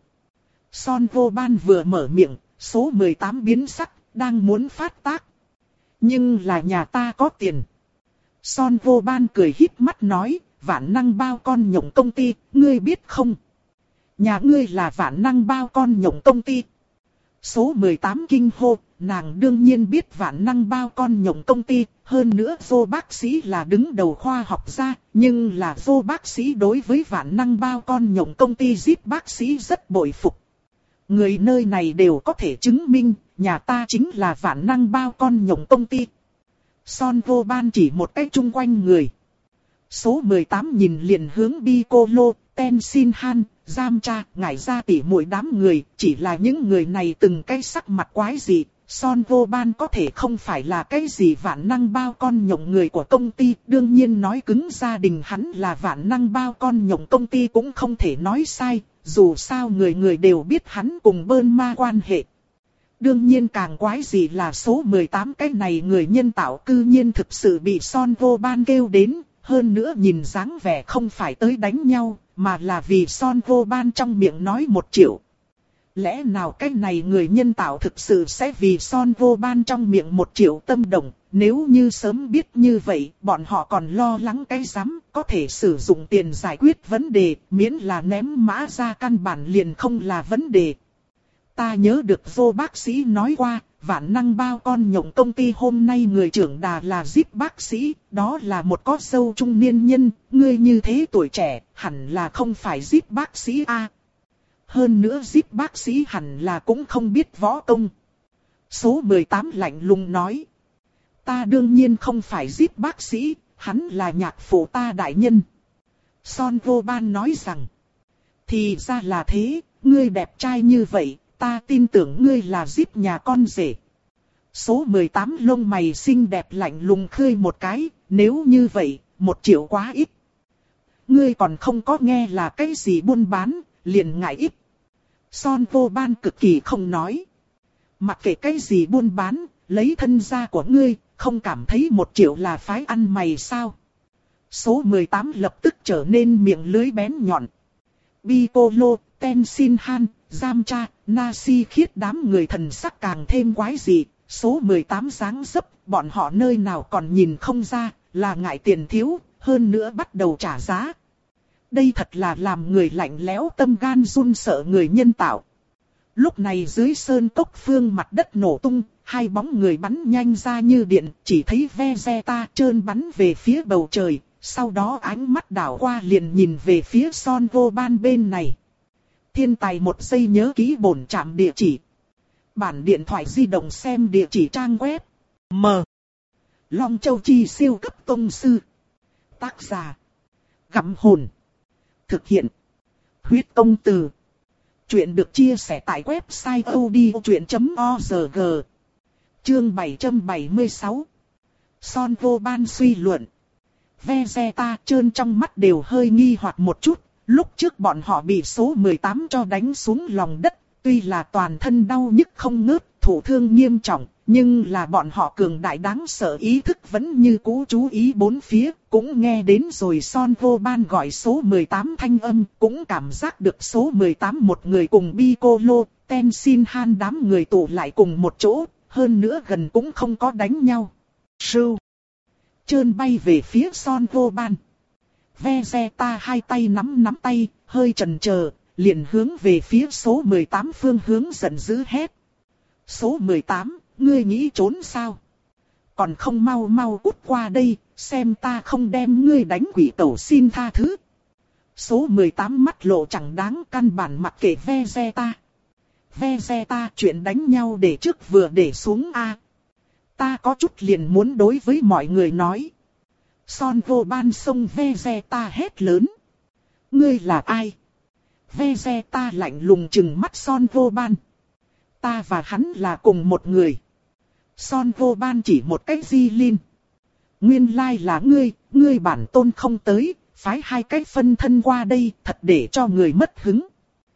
Son Vô Ban vừa mở miệng, số mười tám biến sắc, đang muốn phát tác. Nhưng là nhà ta có tiền. Son Vô Ban cười híp mắt nói, Vạn Năng Bao Con Nhộng công ty, ngươi biết không? Nhà ngươi là Vạn Năng Bao Con Nhộng công ty. Số mười tám kinh hô, nàng đương nhiên biết Vạn Năng Bao Con Nhộng công ty, hơn nữa Vô bác sĩ là đứng đầu khoa học gia, nhưng là Vô bác sĩ đối với Vạn Năng Bao Con Nhộng công ty giúp bác sĩ rất bội phục. Người nơi này đều có thể chứng minh, nhà ta chính là Vạn Năng Bao Con Nhộng công ty. Son Vô Ban chỉ một cái chung quanh người. Số mười tám nhìn liền hướng Piccolo, Tenshinhan, Yamcha, ngải ra tỉ muội đám người, chỉ là những người này từng cái sắc mặt quái dị. Son Vô Ban có thể không phải là cái gì Vạn Năng Bao Con Nhộng người của công ty, đương nhiên nói cứng gia đình hắn là Vạn Năng Bao Con Nhộng công ty cũng không thể nói sai, dù sao người người đều biết hắn cùng Bơn Ma quan hệ. Đương nhiên càng quái gì là số mười tám cái này người nhân tạo cư nhiên thực sự bị Son Vô Ban kêu đến, hơn nữa nhìn dáng vẻ không phải tới đánh nhau, mà là vì Son Vô Ban trong miệng nói một triệu. Lẽ nào cái này người nhân tạo thực sự sẽ vì Son Vô Ban trong miệng một triệu tâm động, nếu như sớm biết như vậy, bọn họ còn lo lắng cái rắm, có thể sử dụng tiền giải quyết vấn đề, miễn là ném mã ra căn bản liền không là vấn đề. Ta nhớ được Vô bác sĩ nói qua, Vạn Năng Bao Con Nhộng công ty hôm nay người trưởng đà là Zip bác sĩ, đó là một có sâu trung niên nhân, ngươi như thế tuổi trẻ, hẳn là không phải Zip bác sĩ a. À. Hơn nữa Zip bác sĩ hẳn là cũng không biết võ công. Số mười tám lạnh lùng nói. Ta đương nhiên không phải Zip bác sĩ, hắn là nhạc phụ ta đại nhân. Son Vô Ban nói rằng. Thì ra là thế, ngươi đẹp trai như vậy, ta tin tưởng ngươi là Zip nhà con rể. Số mười tám lông mày xinh đẹp lạnh lùng khơi một cái, nếu như vậy, một triệu quá ít. Ngươi còn không có nghe là cái gì buôn bán, liền ngại ít. Son Vô Ban cực kỳ không nói. Mặc kệ cái gì buôn bán, lấy thân gia của ngươi, không cảm thấy một triệu là phái ăn mày sao? Số mười tám lập tức trở nên miệng lưới bén nhọn. Piccolo, Tenshinhan, Yamcha, Nasi khiết đám người thần sắc càng thêm quái dị. Số mười tám dáng dấp, bọn họ nơi nào còn nhìn không ra, là ngại tiền thiếu, hơn nữa bắt đầu trả giá. Đây thật là làm người lạnh lẽo tâm gan run sợ người nhân tạo. Lúc này dưới sơn cốc phương mặt đất nổ tung, hai bóng người bắn nhanh ra như điện, chỉ thấy Vegeta trơn bắn về phía bầu trời, sau đó ánh mắt đảo qua liền nhìn về phía Son Vô Ban bên này. Thiên tài một giây nhớ ký bổn trạm địa chỉ. Bản điện thoại di động xem địa chỉ trang web. M. Long Châu Chi siêu cấp tông sư. Tác giả. Gặm hồn. Thực hiện. Huyết công từ. Chuyện được chia sẻ tại website odchuyện chấm org. Chương bảy trăm bảy mươi sáu. Son Vô Ban suy luận. Vegeta trơn trong mắt đều hơi nghi hoặc một chút. Lúc trước bọn họ bị số mười tám cho đánh xuống lòng đất, tuy là toàn thân đau nhức không ngớt, thụ thương nghiêm trọng, nhưng là bọn họ cường đại đáng sợ ý thức vẫn như cũ chú ý bốn phía, cũng nghe đến rồi Son Gohan gọi số mười tám thanh âm, cũng cảm giác được số mười tám một người cùng Piccolo, Tenshinhan đám người tụ lại cùng một chỗ, hơn nữa gần cũng không có đánh nhau. Sưu! Trơn bay về phía Son Gohan. Vegeta hai tay nắm nắm tay, hơi chần chờ, liền hướng về phía số mười tám phương hướng giận dữ hét. Số mười tám, ngươi nghĩ trốn sao? Còn không mau mau cút qua đây, xem ta không đem ngươi đánh quỷ tẩu xin tha thứ. Số mười tám mắt lộ chẳng đáng, căn bản mặc kệ Vegeta. Vegeta chuyện đánh nhau để trước vừa để xuống a. Ta có chút liền muốn đối với mọi người nói. Son Gohan xông Vegeta hét lớn. Ngươi là ai? Vegeta lạnh lùng trừng mắt Son Gohan. Ta và hắn là cùng một người. Son Gohan chỉ một cái di linh. Nguyên lai là ngươi, ngươi bản tôn không tới, phái hai cái phân thân qua đây, thật để cho người mất hứng.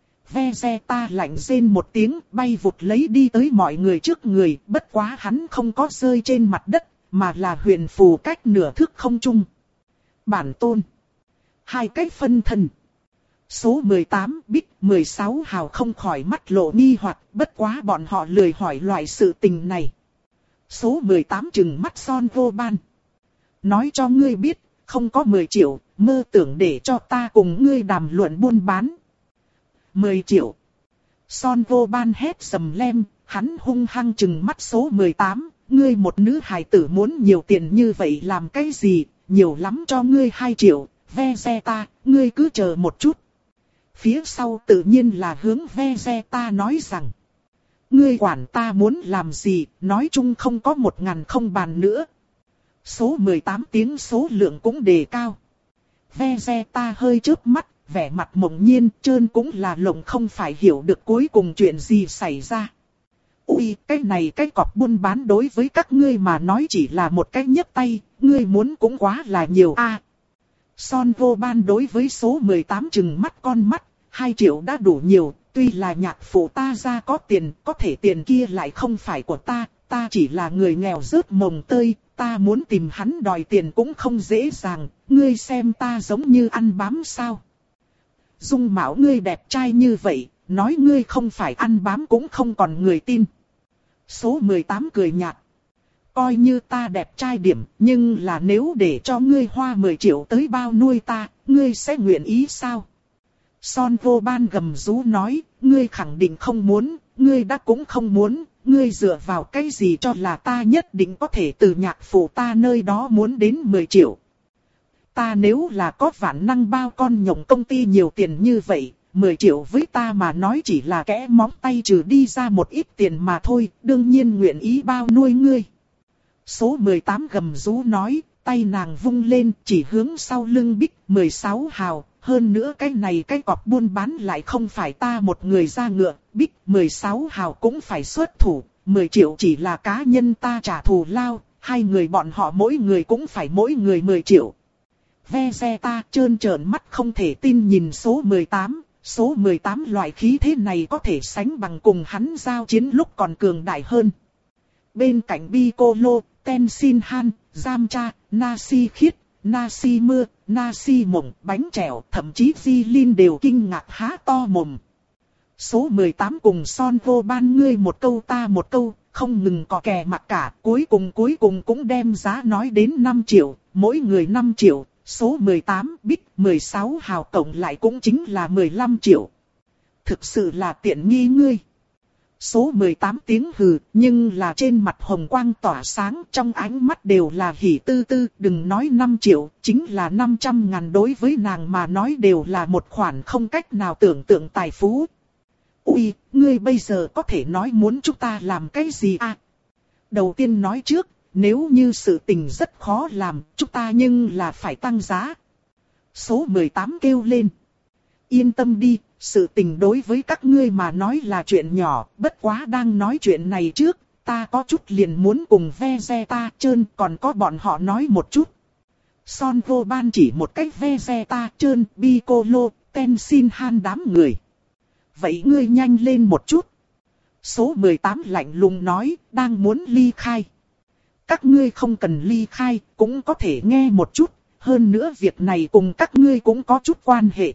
Vegeta lạnh rên một tiếng, bay vụt lấy đi tới mọi người trước người, bất quá hắn không có rơi trên mặt đất, mà là huyền phù cách nửa thước không trung. Bản tôn. Hai cái phân thân. Số mười tám, Bích, mười sáu hào không khỏi mắt lộ nghi hoặc, bất quá bọn họ lười hỏi loại sự tình này. Số mười tám trừng mắt Son Gohan. Nói cho ngươi biết, không có mười triệu, mơ tưởng để cho ta cùng ngươi đàm luận buôn bán. mười triệu. Son Gohan hét sầm lem, hắn hung hăng trừng mắt số mười tám, ngươi một nữ hài tử muốn nhiều tiền như vậy làm cái gì, nhiều lắm cho ngươi hai triệu, Vegeta, ngươi cứ chờ một chút. Phía sau tự nhiên là hướng Vegeta nói rằng, ngươi quản ta muốn làm gì, nói chung không có một ngàn không bàn nữa. Số mười tám tiếng số lượng cũng đề cao. Vegeta hơi chớp mắt, vẻ mặt mộng nhiên, trơn cũng là lộng không phải hiểu được cuối cùng chuyện gì xảy ra. Ui, cái này cái cọc buôn bán đối với các ngươi mà nói chỉ là một cái nhấc tay, ngươi muốn cũng quá là nhiều a. À, Son Gohan đối với số mười tám trừng mắt con mắt, hai triệu đã đủ nhiều, tuy là nhạc phụ ta ra có tiền, có thể tiền kia lại không phải của ta, ta chỉ là người nghèo rớt mồng tơi, ta muốn tìm hắn đòi tiền cũng không dễ dàng, ngươi xem ta giống như ăn bám sao. Dung mạo ngươi đẹp trai như vậy, nói ngươi không phải ăn bám cũng không còn người tin. Số mười tám cười nhạt. Coi như ta đẹp trai điểm, nhưng là nếu để cho ngươi hoa mười triệu tới bao nuôi ta, ngươi sẽ nguyện ý sao? Son Gohan gầm rú nói, ngươi khẳng định không muốn, ngươi đã cũng không muốn, ngươi dựa vào cái gì cho là ta nhất định có thể từ nhạc phụ ta nơi đó muốn đến mười triệu. Ta nếu là có vạn năng bao con nhộng công ty nhiều tiền như vậy, mười triệu với ta mà nói chỉ là kẽ móng tay trừ đi ra một ít tiền mà thôi, đương nhiên nguyện ý bao nuôi ngươi. Số mười tám gầm rú nói, tay nàng vung lên chỉ hướng sau lưng Bích mười sáu hào, hơn nữa cái này cái cọc buôn bán lại không phải ta một người ra ngựa, Bích mười sáu hào cũng phải xuất thủ, mười triệu chỉ là cá nhân ta trả thù lao, hai người bọn họ mỗi người cũng phải mỗi người mười triệu. Vegeta trơn trợn mắt không thể tin nhìn số mười tám, số mười tám loại khí thế này có thể sánh bằng cùng hắn giao chiến lúc còn cường đại hơn. Bên cạnh Piccolo, Tenshinhan, Yamcha, Nashi khiết, Nashi mưa, Nashi mộng, bánh trèo, thậm chí Jilin đều kinh ngạc há to mồm. Số mười tám cùng Son Gohan ngươi một câu ta một câu, không ngừng cò kè mặc cả, cuối cùng cuối cùng cũng đem giá nói đến năm triệu, mỗi người năm triệu, số mười tám Bích mười sáu hào cộng lại cũng chính là mười lăm triệu. Thực sự là tiện nghi ngươi. Số mười tám tiếng hừ, nhưng là trên mặt hồng quang tỏa sáng, trong ánh mắt đều là hỉ tư tư, đừng nói năm triệu, chính là năm trăm ngàn đối với nàng mà nói đều là một khoản không cách nào tưởng tượng tài phú. Ui, ngươi bây giờ có thể nói muốn chúng ta làm cái gì à? Đầu tiên nói trước, nếu như sự tình rất khó làm, chúng ta nhưng là phải tăng giá. Số mười tám kêu lên. Yên tâm đi, sự tình đối với các ngươi mà nói là chuyện nhỏ, bất quá đang nói chuyện này trước, ta có chút liền muốn cùng Vegeta trơn còn có bọn họ nói một chút. Son vô ban chỉ một cách Vegeta, Trơn, Piccolo, Tenshinhan đám người. Vậy ngươi nhanh lên một chút. Số mười tám lạnh lùng nói, đang muốn ly khai. Các ngươi không cần ly khai, cũng có thể nghe một chút. Hơn nữa việc này cùng các ngươi cũng có chút quan hệ.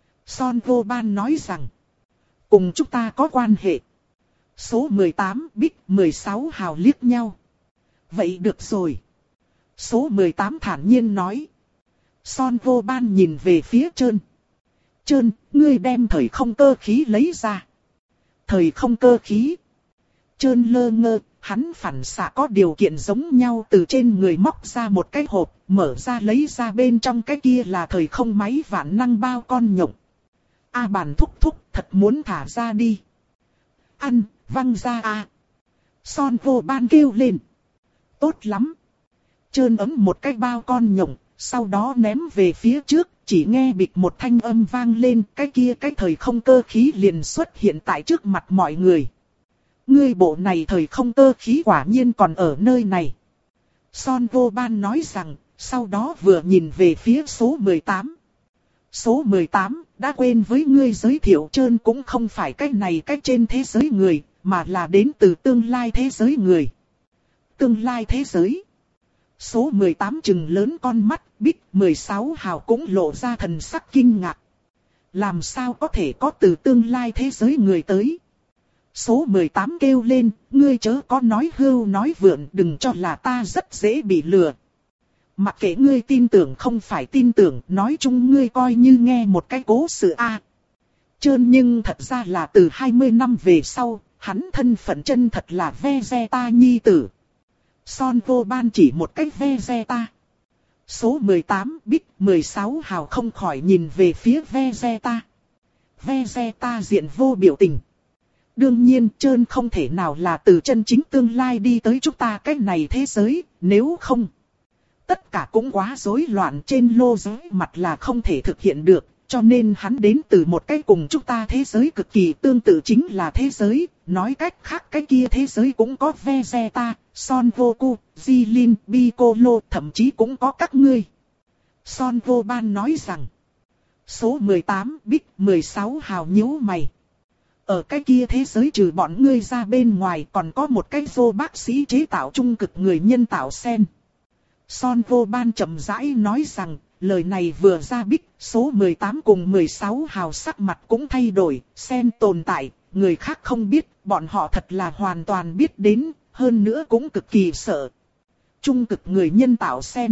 Son vô ban nói rằng, cùng chúng ta có quan hệ. Số mười tám, Bích, mười sáu hào liếc nhau. Vậy được rồi. Số mười tám thản nhiên nói. Son vô ban nhìn về phía Trơn. Trơn, ngươi đem thời không cơ khí lấy ra. Thời không cơ khí. Trơn lơ ngơ, hắn phản xạ có điều kiện giống nhau từ trên người móc ra một cái hộp, mở ra lấy ra bên trong cái kia là thời không máy vạn năng bao con nhộng. A bàn thúc thúc, thật muốn thả ra đi. Ăn, văng ra a. Son vô ban kêu lên. Tốt lắm. Trơn ấm một cái bao con nhộng, sau đó ném về phía trước, chỉ nghe bịch một thanh âm vang lên, cái kia cái thời không cơ khí liền xuất hiện tại trước mặt mọi người. Ngươi bộ này thời không cơ khí quả nhiên còn ở nơi này. Son vô ban nói rằng, sau đó vừa nhìn về phía số mười tám. Số mười tám, đã quên với ngươi giới thiệu Trơn cũng không phải cái này cái trên thế giới người, mà là đến từ tương lai thế giới người. Tương lai thế giới. Số mười tám trừng lớn con mắt, Bích mười sáu hào cũng lộ ra thần sắc kinh ngạc. Làm sao có thể có từ tương lai thế giới người tới? Số mười tám kêu lên, ngươi chớ có nói hưu nói vượn, đừng cho là ta rất dễ bị lừa. Mặc kệ ngươi tin tưởng không phải tin tưởng, nói chung ngươi coi như nghe một cái cố sự a. À. Trơn nhưng thật ra là từ hai mươi năm về sau, hắn thân phận chân thật là Vegeta nhi tử. Son vô ban chỉ một cách Vegeta. Số mười tám, Bích, mười sáu hào không khỏi nhìn về phía Vegeta. Vegeta diện vô biểu tình. Đương nhiên Trơn không thể nào là từ chân chính tương lai đi tới chúng ta cái này thế giới, nếu không. Tất cả cũng quá rối loạn, trên lô giới mặt là không thể thực hiện được, cho nên hắn đến từ một cái cùng chúng ta thế giới cực kỳ tương tự chính là thế giới, nói cách khác cái kia thế giới cũng có Vegeta, Son Goku, Jilin, Piccolo, thậm chí cũng có các ngươi. Son vô ban nói rằng, số mười tám, Bích, mười sáu hào nhíu mày. Ở cái kia thế giới trừ bọn ngươi ra bên ngoài còn có một cái vô bác sĩ chế tạo trung cực người nhân tạo sen. Son vô ban chậm rãi nói rằng, lời này vừa ra Bích, số mười tám cùng mười sáu hào sắc mặt cũng thay đổi, sen tồn tại, người khác không biết, bọn họ thật là hoàn toàn biết đến, hơn nữa cũng cực kỳ sợ. Trung cực người nhân tạo sen.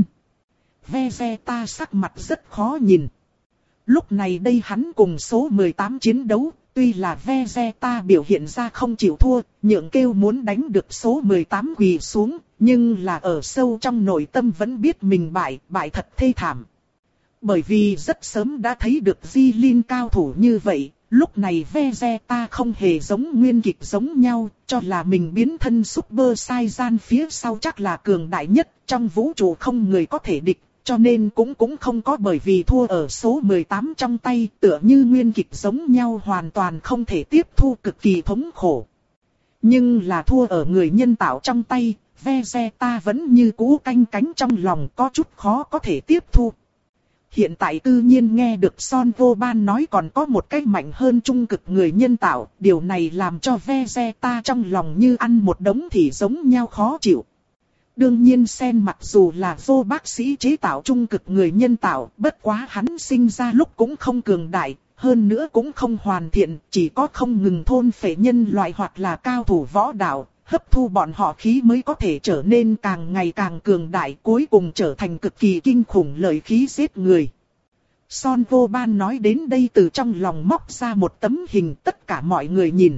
Vegeta sắc mặt rất khó nhìn. Lúc này đây hắn cùng số mười tám chiến đấu, tuy là Vegeta biểu hiện ra không chịu thua, nhượng kêu muốn đánh được số mười tám quỳ xuống, nhưng là ở sâu trong nội tâm vẫn biết mình bại, bại thật thê thảm. Bởi vì rất sớm đã thấy được Jilin cao thủ như vậy, lúc này Vegeta không hề giống nguyên kịch giống nhau, cho là mình biến thân Super Saiyan phía sau chắc là cường đại nhất, trong vũ trụ không người có thể địch. Cho nên cũng cũng không có bởi vì thua ở số mười tám trong tay, tựa như nguyên kịch giống nhau hoàn toàn không thể tiếp thu, cực kỳ thống khổ. Nhưng là thua ở người nhân tạo trong tay, Vegeta vẫn như cũ canh cánh trong lòng, có chút khó có thể tiếp thu. Hiện tại tự nhiên nghe được Son vô ban nói còn có một cái mạnh hơn trung cực người nhân tạo, điều này làm cho Vegeta trong lòng như ăn một đống thì giống nhau khó chịu. Đương nhiên Sen mặc dù là vô bác sĩ chế tạo trung cực người nhân tạo, bất quá hắn sinh ra lúc cũng không cường đại, hơn nữa cũng không hoàn thiện, chỉ có không ngừng thôn phệ nhân loại hoặc là cao thủ võ đạo, hấp thu bọn họ khí mới có thể trở nên càng ngày càng cường đại, cuối cùng trở thành cực kỳ kinh khủng lợi khí giết người. Son vô ban nói đến đây từ trong lòng móc ra một tấm hình, tất cả mọi người nhìn.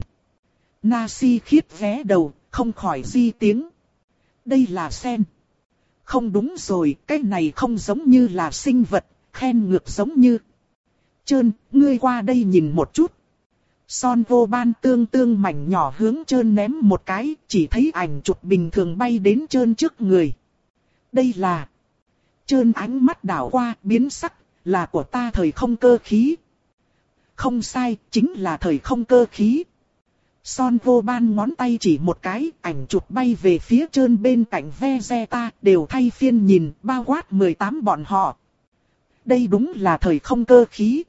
Nasi khiết ghé đầu, không khỏi di tiếng. Đây là sen. Không đúng rồi, cái này không giống như là sinh vật, khen ngược giống như. Trơn, ngươi qua đây nhìn một chút. Son vô ban tương tương mảnh nhỏ hướng Trơn ném một cái, chỉ thấy ảnh chụp bình thường bay đến Trơn trước người. Đây là. Trơn ánh mắt đảo qua, biến sắc, là của ta thời không cơ khí. Không sai, chính là thời không cơ khí. Son vô ban ngón tay chỉ một cái, ảnh chụp bay về phía trơn bên cạnh Vegeta, đều thay phiên nhìn, bao quát mười tám bọn họ. Đây đúng là thời không cơ khí.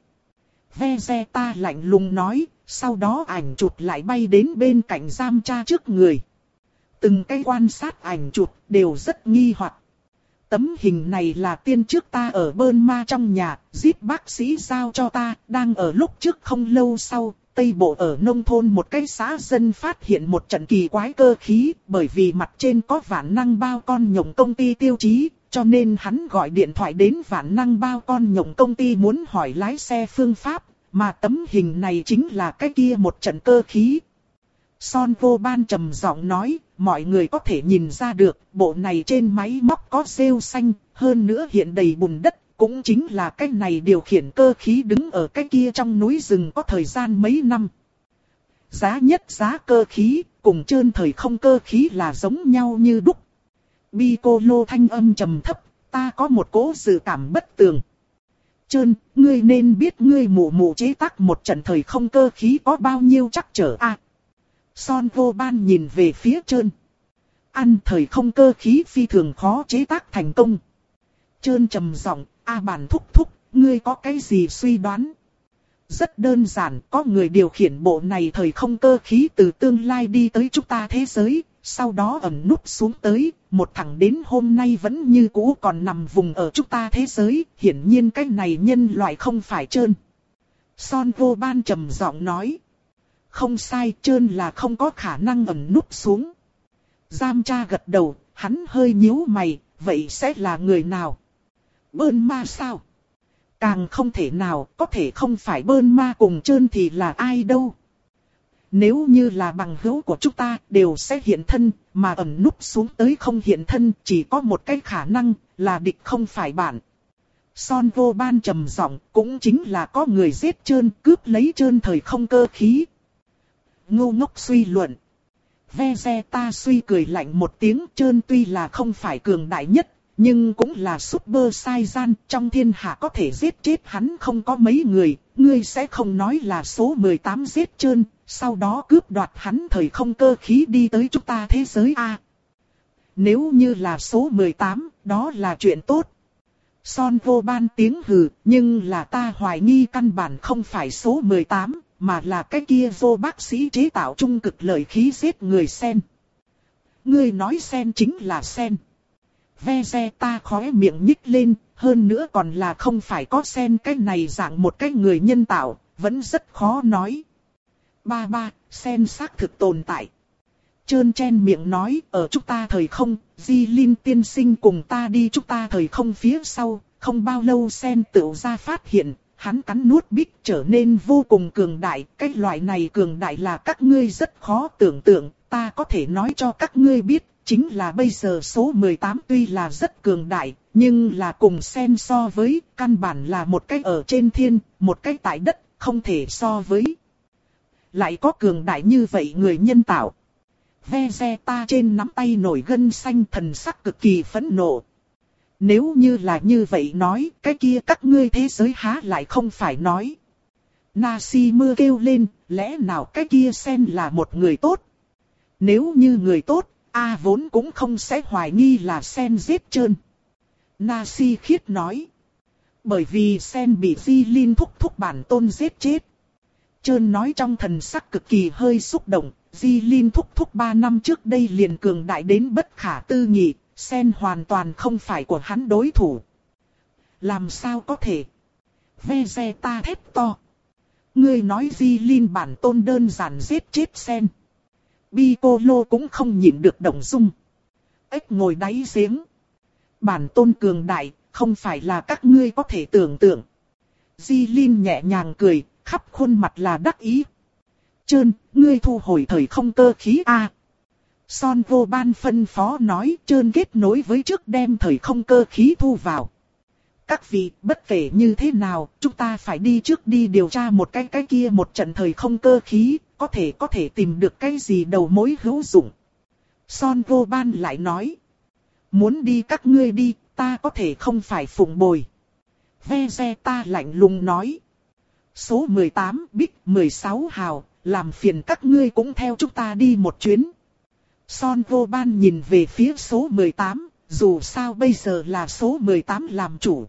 Vegeta lạnh lùng nói, sau đó ảnh chụp lại bay đến bên cạnh Giam Cha trước người. Từng cái quan sát ảnh chụp đều rất nghi hoặc. Tấm hình này là tiên trước ta ở Bơn Ma trong nhà, giết bác sĩ giao cho ta, đang ở lúc trước không lâu sau, Tây Bộ ở nông thôn một cái xã dân phát hiện một trận kỳ quái cơ khí, bởi vì mặt trên có vạn năng bao con nhộng công ty tiêu chí, cho nên hắn gọi điện thoại đến vạn năng bao con nhộng công ty muốn hỏi lái xe phương pháp, mà tấm hình này chính là cái kia một trận cơ khí. Son vô ban trầm giọng nói, mọi người có thể nhìn ra được, bộ này trên máy móc có rêu xanh, hơn nữa hiện đầy bùn đất, cũng chính là cái này điều khiển cơ khí đứng ở cái kia trong núi rừng có thời gian mấy năm. Giá nhất giá cơ khí, cùng trơn thời không cơ khí là giống nhau như đúc. Piccolo thanh âm trầm thấp, ta có một cố dự cảm bất tường. Trơn, ngươi nên biết ngươi mụ mụ chế tác một trận thời không cơ khí có bao nhiêu chắc trở a. À, Son vô ban nhìn về phía trơn. Ăn thời không cơ khí phi thường khó chế tác thành công. Trơn trầm giọng, a bản thúc thúc, ngươi có cái gì suy đoán? Rất đơn giản, có người điều khiển bộ này thời không cơ khí từ tương lai đi tới chúng ta thế giới, sau đó ẩn núp xuống tới, một thằng đến hôm nay vẫn như cũ còn nằm vùng ở chúng ta thế giới, hiển nhiên cái này nhân loại không phải trơn. Son vô ban trầm giọng nói. Không sai, trơn là không có khả năng ẩn núp xuống. Giam Cha gật đầu, hắn hơi nhíu mày, vậy sẽ là người nào? Bơn Ma sao? Càng không thể nào, có thể không phải Bơn Ma cùng trơn thì là ai đâu. Nếu như là bằng hữu của chúng ta đều sẽ hiện thân, mà ẩn núp xuống tới không hiện thân, chỉ có một cái khả năng, là địch không phải bạn. Son vô ban trầm giọng, cũng chính là có người giết trơn, cướp lấy trơn thời không cơ khí. Ngu ngốc suy luận. Vegeta suy cười lạnh một tiếng, trơn tuy là không phải cường đại nhất, nhưng cũng là Super Saiyan, trong thiên hạ có thể giết chết hắn không có mấy người, ngươi sẽ không nói là số mười tám giết trơn, sau đó cướp đoạt hắn thời không cơ khí đi tới chúng ta thế giới a. À, nếu như là số mười tám, đó là chuyện tốt. Son vô ban tiếng hừ, nhưng là ta hoài nghi căn bản không phải số mười tám, mà là cái kia vô bác sĩ chế tạo trung cực lợi khí giết người sen. Ngươi nói sen chính là sen. Vegeta khóe miệng nhích lên, hơn nữa còn là không phải có sen cái này dạng một cái người nhân tạo, vẫn rất khó nói. Ba ba, sen xác thực tồn tại. Trơn chen miệng nói, ở chúng ta thời không, Di Linh tiên sinh cùng ta đi chúng ta thời không phía sau, không bao lâu sen tự ra phát hiện, hắn cắn nuốt bích trở nên vô cùng cường đại, cái loại này cường đại là các ngươi rất khó tưởng tượng, ta có thể nói cho các ngươi biết, chính là bây giờ số mười tám tuy là rất cường đại, nhưng là cùng sen so với, căn bản là một cái ở trên thiên, một cái tại đất, không thể so với. Lại có cường đại như vậy người nhân tạo. Vegeta trên nắm tay nổi gân xanh, thần sắc cực kỳ phẫn nộ. Nếu như là như vậy nói, cái kia các ngươi thế giới há lại không phải nói. Nasi mưa kêu lên, lẽ nào cái kia sen là một người tốt? Nếu như người tốt, A vốn cũng không sẽ hoài nghi là sen giết trơn. Nasi khiết nói. Bởi vì sen bị Di Linh thúc thúc bản tôn giết chết. Trơn nói trong thần sắc cực kỳ hơi xúc động, Di Linh thúc thúc ba năm trước đây liền cường đại đến bất khả tư nghị, sen hoàn toàn không phải của hắn đối thủ. Làm sao có thể? Vegeta thét to. Ngươi nói Di Linh bản tôn đơn giản giết chết sen. Piccolo cũng không nhịn được động dung. Ếch ngồi đáy giếng. Bản tôn cường đại, không phải là các ngươi có thể tưởng tượng. Di Linh nhẹ nhàng cười, khắp khuôn mặt là đắc ý. Trơn, ngươi thu hồi thời không cơ khí a. À, Son vô ban phân phó nói, Trơn kết nối với trước đem thời không cơ khí thu vào. Các vị, bất kể như thế nào, chúng ta phải đi trước đi điều tra một cái cái kia một trận thời không cơ khí, có thể có thể tìm được cái gì đầu mối hữu dụng. Son vô ban lại nói, muốn đi các ngươi đi, ta có thể không phải phụng bồi. Vegeta lạnh lùng nói, số mười tám bích mười sáu hào, làm phiền các ngươi cũng theo chúng ta đi một chuyến. Son vô ban nhìn về phía số mười tám, dù sao bây giờ là số mười tám làm chủ.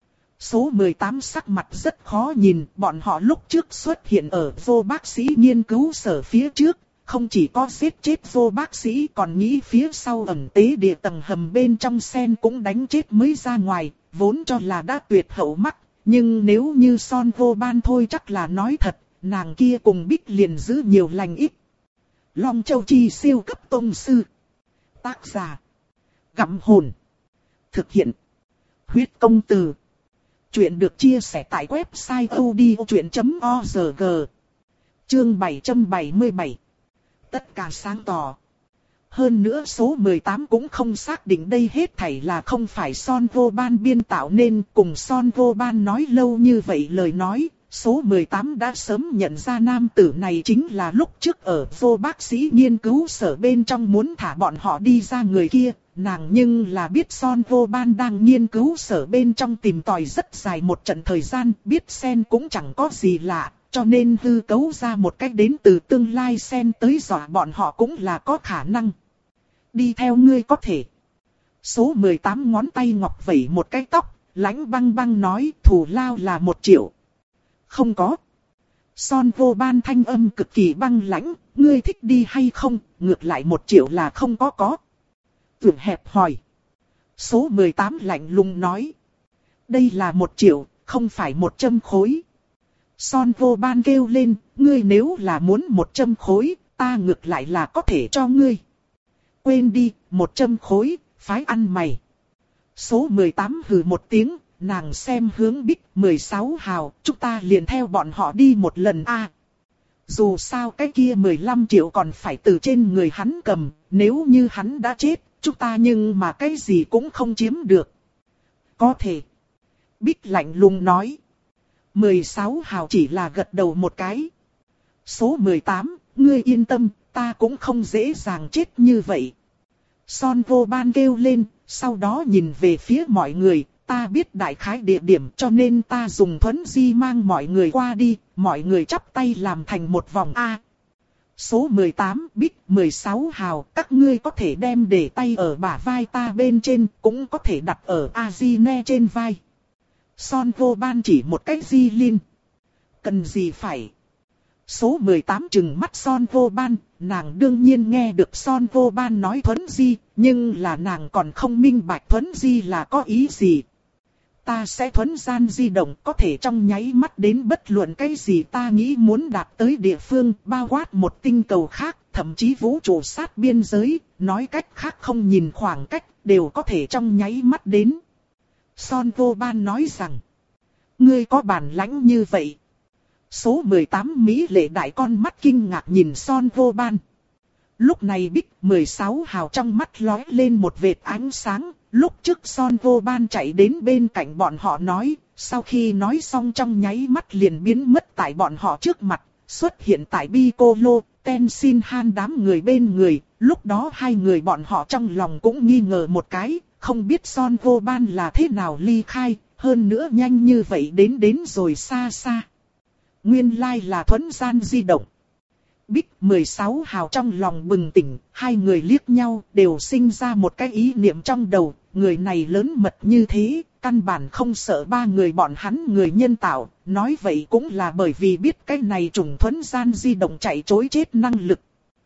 Số mười tám sắc mặt rất khó nhìn, bọn họ lúc trước xuất hiện ở vô bác sĩ nghiên cứu sở phía trước, không chỉ có giết chết vô bác sĩ còn nghĩ phía sau ẩn tế địa tầng hầm bên trong sen cũng đánh chết mới ra ngoài, vốn cho là đã tuyệt hậu mắc, nhưng nếu như Son vô ban thôi chắc là nói thật, nàng kia cùng Bích liền giữ nhiều lành ít. Long Châu Chi siêu cấp tông sư. Tác giả: Gặm Hồn. Thực hiện: Huyết Công Từ. Chuyện được chia sẻ tại website odchuyện chấm org. Chương bảy trăm bảy mươi bảy. Tất cả sáng tỏ. Hơn nữa số mười tám cũng không xác định đây hết thảy là không phải Son vô ban biên tạo nên, cùng Son vô ban nói lâu như vậy lời nói. Số mười tám đã sớm nhận ra nam tử này chính là lúc trước ở vô bác sĩ nghiên cứu sở bên trong muốn thả bọn họ đi ra người kia. Nàng nhưng là biết Son vô ban đang nghiên cứu sở bên trong tìm tòi rất dài một trận thời gian, biết sen cũng chẳng có gì lạ, cho nên hư cấu ra một cách đến từ tương lai sen tới dọa bọn họ cũng là có khả năng. Đi theo ngươi có thể. Số mười tám ngón tay ngọc vẩy một cái tóc, lãnh băng băng nói thù lao là một triệu. Không có. Son vô ban thanh âm cực kỳ băng lãnh, ngươi thích đi hay không, ngược lại một triệu là không có có. Tưởng hẹp hỏi. Số mười tám lạnh lùng nói. Đây là một triệu, không phải một trăm khối. Son vô ban kêu lên, ngươi nếu là muốn một trăm khối, ta ngược lại là có thể cho ngươi. Quên đi, một trăm khối, phái ăn mày. Số mười tám hừ một tiếng. Nàng xem hướng Bích mười sáu hào, chúng ta liền theo bọn họ đi một lần a. À, dù sao cái kia mười lăm triệu còn phải từ trên người hắn cầm, nếu như hắn đã chết, chúng ta nhưng mà cái gì cũng không chiếm được. Có thể. Bích lạnh lùng nói. mười sáu hào chỉ là gật đầu một cái. Số mười tám, ngươi yên tâm, ta cũng không dễ dàng chết như vậy. Son vô ban kêu lên, sau đó nhìn về phía mọi người. Ta biết đại khái địa điểm cho nên ta dùng thuấn di mang mọi người qua đi, mọi người chắp tay làm thành một vòng A. Số mười tám, Bích mười sáu hào, các ngươi có thể đem để tay ở bả vai ta bên trên, cũng có thể đặt ở Azine trên vai. Son vô ban chỉ một cái di linh. Cần gì phải? Số mười tám trừng mắt Son vô ban, nàng đương nhiên nghe được Son vô ban nói thuấn di, nhưng là nàng còn không minh bạch thuấn di là có ý gì. Ta sẽ thuấn gian di động có thể trong nháy mắt đến bất luận cái gì ta nghĩ muốn đạt tới địa phương, bao quát một tinh cầu khác, thậm chí vũ trụ sát biên giới, nói cách khác không nhìn khoảng cách, đều có thể trong nháy mắt đến. Son vô ban nói rằng, ngươi có bản lãnh như vậy. Số mười tám Mỹ lệ đại con mắt kinh ngạc nhìn Son vô ban. Lúc này Bích mười sáu hào trong mắt lóe lên một vệt ánh sáng. Lúc trước Son vô ban chạy đến bên cạnh bọn họ nói, sau khi nói xong trong nháy mắt liền biến mất tại bọn họ trước mặt, xuất hiện tại Piccolo, Tenshin Han đám người bên người. Lúc đó hai người bọn họ trong lòng cũng nghi ngờ một cái, không biết Son vô ban là thế nào ly khai, hơn nữa nhanh như vậy đến đến rồi xa xa. Nguyên lai là thuấn gian di động. Bích mười sáu hào trong lòng bừng tỉnh, hai người liếc nhau đều sinh ra một cái ý niệm trong đầu, người này lớn mật như thế, căn bản không sợ ba người bọn hắn người nhân tạo, nói vậy cũng là bởi vì biết cái này trùng thuấn gian di động chạy trối chết năng lực.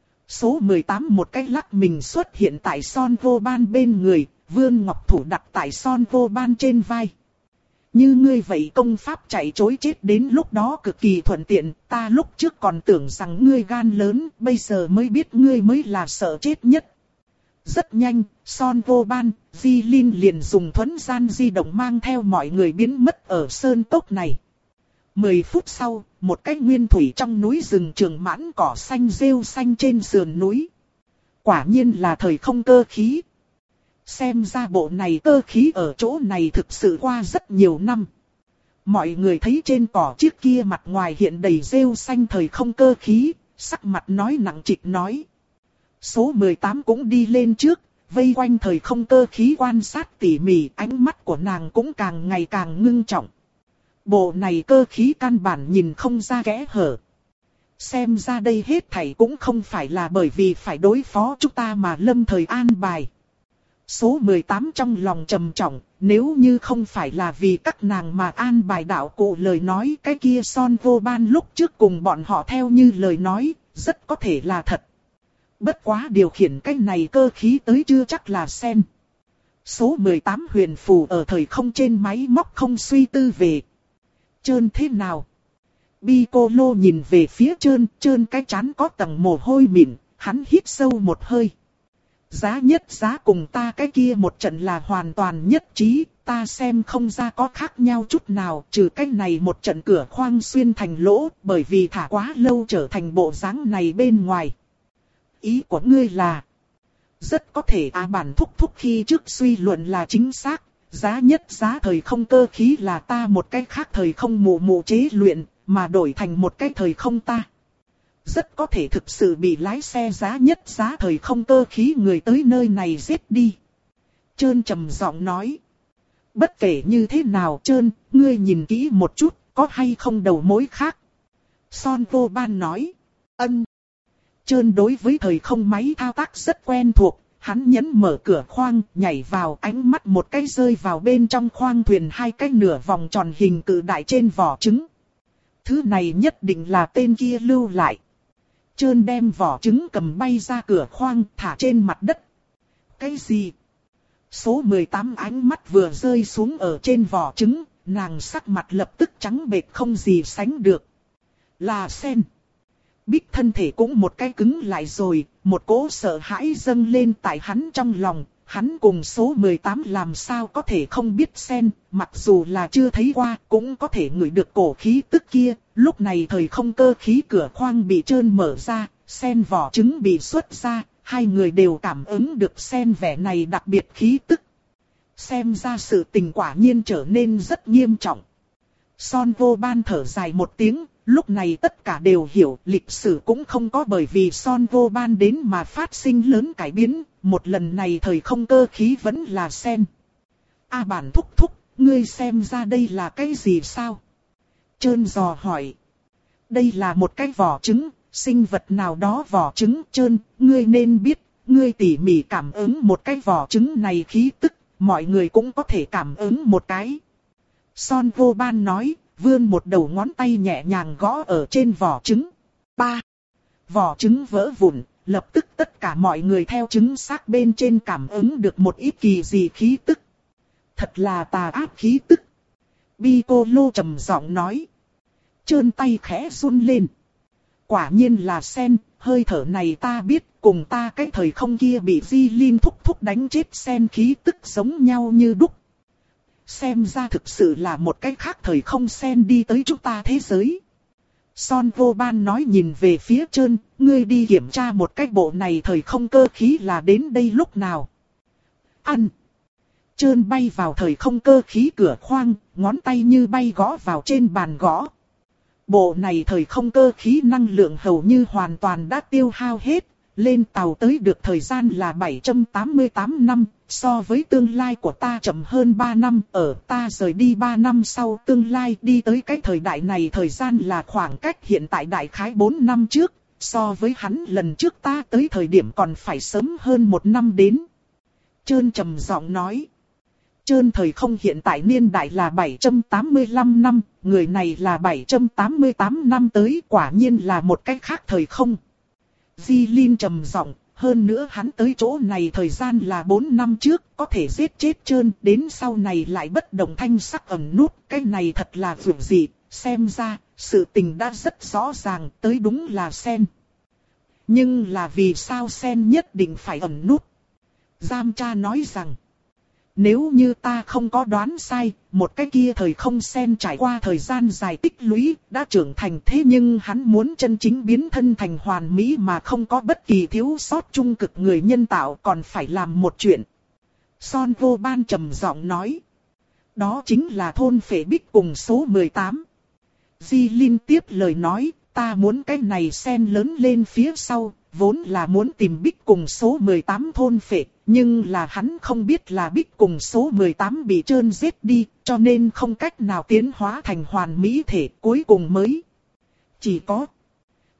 Số mười tám một cái lắc mình xuất hiện tại Son vô ban bên người, vươn ngọc thủ đặt tại Son vô ban trên vai. Như ngươi vậy công pháp chạy trối chết đến lúc đó cực kỳ thuận tiện, ta lúc trước còn tưởng rằng ngươi gan lớn, bây giờ mới biết ngươi mới là sợ chết nhất. Rất nhanh, Son vô ban, Di Linh liền dùng thuấn gian di động mang theo mọi người biến mất ở sơn cốc này. Mười phút sau, một cái nguyên thủy trong núi rừng trường mãn cỏ xanh rêu xanh trên sườn núi. Quả nhiên là thời không cơ khí. Xem ra bộ này cơ khí ở chỗ này thực sự qua rất nhiều năm. Mọi người thấy trên cỏ chiếc kia mặt ngoài hiện đầy rêu xanh thời không cơ khí, sắc mặt nói nặng trịch nói. Số mười tám cũng đi lên trước, vây quanh thời không cơ khí quan sát tỉ mỉ, ánh mắt của nàng cũng càng ngày càng ngưng trọng. Bộ này cơ khí căn bản nhìn không ra kẽ hở. Xem ra đây hết thảy cũng không phải là bởi vì phải đối phó chúng ta mà lâm thời an bài. Số mười tám trong lòng trầm trọng, nếu như không phải là vì các nàng mà an bài đạo cụ lời nói, cái kia Son Vô Ban lúc trước cùng bọn họ theo như lời nói, rất có thể là thật. Bất quá điều khiển cái này cơ khí tới chưa chắc là Sen. Số mười tám huyền phù ở thời không trên máy móc không suy tư về. Trơn thế nào? Piccolo nhìn về phía Trơn, Trơn cái trán có tầng mồ hôi mịn, hắn hít sâu một hơi. Giá nhất giá cùng ta cái kia một trận là hoàn toàn nhất trí, ta xem không ra có khác nhau chút nào, trừ cái này một trận cửa khoang xuyên thành lỗ, bởi vì thả quá lâu trở thành bộ dáng này bên ngoài. Ý của ngươi là, rất có thể à bản thúc thúc khi trước suy luận là chính xác, giá nhất giá thời không cơ khí là ta một cái khác thời không mù mù chế luyện, mà đổi thành một cái thời không ta. Rất có thể thực sự bị lái xe giá nhất giá thời không cơ khí người tới nơi này giết đi. Trơn trầm giọng nói. Bất kể như thế nào Trơn, ngươi nhìn kỹ một chút, có hay không đầu mối khác. Son Vô Ban nói. Ân. Trơn đối với thời không máy thao tác rất quen thuộc, hắn nhấn mở cửa khoang, nhảy vào, ánh mắt một cái rơi vào bên trong khoang thuyền hai cái nửa vòng tròn hình cự đại trên vỏ trứng. Thứ này nhất định là tên kia lưu lại. Trơn đem vỏ trứng cầm bay ra cửa khoang, thả trên mặt đất. Cái gì? Số mười tám ánh mắt vừa rơi xuống ở trên vỏ trứng, nàng sắc mặt lập tức trắng bệch không gì sánh được. Là Sen. Bích thân thể cũng một cái cứng lại rồi, một cỗ sợ hãi dâng lên tại hắn trong lòng. Hắn cùng số mười tám làm sao có thể không biết Sen, mặc dù là chưa thấy qua, cũng có thể ngửi được cổ khí tức kia. Lúc này thời không cơ khí cửa khoang bị trơn mở ra, Sen vỏ trứng bị xuất ra, hai người đều cảm ứng được Sen vẻ này đặc biệt khí tức. Xem ra sự tình quả nhiên trở nên rất nghiêm trọng. Son Vô Ban thở dài một tiếng, lúc này tất cả đều hiểu lịch sử cũng không có bởi vì Son Vô Ban đến mà phát sinh lớn cải biến, một lần này thời không cơ khí vẫn là Sen. A bản thúc thúc, ngươi xem ra đây là cái gì sao? Trơn dò hỏi. Đây là một cái vỏ trứng, sinh vật nào đó vỏ trứng. Trơn, ngươi nên biết, ngươi tỉ mỉ cảm ứng một cái vỏ trứng này khí tức, mọi người cũng có thể cảm ứng một cái. Son Vô Ban nói, vươn một đầu ngón tay nhẹ nhàng gõ ở trên vỏ trứng. Ba. Vỏ trứng vỡ vụn, lập tức tất cả mọi người theo trứng xác bên trên cảm ứng được một ít kỳ dị khí tức. Thật là tà ác khí tức. Piccolo trầm giọng nói. Trơn tay khẽ run lên. Quả nhiên là Sen, hơi thở này ta biết, cùng ta cái thời không kia bị Di Linh thúc thúc đánh chết Sen khí tức giống nhau như đúc. Xem ra thực sự là một cái khác thời không Sen đi tới chúng ta thế giới. Son Vô Ban nói nhìn về phía Trơn, ngươi đi kiểm tra một cái bộ này thời không cơ khí là đến đây lúc nào. Ăn. Trơn bay vào thời không cơ khí cửa khoang, ngón tay như bay gõ vào trên bàn gõ. Bộ này thời không cơ khí năng lượng hầu như hoàn toàn đã tiêu hao hết, lên tàu tới được thời gian là bảy trăm tám mươi tám năm, so với tương lai của ta chậm hơn ba năm, ở ta rời đi ba năm sau tương lai đi tới cái thời đại này thời gian là khoảng cách hiện tại đại khái bốn năm trước, so với hắn lần trước ta tới thời điểm còn phải sớm hơn một năm đến. Trơn trầm giọng nói. Trơn thời không hiện tại niên đại là bảy trăm tám mươi lăm năm, người này là bảy trăm tám mươi tám năm tới, quả nhiên là một cách khác thời không. Di Linh trầm giọng, hơn nữa hắn tới chỗ này thời gian là bốn năm trước, có thể giết chết Trơn, đến sau này lại bất động thanh sắc ẩn nút, cái này thật là vượt dị, xem ra, sự tình đã rất rõ ràng, tới đúng là Sen. Nhưng là vì sao Sen nhất định phải ẩn nút? Giam cha nói rằng, nếu như ta không có đoán sai, một cái kia thời không Sen trải qua thời gian dài tích lũy, đã trưởng thành thế nhưng hắn muốn chân chính biến thân thành hoàn mỹ mà không có bất kỳ thiếu sót trung cực người nhân tạo còn phải làm một chuyện. Son Vô Ban trầm giọng nói. Đó chính là thôn phệ bích cùng số mười tám. Di Linh tiếp lời nói, ta muốn cái này Sen lớn lên phía sau, vốn là muốn tìm bích cùng số mười tám thôn phệ. Nhưng là hắn không biết là bích cùng số mười tám bị Trơn giết đi, cho nên không cách nào tiến hóa thành hoàn mỹ thể cuối cùng mới. Chỉ có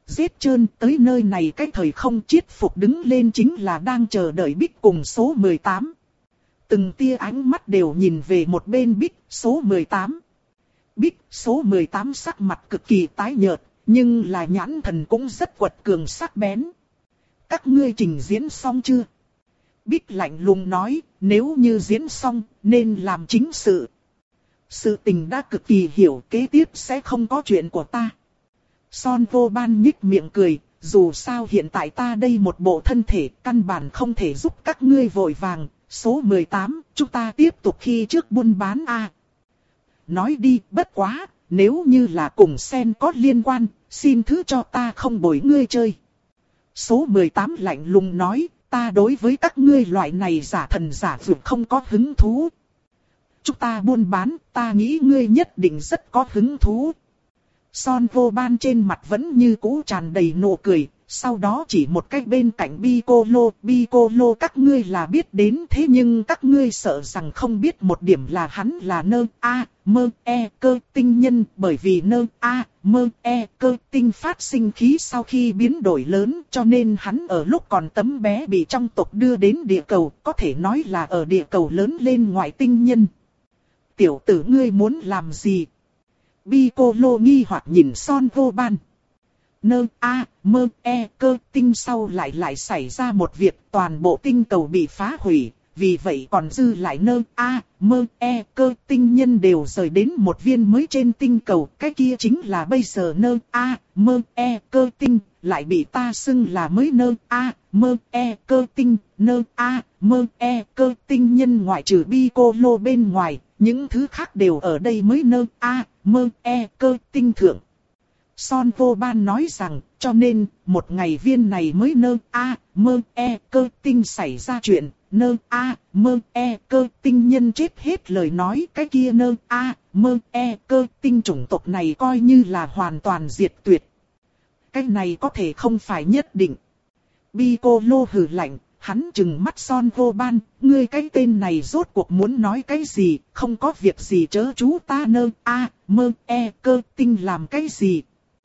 giết trơn tới nơi này cái thời không chiết phục đứng lên chính là đang chờ đợi Bích cùng số mười tám. Từng tia ánh mắt đều nhìn về một bên Bích, số mười tám. Bích, số mười tám sắc mặt cực kỳ tái nhợt, nhưng là nhãn thần cũng rất quật cường sắc bén. Các ngươi trình diễn xong chưa? Bích lạnh lùng nói, nếu như diễn xong, nên làm chính sự. Sự tình đã cực kỳ hiểu, kế tiếp sẽ không có chuyện của ta. Son Vô Ban nhích miệng cười, dù sao hiện tại ta đây một bộ thân thể, căn bản không thể giúp các ngươi vội vàng. Số mười tám, chúng ta tiếp tục khi trước buôn bán a. À. Nói đi, bất quá, nếu như là cùng sen có liên quan, xin thứ cho ta không bồi ngươi chơi. Số mười tám lạnh lùng nói, ta đối với các ngươi loại này giả thần giả vượt không có hứng thú. Chúng ta buôn bán, ta nghĩ ngươi nhất định rất có hứng thú. Son Vô Ban trên mặt vẫn như cũ tràn đầy nụ cười, sau đó chỉ một cách bên cạnh Piccolo, Piccolo các ngươi là biết đến thế nhưng các ngươi sợ rằng không biết một điểm là hắn là nơ a mơ e cơ tinh nhân, bởi vì nơ a mơ e cơ tinh phát sinh khí sau khi biến đổi lớn, cho nên hắn ở lúc còn tấm bé bị trong tộc đưa đến địa cầu, có thể nói là ở địa cầu lớn lên ngoại tinh nhân. Tiểu tử ngươi muốn làm gì? Piccolo nghi hoặc nhìn Son Vô Ban. Nơ a mơ e cơ tinh sau lại lại xảy ra một việc, toàn bộ tinh cầu bị phá hủy, vì vậy còn dư lại nơ a mơ e cơ tinh nhân đều rời đến một viên mới trên tinh cầu, cái kia chính là bây giờ nơ a mơ e cơ tinh, lại bị ta xưng là mới nơ a mơ e cơ tinh. Nơ a mơ e cơ tinh nhân ngoại trừ Piccolo bên ngoài, những thứ khác đều ở đây mới nơ a mơ e cơ tinh thượng. Son Vô Ban nói rằng, cho nên, một ngày viên này mới nơ a mơ e cơ tinh xảy ra chuyện, nơ a mơ e cơ tinh nhân chết hết lời nói, cái kia nơ a mơ e cơ tinh chủng tộc này coi như là hoàn toàn diệt tuyệt. Cái này có thể không phải nhất định. Piccolo hừ lạnh, hắn trừng mắt Son Vô Ban, ngươi cái tên này rốt cuộc muốn nói cái gì, không có việc gì chớ chú ta nơ a mơ e cơ tinh làm cái gì.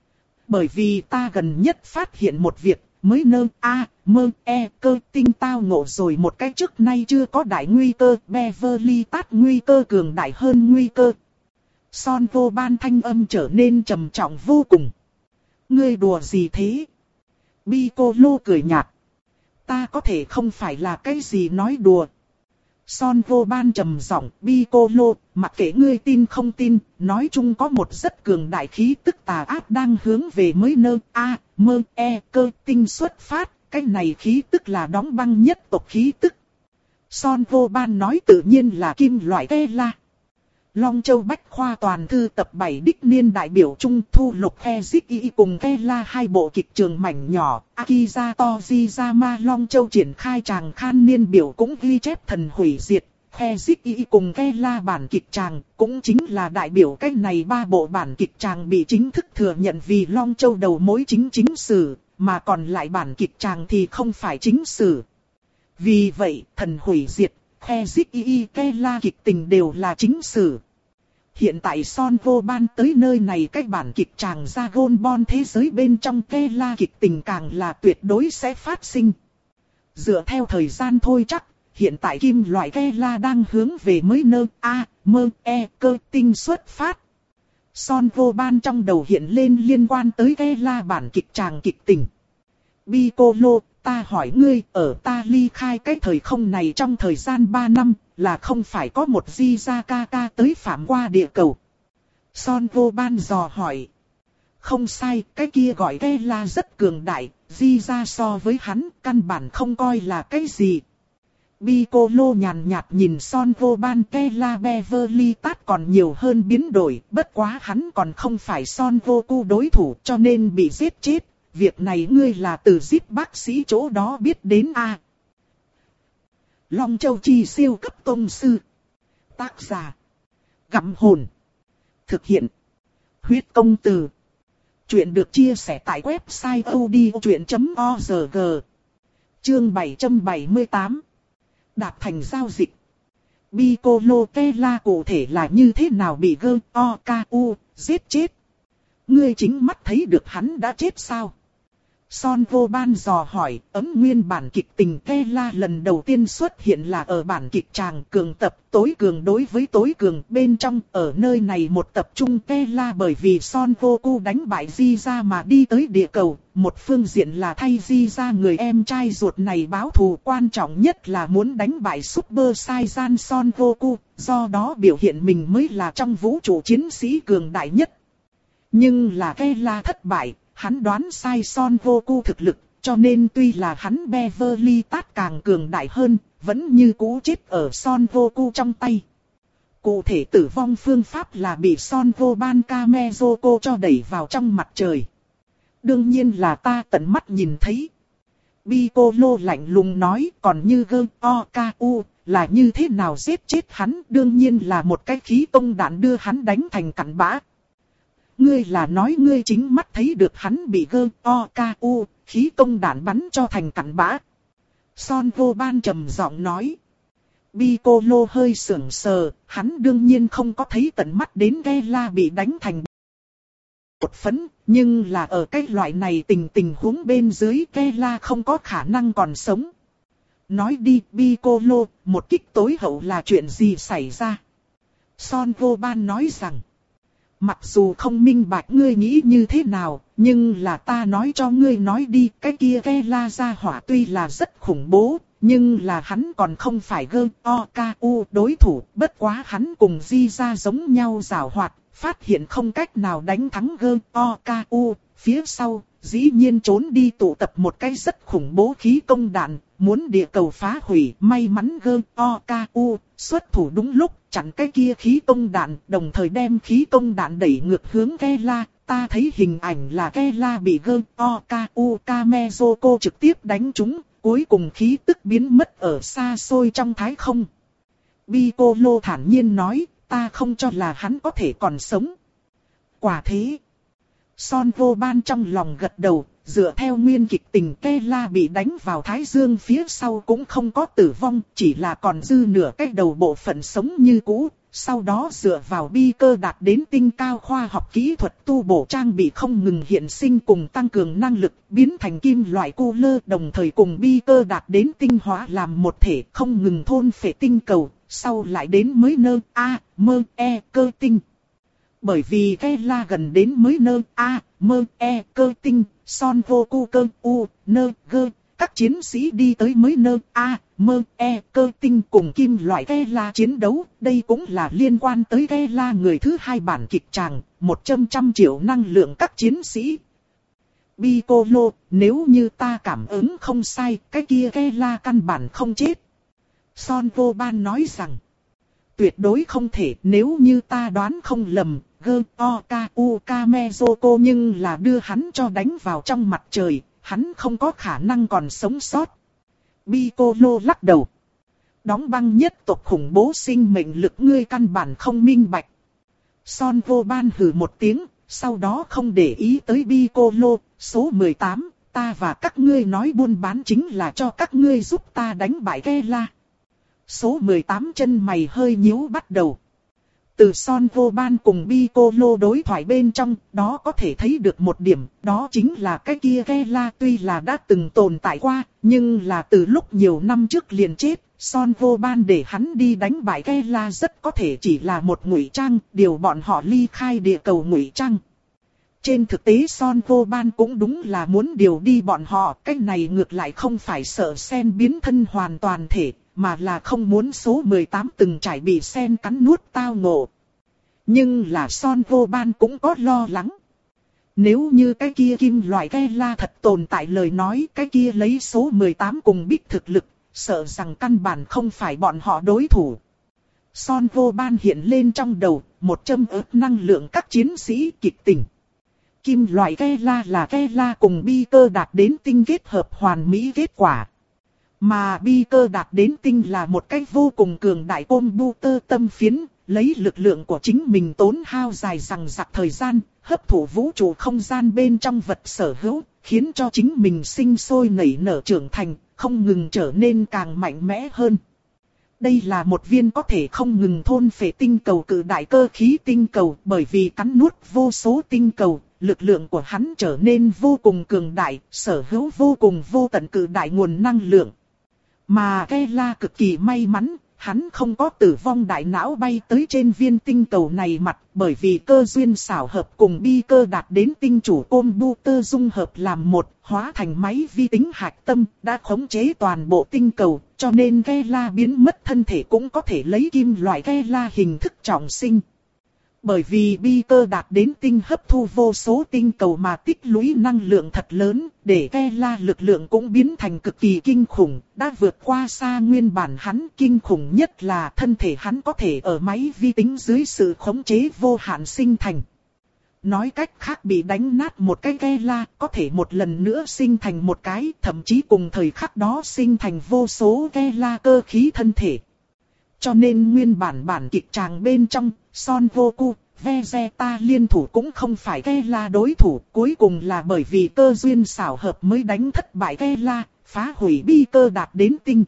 Bởi vì ta gần nhất phát hiện một việc, mới nơ a mơ e cơ tinh tao ngộ rồi một cái trước nay chưa có đại nguy cơ, Beverly tát nguy cơ cường đại hơn nguy cơ. Son Vô Ban thanh âm trở nên trầm trọng vô cùng. Ngươi đùa gì thế? Piccolo cười nhạt. Ta có thể không phải là cái gì nói đùa. Son Vô Ban trầm giọng, Piccolo, mặc kệ ngươi tin không tin, nói chung có một rất cường đại khí tức tà ác đang hướng về mới nơ a mơ e cơ tinh xuất phát, cái này khí tức là đóng băng nhất tộc khí tức. Son Vô Ban nói tự nhiên là kim loại Kela. Long Châu Bách Khoa toàn thư tập bảy đích niên đại biểu trung thu lục Eziki cùng Kela hai bộ kịch trường mảnh nhỏ, Akiza Tojiyama Long Châu triển khai tràng khan niên biểu cũng ghi chép thần hủy diệt, Eziki cùng Kela bản kịch tràng, cũng chính là đại biểu cách này ba bộ bản kịch tràng bị chính thức thừa nhận vì Long Châu đầu mối chính chính sử, mà còn lại bản kịch tràng thì không phải chính sử. Vì vậy, thần hủy diệt, Eziki Kela kịch tình đều là chính sử. Hiện tại Son Vô Ban tới nơi này cách bản kịch tràng ra gôn bon thế giới bên trong Kela kịch tình càng là tuyệt đối sẽ phát sinh. Dựa theo thời gian thôi chắc, hiện tại kim loại Kela đang hướng về mới nơ a mơ e cơ tinh xuất phát. Son Vô Ban trong đầu hiện lên liên quan tới Kela bản kịch tràng kịch tình. Piccolo, ta hỏi ngươi, ở ta ly khai cái thời không này trong thời gian ba năm, là không phải có một Jizakaka tới phạm qua địa cầu? Son Vô Ban dò hỏi. Không sai, cái kia gọi Kela rất cường đại, Jiza so với hắn, căn bản không coi là cái gì. Piccolo nhàn nhạt nhìn Son Vô Ban, Kela Beverly tát còn nhiều hơn biến đổi, bất quá hắn còn không phải Son Vô Cu đối thủ cho nên bị giết chết. Việc này ngươi là từ giết bác sĩ chỗ đó biết đến a? À? Long Châu Chi siêu cấp tông sư. Tác giả. Gặm hồn. Thực hiện. Huyết công từ. Chuyện được chia sẻ tại website odchuyện chấm org. Chương bảy trăm bảy mươi tám. Đạt thành giao dịch. Piccolo Kela cụ thể là như thế nào bị G O K U giết chết? Ngươi chính mắt thấy được hắn đã chết sao? Son vô ban dò hỏi, ấm nguyên bản kịch tình Kela lần đầu tiên xuất hiện là ở bản kịch tràng cường tập tối cường đối với tối cường bên trong. Ở nơi này một tập trung Kela bởi vì Son Goku đánh bại Di ra mà đi tới địa cầu. Một phương diện là thay Di ra người em trai ruột này báo thù, quan trọng nhất là muốn đánh bại Super Saiyan Son Goku. Do đó biểu hiện mình mới là trong vũ trụ chiến sĩ cường đại nhất. Nhưng là Kela thất bại. Hắn đoán sai Son Goku thực lực, cho nên tuy là hắn Beverly Tát càng cường đại hơn, vẫn như cũ chết ở Son Goku trong tay. Cụ thể tử vong phương pháp là bị Son Goban Kamezoko cho đẩy vào trong mặt trời. Đương nhiên là ta tận mắt nhìn thấy. Piccolo lạnh lùng nói, còn như Gơ O K U là như thế nào giết chết hắn, đương nhiên là một cái khí công đạn đưa hắn đánh thành cặn bã. Ngươi là nói ngươi chính mắt thấy được hắn bị Gơ O K U, khí công đạn bắn cho thành cặn bã. Son Goban trầm giọng nói. Piccolo hơi sững sờ, hắn đương nhiên không có thấy tận mắt đến Kela bị đánh thành một phấn, nhưng là ở cái loại này tình tình huống bên dưới Kela không có khả năng còn sống. Nói đi Piccolo, một kích tối hậu là chuyện gì xảy ra? Son Goban nói rằng. Mặc dù không minh bạch ngươi nghĩ như thế nào, nhưng là ta nói cho ngươi nói đi, cái kia Kela gia hỏa tuy là rất khủng bố, nhưng là hắn còn không phải Gơ O K U đối thủ, bất quá hắn cùng Di ra giống nhau giảo hoạt, phát hiện không cách nào đánh thắng Gơ O K U, phía sau, dĩ nhiên trốn đi tụ tập một cái rất khủng bố khí công đạn, muốn địa cầu phá hủy, may mắn Gơ O K U xuất thủ đúng lúc, chặn cái kia khí công đạn, đồng thời đem khí công đạn đẩy ngược hướng Kela. Ta thấy hình ảnh là Kela bị Gơ O K U Kamezoko trực tiếp đánh trúng, cuối cùng khí tức biến mất ở xa xôi trong thái không. Piccolo thản nhiên nói, ta không cho là hắn có thể còn sống. Quả thế. Son Goban trong lòng gật đầu, dựa theo nguyên kịch tình Kela bị đánh vào thái dương phía sau cũng không có tử vong, chỉ là còn dư nửa cái đầu bộ phận sống như cũ. Sau đó dựa vào bi cơ đạt đến tinh cao khoa học kỹ thuật tu bổ trang bị không ngừng hiện sinh cùng tăng cường năng lực, biến thành kim loại cu lơ, đồng thời cùng bi cơ đạt đến tinh hóa làm một thể, không ngừng thôn phệ tinh cầu, sau lại đến mới nơ A, mơ E cơ tinh. Bởi vì Kela gần đến mới nơ A, mơ E cơ tinh, Son Goku cơ U, nơ gơ. Các chiến sĩ đi tới mới nơ A, mơ E cơ tinh cùng kim loại Kela chiến đấu. Đây cũng là liên quan tới Kela người thứ hai bản kịch tràng, một trăm trăm triệu năng lượng các chiến sĩ. Piccolo, nếu như ta cảm ứng không sai, cái kia Kela căn bản không chết. Son Goban nói rằng, tuyệt đối không thể, nếu như ta đoán không lầm, Gơ O K U Kamezoko nhưng là đưa hắn cho đánh vào trong mặt trời, hắn không có khả năng còn sống sót. Piccolo lắc đầu. Đóng băng nhất tộc khủng bố sinh mệnh lực ngươi căn bản không minh bạch. Son Goban hừ một tiếng, sau đó không để ý tới Piccolo, số mười tám, ta và các ngươi nói buôn bán chính là cho các ngươi giúp ta đánh bại Kela. Số mười tám chân mày hơi nhíu bắt đầu. Từ Son Goban cùng Piccolo đối thoại bên trong, đó có thể thấy được một điểm, đó chính là cái kia Kela tuy là đã từng tồn tại qua, nhưng là từ lúc nhiều năm trước liền chết, Son Goban để hắn đi đánh bại Kela rất có thể chỉ là một ngụy trang, điều bọn họ ly khai địa cầu ngụy trang. Trên thực tế Son Goban cũng đúng là muốn điều đi bọn họ, cái này ngược lại không phải sợ sen biến thân hoàn toàn thể, mà là không muốn số mười tám từng trải bị sen cắn nuốt tao ngộ. Nhưng là Son Goban cũng có lo lắng. Nếu như cái kia kim loại Kela thật tồn tại lời nói, cái kia lấy số mười tám cùng biết thực lực, sợ rằng căn bản không phải bọn họ đối thủ. Son Goban hiện lên trong đầu, một châm ớt năng lượng các chiến sĩ kịch tình. Kim loại Kela là Kela cùng bi cơ đạt đến tinh kết hợp hoàn mỹ kết quả. Mà bi cơ đạt đến tinh là một cách vô cùng cường đại computer tâm phiến, lấy lực lượng của chính mình tốn hao dài dằng dặc thời gian, hấp thụ vũ trụ không gian bên trong vật sở hữu, khiến cho chính mình sinh sôi nảy nở trưởng thành, không ngừng trở nên càng mạnh mẽ hơn. Đây là một viên có thể không ngừng thôn phệ tinh cầu cự đại cơ khí tinh cầu, bởi vì cắn nuốt vô số tinh cầu, lực lượng của hắn trở nên vô cùng cường đại, sở hữu vô cùng vô tận cự đại nguồn năng lượng. Mà Kela cực kỳ may mắn, hắn không có tử vong đại não bay tới trên viên tinh cầu này mặt, bởi vì cơ duyên xảo hợp cùng bi cơ đạt đến tinh chủ computer dung hợp làm một, hóa thành máy vi tính hạch tâm, đã khống chế toàn bộ tinh cầu, cho nên Kela biến mất thân thể cũng có thể lấy kim loại Kela hình thức trọng sinh. Bởi vì bi cơ đạt đến tinh hấp thu vô số tinh cầu mà tích lũy năng lượng thật lớn, để Kela lực lượng cũng biến thành cực kỳ kinh khủng, đã vượt qua xa nguyên bản hắn. Kinh khủng nhất là thân thể hắn có thể ở máy vi tính dưới sự khống chế vô hạn sinh thành. Nói cách khác, bị đánh nát một cái Kela có thể một lần nữa sinh thành một cái, thậm chí cùng thời khắc đó sinh thành vô số Kela cơ khí thân thể. Cho nên nguyên bản bản kịch tràng bên trong, Son Goku, Vegeta liên thủ cũng không phải Kela đối thủ, cuối cùng là bởi vì cơ duyên xảo hợp mới đánh thất bại Kela, phá hủy bi cơ đạt đến tinh.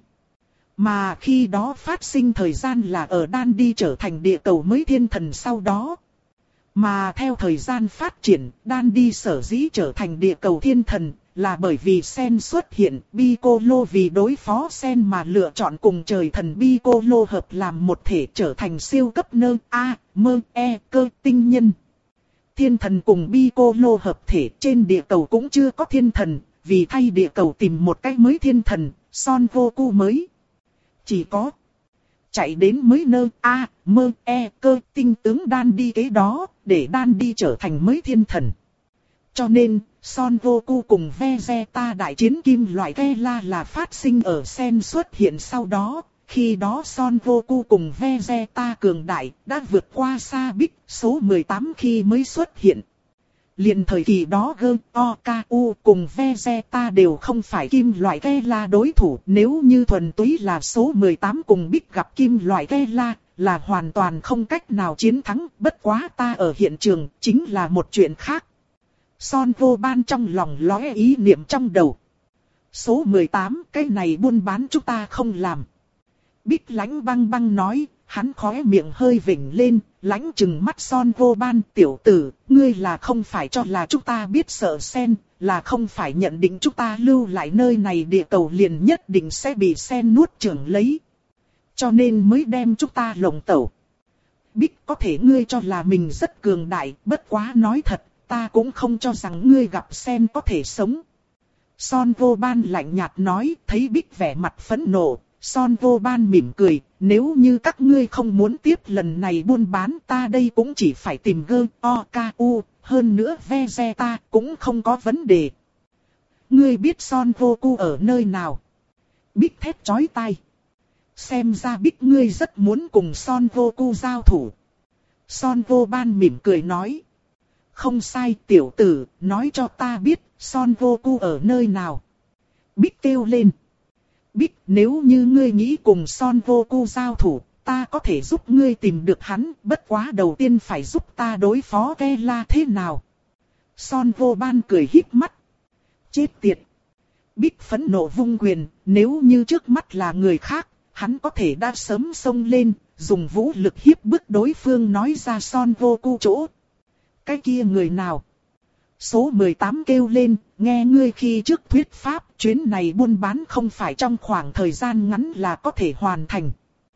Mà khi đó phát sinh thời gian là ở đan đi trở thành địa cầu mới thiên thần sau đó. Mà theo thời gian phát triển, đan đi sở dĩ trở thành địa cầu thiên thần, là bởi vì Sen xuất hiện, Piccolo vì đối phó Sen mà lựa chọn cùng trời thần Piccolo hợp làm một thể trở thành siêu cấp nơ A, mơ, e, cơ tinh nhân. Thiên thần cùng Piccolo hợp thể trên địa cầu cũng chưa có thiên thần, vì thay địa cầu tìm một cách mới thiên thần, Son Goku mới. Chỉ có chạy đến mới nơ A, mơ, e, cơ tinh tướng đan đi kế đó, để đan đi trở thành mới thiên thần. Cho nên, Son Goku cùng Vegeta đại chiến kim loại Kela là phát sinh ở Sen xuất hiện sau đó. Khi đó Son Goku cùng Vegeta cường đại đã vượt qua xa Big số mười tám khi mới xuất hiện. Liền thời kỳ đó G, O, K, U cùng Vegeta đều không phải kim loại Kela đối thủ. Nếu như thuần túy là số mười tám cùng Big gặp kim loại Kela là hoàn toàn không cách nào chiến thắng. Bất quá ta ở hiện trường chính là một chuyện khác. Son vô ban trong lòng lóe ý niệm trong đầu. Số mười tám, cái này buôn bán chúng ta không làm. Bích Lãnh băng băng nói, hắn khóe miệng hơi vểnh lên, lãnh chừng mắt Son vô ban. Tiểu tử, ngươi là không phải cho là chúng ta biết sợ Sen, là không phải nhận định chúng ta lưu lại nơi này địa cầu liền nhất định sẽ bị Sen nuốt chửng lấy. Cho nên mới đem chúng ta lồng tẩu. Bích, có thể ngươi cho là mình rất cường đại, bất quá nói thật. Ta cũng không cho rằng ngươi gặp Sen có thể sống. Son vô ban lạnh nhạt nói, thấy Bích vẻ mặt phẫn nộ. Son vô ban mỉm cười, nếu như các ngươi không muốn tiếp lần này buôn bán, ta đây cũng chỉ phải tìm G, O, K, U, hơn nữa Vegeta cũng không có vấn đề. Ngươi biết Son Goku ở nơi nào? Bích thét chói tai. Xem ra Bích ngươi rất muốn cùng Son Goku giao thủ. Son vô ban mỉm cười nói. Không sai tiểu tử, nói cho ta biết, Son Goku ở nơi nào. Bích kêu lên. Bích, nếu như ngươi nghĩ cùng Son Goku giao thủ, ta có thể giúp ngươi tìm được hắn, bất quá đầu tiên phải giúp ta đối phó Kela thế nào. Son vô ban cười híp mắt. Chết tiệt. Bích phẫn nộ vung quyền, nếu như trước mắt là người khác, hắn có thể đã sớm xông lên, dùng vũ lực hiếp bức đối phương nói ra Son Goku chỗ. Cái kia người nào? Số mười tám kêu lên, nghe ngươi khi trước thuyết pháp, chuyến này buôn bán không phải trong khoảng thời gian ngắn là có thể hoàn thành.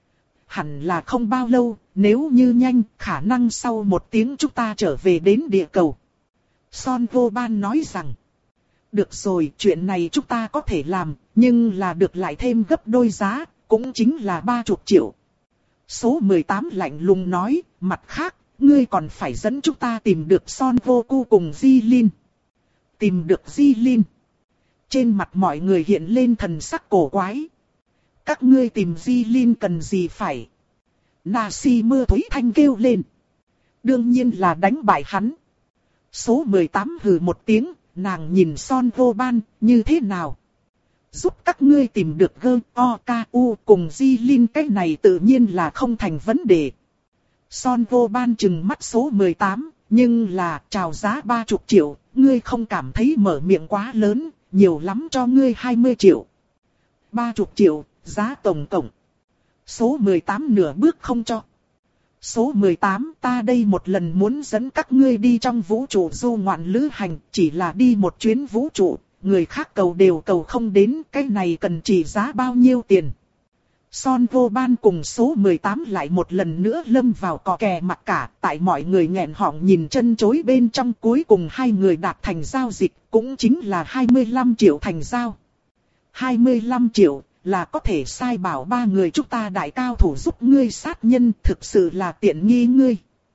Hẳn là không bao lâu, nếu như nhanh, khả năng sau một tiếng chúng ta trở về đến địa cầu. Son vô ban nói rằng, được rồi, chuyện này chúng ta có thể làm, nhưng là được lại thêm gấp đôi giá, cũng chính là ba mươi triệu. Số mười tám lạnh lùng nói, mặt khác, ngươi còn phải dẫn chúng ta tìm được Son Goku cùng Jilin. Tìm được Jilin. Trên mặt mọi người hiện lên thần sắc cổ quái. Các ngươi tìm Jilin cần gì phải? Nasi mưa thúy thanh kêu lên. Đương nhiên là đánh bại hắn. Số mười tám hừ một tiếng, nàng nhìn Son vô ban, như thế nào? Giúp các ngươi tìm được G, O, K, U cùng Jilin, cái này tự nhiên là không thành vấn đề. Son vô ban chừng mắt số mười tám, nhưng là chào giá ba mươi triệu, ngươi không cảm thấy mở miệng quá lớn, nhiều lắm cho ngươi hai mươi triệu. ba mươi triệu, giá tổng cộng. Số mười tám nửa bước không cho. Số mười tám, ta đây một lần muốn dẫn các ngươi đi trong vũ trụ du ngoạn lữ hành, chỉ là đi một chuyến vũ trụ, người khác cầu đều cầu không đến, cái này cần trị giá bao nhiêu tiền. Son vô ban cùng số mười tám lại một lần nữa lâm vào cò kè mặt cả, tại mọi người nghẹn họng nhìn chân chối bên trong, cuối cùng hai người đạt thành giao dịch, cũng chính là hai mươi lăm triệu thành giao. hai mươi lăm triệu là có thể sai bảo ba người chúng ta đại cao thủ giúp ngươi sát nhân, thực sự là tiện nghi ngươi.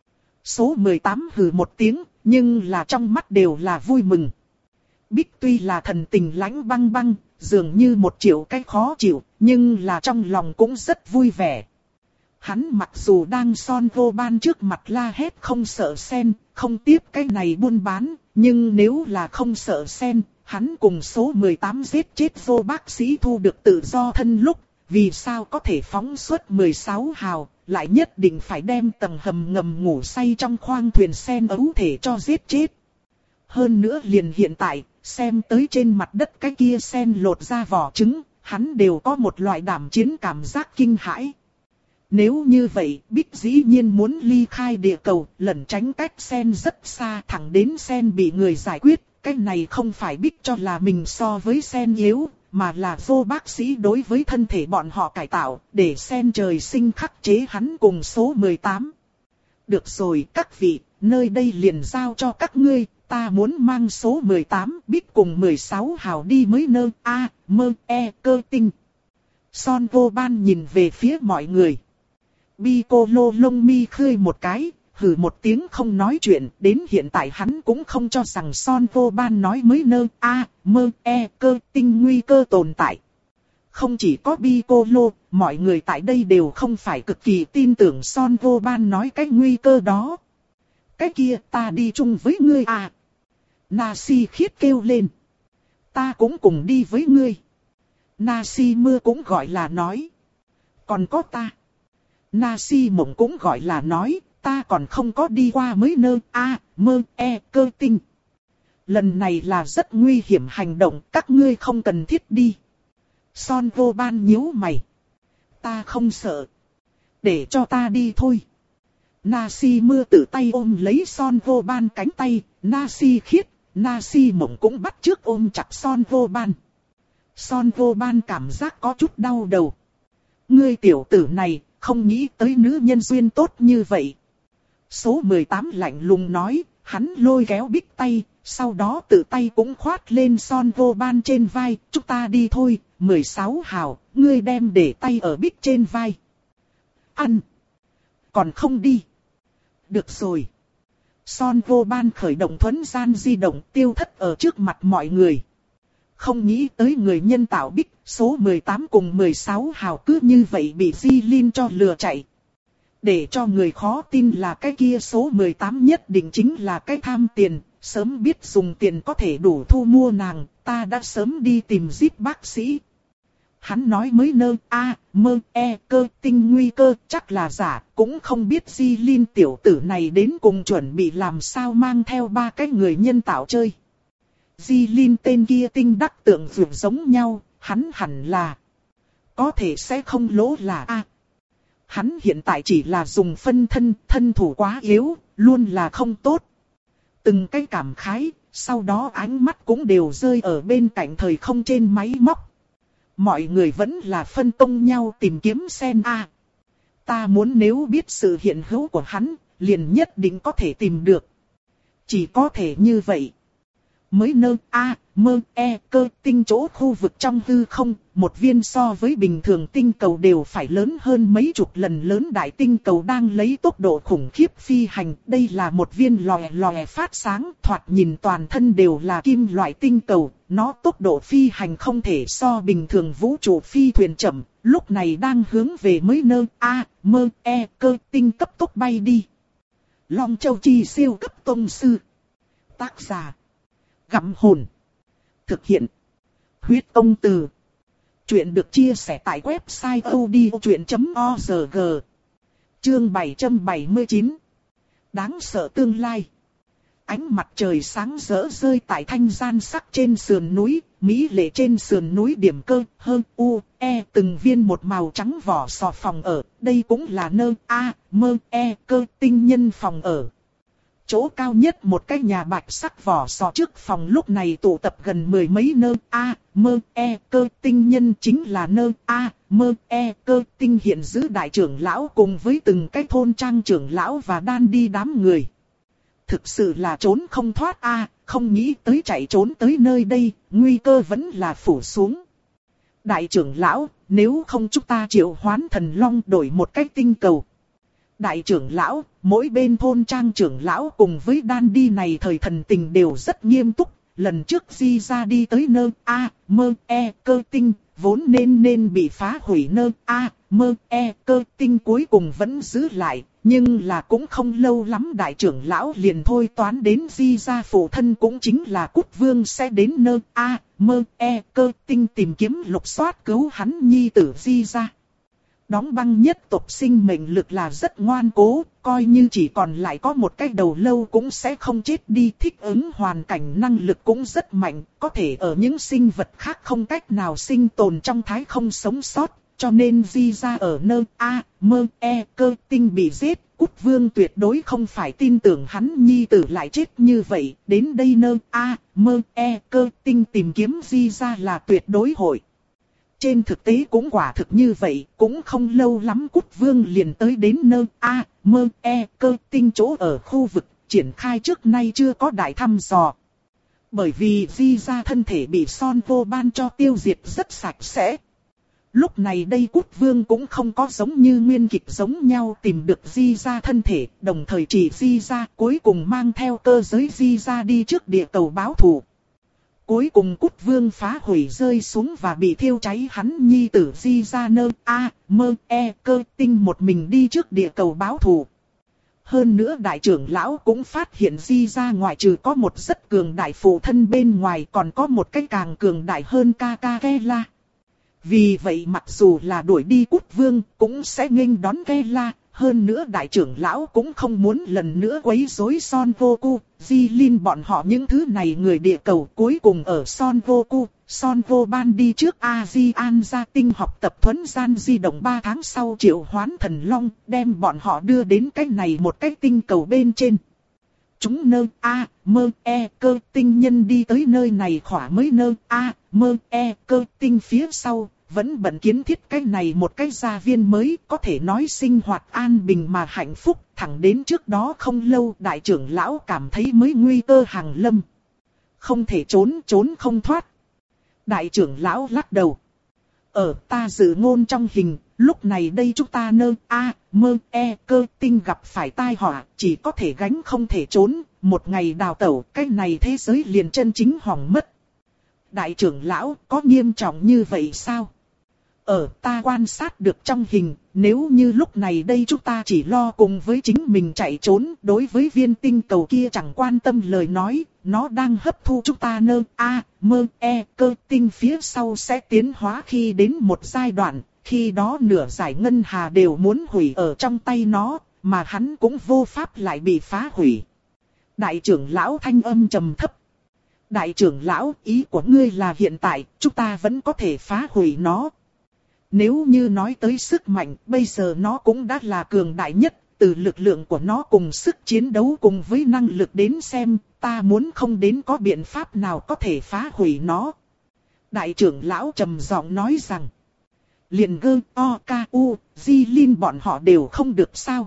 Số mười tám hừ một tiếng, nhưng là trong mắt đều là vui mừng. Bích tuy là thần tình lãnh băng băng, dường như một triệu cái khó chịu, nhưng là trong lòng cũng rất vui vẻ. Hắn mặc dù đang Son vô ban trước mặt la hét không sợ sen, không tiếp cái này buôn bán, nhưng nếu là không sợ sen, hắn cùng số mười tám giết chết vô bác sĩ thu được tự do thân lúc, vì sao có thể phóng xuất mười sáu hào, lại nhất định phải đem tầng hầm ngầm ngủ say trong khoang thuyền sen ấu thể cho giết chết. Hơn nữa liền hiện tại, xem tới trên mặt đất cái kia sen lột ra vỏ trứng, hắn đều có một loại đảm chiến cảm giác kinh hãi. Nếu như vậy, Bích dĩ nhiên muốn ly khai địa cầu, lẩn tránh cách sen rất xa, thẳng đến sen bị người giải quyết. Cái này không phải Bích cho là mình so với sen yếu, mà là vô bác sĩ đối với thân thể bọn họ cải tạo, để sen trời sinh khắc chế hắn cùng số mười tám. Được rồi các vị, nơi đây liền giao cho các ngươi, ta muốn mang số mười tám Bích cùng mười sáu hào đi mới nơi A, mơ, e, cơ tinh. Son vô ban nhìn về phía mọi người. Piccolo lông mi khơi một cái, hừ một tiếng không nói chuyện, đến hiện tại hắn cũng không cho rằng Son vô ban nói mới nơi A, mơ, e, cơ tinh nguy cơ tồn tại. Không chỉ có Piccolo, mọi người tại đây đều không phải cực kỳ tin tưởng Son vô ban nói cái nguy cơ đó. Cái kia ta đi chung với ngươi à. Nasi khiết kêu lên. Ta cũng cùng đi với ngươi. Nasi mưa cũng gọi là nói. Còn có ta. Nasi mộng cũng gọi là nói. Ta còn không có đi qua mới nơi A, mơ, e, cơ tinh. Lần này là rất nguy hiểm hành động, các ngươi không cần thiết đi. Son vô ban nhíu mày. Ta không sợ. Để cho ta đi thôi. Nasi mưa tự tay ôm lấy Son vô ban cánh tay, Nasi khiết, Nasi mộng cũng bắt chước ôm chặt Son vô ban. Son vô ban cảm giác có chút đau đầu. Ngươi tiểu tử này, không nghĩ tới nữ nhân duyên tốt như vậy. Số mười tám lạnh lùng nói, hắn lôi kéo Bích tay, sau đó tự tay cũng khoát lên Son vô ban trên vai, chúng ta đi thôi, mười sáu hào, ngươi đem để tay ở Bích trên vai. Ăn. Còn không đi. Được rồi. Son vô ban khởi động thuấn gian di động tiêu thất ở trước mặt mọi người. Không nghĩ tới người nhân tạo Bích, số mười tám cùng mười sáu hào cứ như vậy bị Di Linh cho lừa chạy. Để cho người khó tin là cái kia số mười tám nhất định chính là cái tham tiền, sớm biết dùng tiền có thể đủ thu mua nàng, ta đã sớm đi tìm giết bác sĩ. Hắn nói mới nơ A, mơ, e, cơ tinh nguy cơ chắc là giả, cũng không biết Di Linh tiểu tử này đến cùng chuẩn bị làm sao mang theo ba cái người nhân tạo chơi. Di Linh tên kia tinh đắc tượng vượt giống nhau, hắn hẳn là có thể sẽ không lỗ là A. Hắn hiện tại chỉ là dùng phân thân, thân thủ quá yếu, luôn là không tốt. Từng cái cảm khái, sau đó ánh mắt cũng đều rơi ở bên cạnh thời không trên máy móc. Mọi người vẫn là phân công nhau tìm kiếm Sen A. Ta muốn nếu biết sự hiện hữu của hắn, liền nhất định có thể tìm được. Chỉ có thể như vậy. Mới nơ A, mơ, e, cơ tinh chỗ khu vực trong hư không, một viên so với bình thường tinh cầu đều phải lớn hơn mấy chục lần lớn đại tinh cầu đang lấy tốc độ khủng khiếp phi hành. Đây là một viên lòe lòe phát sáng, thoạt nhìn toàn thân đều là kim loại tinh cầu, nó tốc độ phi hành không thể so bình thường vũ trụ phi thuyền chậm, lúc này đang hướng về mới nơ A, mơ, e, cơ tinh cấp tốc bay đi. Long Châu Chi siêu cấp tông sư. Tác giả Gặm hồn. Thực hiện huyết công từ. Chuyện được chia sẻ tại website odchuyện chấm org. Chương bảy trăm bảy mươi chín. Đáng sợ tương lai. Ánh mặt trời sáng rỡ rơi tại thanh gian sắc trên sườn núi, mỹ lệ trên sườn núi điểm cơ, hơ, u, e, từng viên một màu trắng vỏ sò phòng ở, đây cũng là nơ, a, mơ, e, cơ tinh nhân phòng ở. Chỗ cao nhất một cái nhà bạch sắc vỏ sò trước phòng lúc này tụ tập gần mười mấy nơ, a, mơ, e, cơ tinh nhân chính là nơ, a, mơ, e, cơ tinh hiện giữ đại trưởng lão cùng với từng cái thôn trang trưởng lão và đan đi đám người. Thực sự là trốn không thoát a, không nghĩ tới chạy trốn tới nơi đây, nguy cơ vẫn là phủ xuống. Đại trưởng lão, nếu không chúng ta triệu hoán thần long đổi một cách tinh cầu. Đại trưởng lão, mỗi bên thôn trang trưởng lão cùng với đan đi này thời thần tình đều rất nghiêm túc. Lần trước di ra đi tới nơ, a, mơ, e, cơ tinh, vốn nên nên bị phá hủy nơ, a, mơ, e, cơ tinh cuối cùng vẫn giữ lại. Nhưng là cũng không lâu lắm đại trưởng lão liền thôi toán đến di ra phụ thân cũng chính là Cút Vương sẽ đến nơ, a, mơ, e, cơ tinh tìm kiếm lục soát cứu hắn nhi tử di ra. Đóng băng nhất tộc sinh mệnh lực là rất ngoan cố, coi như chỉ còn lại có một cái đầu lâu cũng sẽ không chết đi, thích ứng hoàn cảnh năng lực cũng rất mạnh, có thể ở những sinh vật khác không cách nào sinh tồn trong thái không sống sót, cho nên di ra ở nơ, a, mơ, e, cơ tinh bị giết, Cút Vương tuyệt đối không phải tin tưởng hắn nhi tử lại chết như vậy, đến đây nơ, a, mơ, e, cơ tinh tìm kiếm di ra là tuyệt đối hội. Trên thực tế cũng quả thực như vậy, cũng không lâu lắm Cút Vương liền tới đến nơ, a, mơ, e, cơ tinh chỗ ở khu vực, triển khai trước nay chưa có đại thăm dò. Bởi vì di ra thân thể bị son vô ban cho tiêu diệt rất sạch sẽ. Lúc này đây Cút Vương cũng không có giống như nguyên kịch giống nhau tìm được di ra thân thể, đồng thời chỉ di ra cuối cùng mang theo cơ giới di ra đi trước địa cầu báo thù. Cuối cùng Cút Vương phá hủy rơi xuống và bị thiêu cháy hắn nhi tử di ra nơ, a, mơ, e, cơ tinh một mình đi trước địa cầu báo thù. Hơn nữa đại trưởng lão cũng phát hiện di ra ngoại trừ có một rất cường đại phụ thân bên ngoài còn có một cái càng cường đại hơn ca ca Kela. Vì vậy mặc dù là đuổi đi Cút Vương cũng sẽ nghênh đón Kela. Hơn nữa đại trưởng lão cũng không muốn lần nữa quấy rối Son Goku, Jilin bọn họ những thứ này người địa cầu. Cuối cùng ở Son Goku, Son Goban đi trước A-di-an gia tinh học tập thuẫn gian di động ba tháng sau triệu hoán thần long, đem bọn họ đưa đến cái này một cái tinh cầu bên trên. Chúng nơ, a, mơ, e, cơ tinh nhân đi tới nơi này khỏa mới nơ, a, mơ, e, cơ tinh phía sau. Vẫn bận kiến thiết cái này một cái gia viên mới, có thể nói sinh hoạt an bình mà hạnh phúc, thẳng đến trước đó không lâu đại trưởng lão cảm thấy mới nguy cơ hàng lâm. Không thể trốn, trốn không thoát. Đại trưởng lão lắc đầu. Ở ta dự ngôn trong hình, lúc này đây chúng ta nơ, a, mơ, e, cơ tinh gặp phải tai họa, chỉ có thể gánh không thể trốn, một ngày đào tẩu, cái này thế giới liền chân chính hỏng mất. Đại trưởng lão có nghiêm trọng như vậy sao? Ở ta quan sát được trong hình, nếu như lúc này đây chúng ta chỉ lo cùng với chính mình chạy trốn, đối với viên tinh cầu kia chẳng quan tâm lời nói, nó đang hấp thu chúng ta nơ, a, mơ, e, cơ tinh phía sau sẽ tiến hóa khi đến một giai đoạn, khi đó nửa giải ngân hà đều muốn hủy ở trong tay nó, mà hắn cũng vô pháp lại bị phá hủy. Đại trưởng lão thanh âm trầm thấp. Đại trưởng lão, ý của ngươi là hiện tại, chúng ta vẫn có thể phá hủy nó. Nếu như nói tới sức mạnh, bây giờ nó cũng đã là cường đại nhất, từ lực lượng của nó cùng sức chiến đấu cùng với năng lực đến xem, ta muốn không đến có biện pháp nào có thể phá hủy nó. Đại trưởng lão trầm giọng nói rằng, liền gơ, o, ca, u, Jilin bọn họ đều không được sao.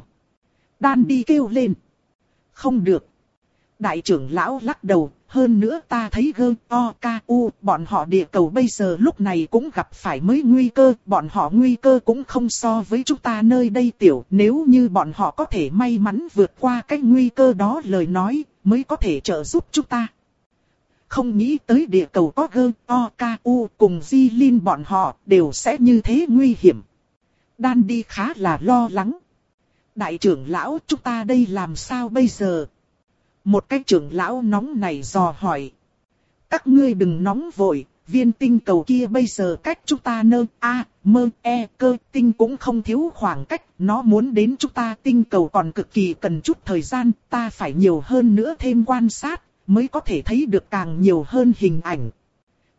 Đan đi kêu lên. Không được. Đại trưởng lão lắc đầu, hơn nữa ta thấy gơ, o, ca, u, bọn họ địa cầu bây giờ lúc này cũng gặp phải mới nguy cơ, bọn họ nguy cơ cũng không so với chúng ta nơi đây tiểu, nếu như bọn họ có thể may mắn vượt qua cái nguy cơ đó lời nói, mới có thể trợ giúp chúng ta. Không nghĩ tới địa cầu có gơ, o, ca, u cùng Jilin bọn họ đều sẽ như thế nguy hiểm. Đan đi khá là lo lắng. Đại trưởng lão chúng ta đây làm sao bây giờ? Một cái trưởng lão nóng này dò hỏi. Các ngươi đừng nóng vội, viên tinh cầu kia bây giờ cách chúng ta nơ, a, mơ, e, cơ tinh cũng không thiếu khoảng cách. Nó muốn đến chúng ta tinh cầu còn cực kỳ cần chút thời gian, ta phải nhiều hơn nữa thêm quan sát, mới có thể thấy được càng nhiều hơn hình ảnh.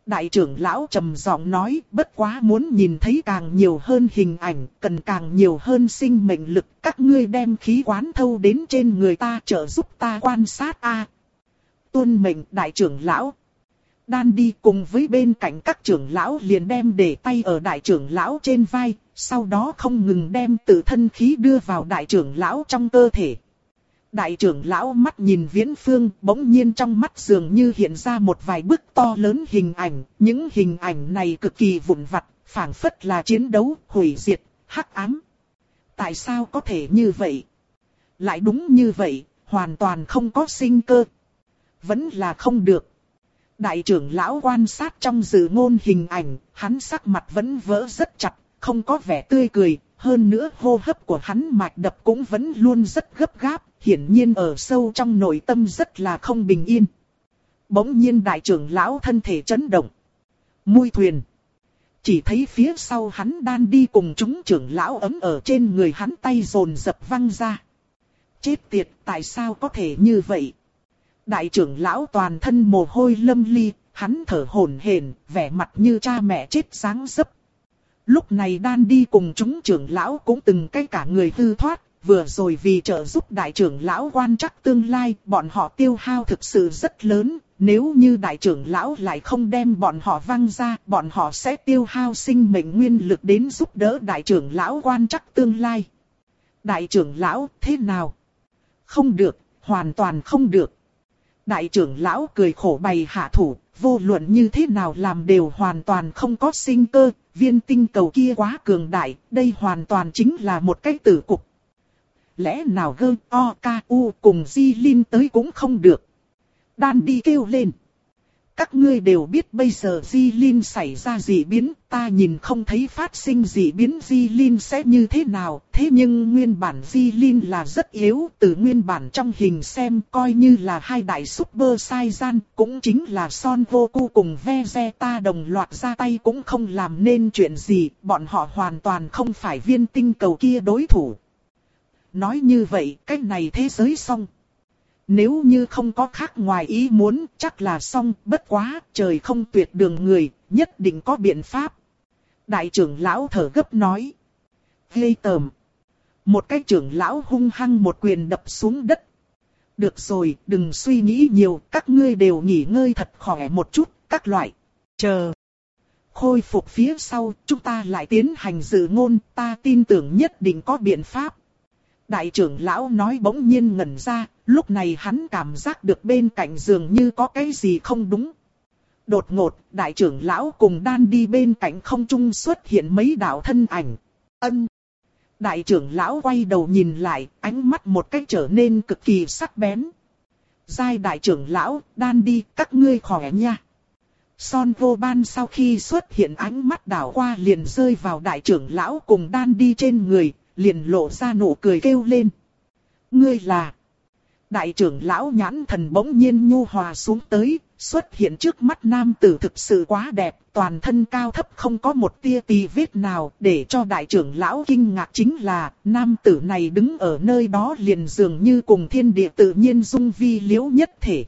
Đại trưởng lão trầm giọng nói, bất quá muốn nhìn thấy càng nhiều hơn hình ảnh, cần càng nhiều hơn sinh mệnh lực, các ngươi đem khí quán thâu đến trên người ta trợ giúp ta quan sát a. Tuân mệnh đại trưởng lão. Đan đi cùng với bên cạnh các trưởng lão liền đem để tay ở đại trưởng lão trên vai, sau đó không ngừng đem tự thân khí đưa vào đại trưởng lão trong cơ thể. Đại trưởng lão mắt nhìn viễn phương, bỗng nhiên trong mắt dường như hiện ra một vài bức to lớn hình ảnh, những hình ảnh này cực kỳ vụn vặt, phảng phất là chiến đấu, hủy diệt, hắc ám. Tại sao có thể như vậy? Lại đúng như vậy, hoàn toàn không có sinh cơ. Vẫn là không được. Đại trưởng lão quan sát trong dự ngôn hình ảnh, hắn sắc mặt vẫn vỡ rất chặt, không có vẻ tươi cười, hơn nữa hô hấp của hắn mạch đập cũng vẫn luôn rất gấp gáp, hiển nhiên ở sâu trong nội tâm rất là không bình yên. Bỗng nhiên đại trưởng lão thân thể chấn động. Mui thuyền. Chỉ thấy phía sau hắn Đan đi cùng chúng trưởng lão ấm ở trên người hắn tay dồn dập văng ra. Chết tiệt, tại sao có thể như vậy? Đại trưởng lão toàn thân mồ hôi lâm ly, hắn thở hổn hển, vẻ mặt như cha mẹ chết dáng dấp. Lúc này Đan đi cùng chúng trưởng lão cũng từng cái cả người hư thoát, vừa rồi vì trợ giúp đại trưởng lão quan trắc tương lai, bọn họ tiêu hao thực sự rất lớn, nếu như đại trưởng lão lại không đem bọn họ văng ra, bọn họ sẽ tiêu hao sinh mệnh nguyên lực đến giúp đỡ đại trưởng lão quan trắc tương lai. Đại trưởng lão, thế nào? Không được, hoàn toàn không được. Đại trưởng lão cười khổ bày hạ thủ, vô luận như thế nào làm đều hoàn toàn không có sinh cơ, viên tinh cầu kia quá cường đại, đây hoàn toàn chính là một cái tử cục. Lẽ nào gơ, o, ca, u cùng Di Linh tới cũng không được. Đan đi kêu lên. Các ngươi đều biết bây giờ Di Linh xảy ra dị biến, ta nhìn không thấy phát sinh dị biến Di Linh sẽ như thế nào. Thế nhưng nguyên bản Di Linh là rất yếu, từ nguyên bản trong hình xem coi như là hai đại super Saiyan, cũng chính là Son Goku cùng Vegeta đồng loạt ra tay cũng không làm nên chuyện gì, bọn họ hoàn toàn không phải viên tinh cầu kia đối thủ. Nói như vậy, cái này thế giới xong. Nếu như không có khác ngoài ý muốn, chắc là xong, bất quá, trời không tuyệt đường người, nhất định có biện pháp. Đại trưởng lão thở gấp nói. Ghê tởm. Một cái trưởng lão hung hăng một quyền đập xuống đất. Được rồi, đừng suy nghĩ nhiều, các ngươi đều nghỉ ngơi thật khỏe một chút, các loại. Chờ. Khôi phục phía sau, chúng ta lại tiến hành dự ngôn, ta tin tưởng nhất định có biện pháp. Đại trưởng lão nói bỗng nhiên ngẩn ra, lúc này hắn cảm giác được bên cạnh giường như có cái gì không đúng. Đột ngột, đại trưởng lão cùng Đan đi bên cạnh không trung xuất hiện mấy đạo thân ảnh. Ân. Đại trưởng lão quay đầu nhìn lại, ánh mắt một cách trở nên cực kỳ sắc bén. Giai đại trưởng lão, Đan đi, các ngươi khỏe nha. Son Goban sau khi xuất hiện ánh mắt đảo qua liền rơi vào đại trưởng lão cùng Đan đi trên người. Liền lộ ra nụ cười kêu lên. Ngươi là... Đại trưởng lão nhãn thần bỗng nhiên nhu hòa xuống tới, xuất hiện trước mắt nam tử thực sự quá đẹp, toàn thân cao thấp không có một tia tì vết nào, để cho đại trưởng lão kinh ngạc chính là, nam tử này đứng ở nơi đó liền dường như cùng thiên địa tự nhiên dung vi liễu nhất thể.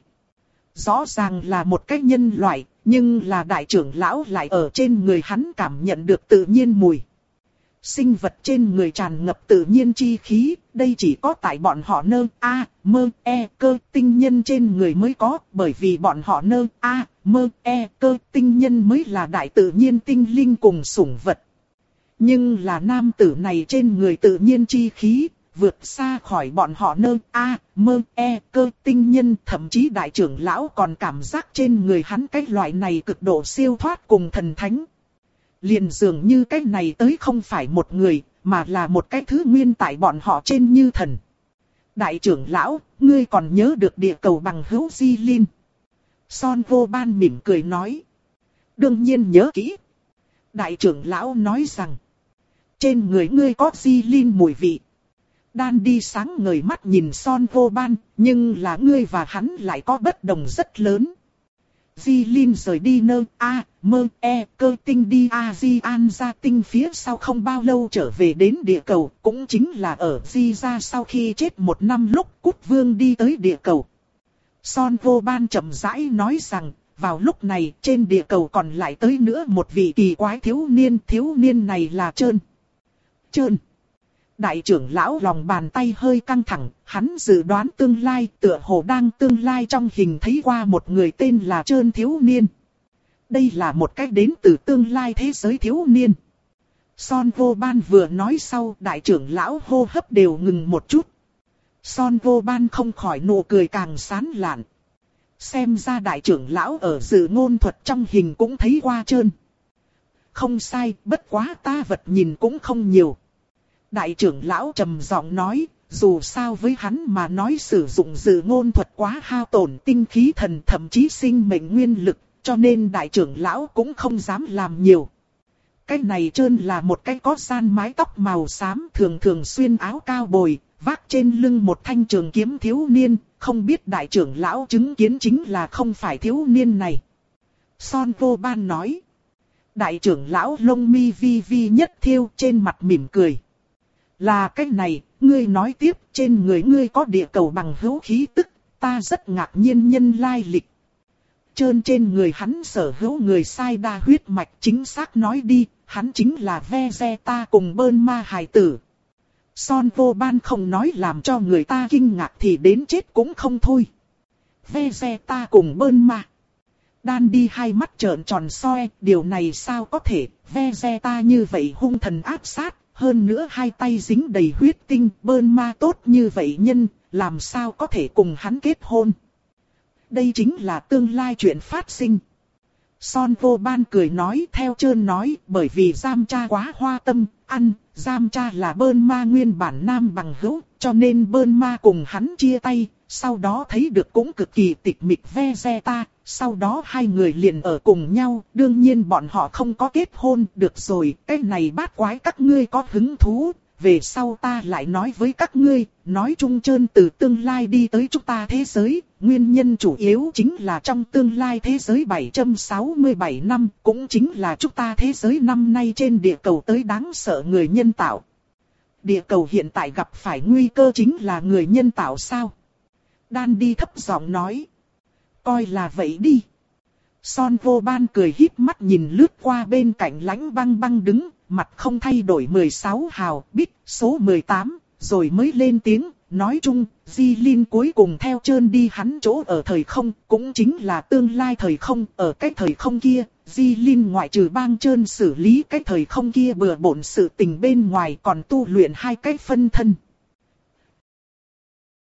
Rõ ràng là một cái nhân loại, nhưng là đại trưởng lão lại ở trên người hắn cảm nhận được tự nhiên mùi. Sinh vật trên người tràn ngập tự nhiên chi khí, đây chỉ có tại bọn họ nơ a, mơ, e, cơ tinh nhân trên người mới có, bởi vì bọn họ nơ a, mơ, e, cơ tinh nhân mới là đại tự nhiên tinh linh cùng sủng vật. Nhưng là nam tử này trên người tự nhiên chi khí, vượt xa khỏi bọn họ nơ a, mơ, e, cơ tinh nhân, thậm chí đại trưởng lão còn cảm giác trên người hắn cái loại này cực độ siêu thoát cùng thần thánh. Liền dường như cái này tới không phải một người, mà là một cái thứ nguyên tại bọn họ trên như thần. Đại trưởng lão, ngươi còn nhớ được địa cầu bằng hữu Di Linh. Son Goban mỉm cười nói. Đương nhiên nhớ kỹ. Đại trưởng lão nói rằng. Trên người ngươi có Di Linh mùi vị. Đan đi sáng ngời mắt nhìn Son Goban, nhưng là ngươi và hắn lại có bất đồng rất lớn. Di Linh rời đi nơ a, mơ, e, cơ tinh đi a Di An ra tinh phía sau không bao lâu trở về đến địa cầu, cũng chính là ở Di ra sau khi chết một năm lúc Cút Vương đi tới địa cầu. Son Goban chậm rãi nói rằng, vào lúc này trên địa cầu còn lại tới nữa một vị kỳ quái thiếu niên, thiếu niên này là Trơn. Trơn. Đại trưởng lão lòng bàn tay hơi căng thẳng, hắn dự đoán tương lai, tựa hồ đang tương lai trong hình thấy qua một người tên là Trơn thiếu niên. Đây là một cách đến từ tương lai thế giới thiếu niên. Son Vô Ban vừa nói sau, đại trưởng lão hô hấp đều ngừng một chút. Son Vô Ban không khỏi nụ cười càng sán lạn. Xem ra đại trưởng lão ở dự ngôn thuật trong hình cũng thấy qua Trơn. Không sai, bất quá ta vật nhìn cũng không nhiều. Đại trưởng lão trầm giọng nói, dù sao với hắn mà nói sử dụng dự ngôn thuật quá hao tổn tinh khí thần thậm chí sinh mệnh nguyên lực, cho nên đại trưởng lão cũng không dám làm nhiều. Cái này Trơn là một cái có gian mái tóc màu xám, thường thường xuyên áo cao bồi, vác trên lưng một thanh trường kiếm thiếu niên, không biết đại trưởng lão chứng kiến chính là không phải thiếu niên này. Son Vô Ban nói. Đại trưởng lão lông mi vi vi nhất thiêu, trên mặt mỉm cười. Là cái này, ngươi nói tiếp, trên người ngươi có địa cầu bằng hữu khí tức, ta rất ngạc nhiên nhân lai lịch. Trơn trên người hắn sở hữu người sai đa huyết mạch, chính xác nói đi, hắn chính là Vegeta cùng Bơn Ma hài tử. Son Vô Ban không nói làm cho người ta kinh ngạc thì đến chết cũng không thôi. Vegeta cùng Bơn Ma. Đan đi hai mắt trợn tròn soi, điều này sao có thể, Vegeta như vậy hung thần áp sát, hơn nữa hai tay dính đầy huyết tinh, Bơn Ma tốt như vậy nhân, làm sao có thể cùng hắn kết hôn. Đây chính là tương lai chuyện phát sinh. Son Vô Ban cười nói theo Trơn nói, bởi vì Giam Cha quá hoa tâm, ăn, Giam Cha là Bơn Ma nguyên bản nam bằng hữu, cho nên Bơn Ma cùng hắn chia tay, sau đó thấy được cũng cực kỳ tịch mịch Vegeta, sau đó hai người liền ở cùng nhau, đương nhiên bọn họ không có kết hôn, được rồi, cái này bát quái các ngươi có hứng thú. Về sau ta lại nói với các ngươi, nói chung Trơn từ tương lai đi tới chúng ta thế giới, nguyên nhân chủ yếu chính là trong tương lai thế giới bảy trăm sáu mươi bảy năm, cũng chính là chúng ta thế giới năm nay trên địa cầu tới đáng sợ người nhân tạo. Địa cầu hiện tại gặp phải nguy cơ chính là người nhân tạo sao? Đan đi thấp giọng nói. Coi là vậy đi. Son Vô Ban cười híp mắt nhìn lướt qua bên cạnh Lãnh Băng Băng đứng, mặt không thay đổi mười sáu hào, bít, số mười tám, rồi mới lên tiếng, nói chung, Di Linh cuối cùng theo Trơn đi hắn chỗ ở thời không, cũng chính là tương lai thời không, ở cái thời không kia, Di Linh ngoại trừ bang Trơn xử lý cái thời không kia bừa bộn sự tình bên ngoài còn tu luyện hai cái phân thân.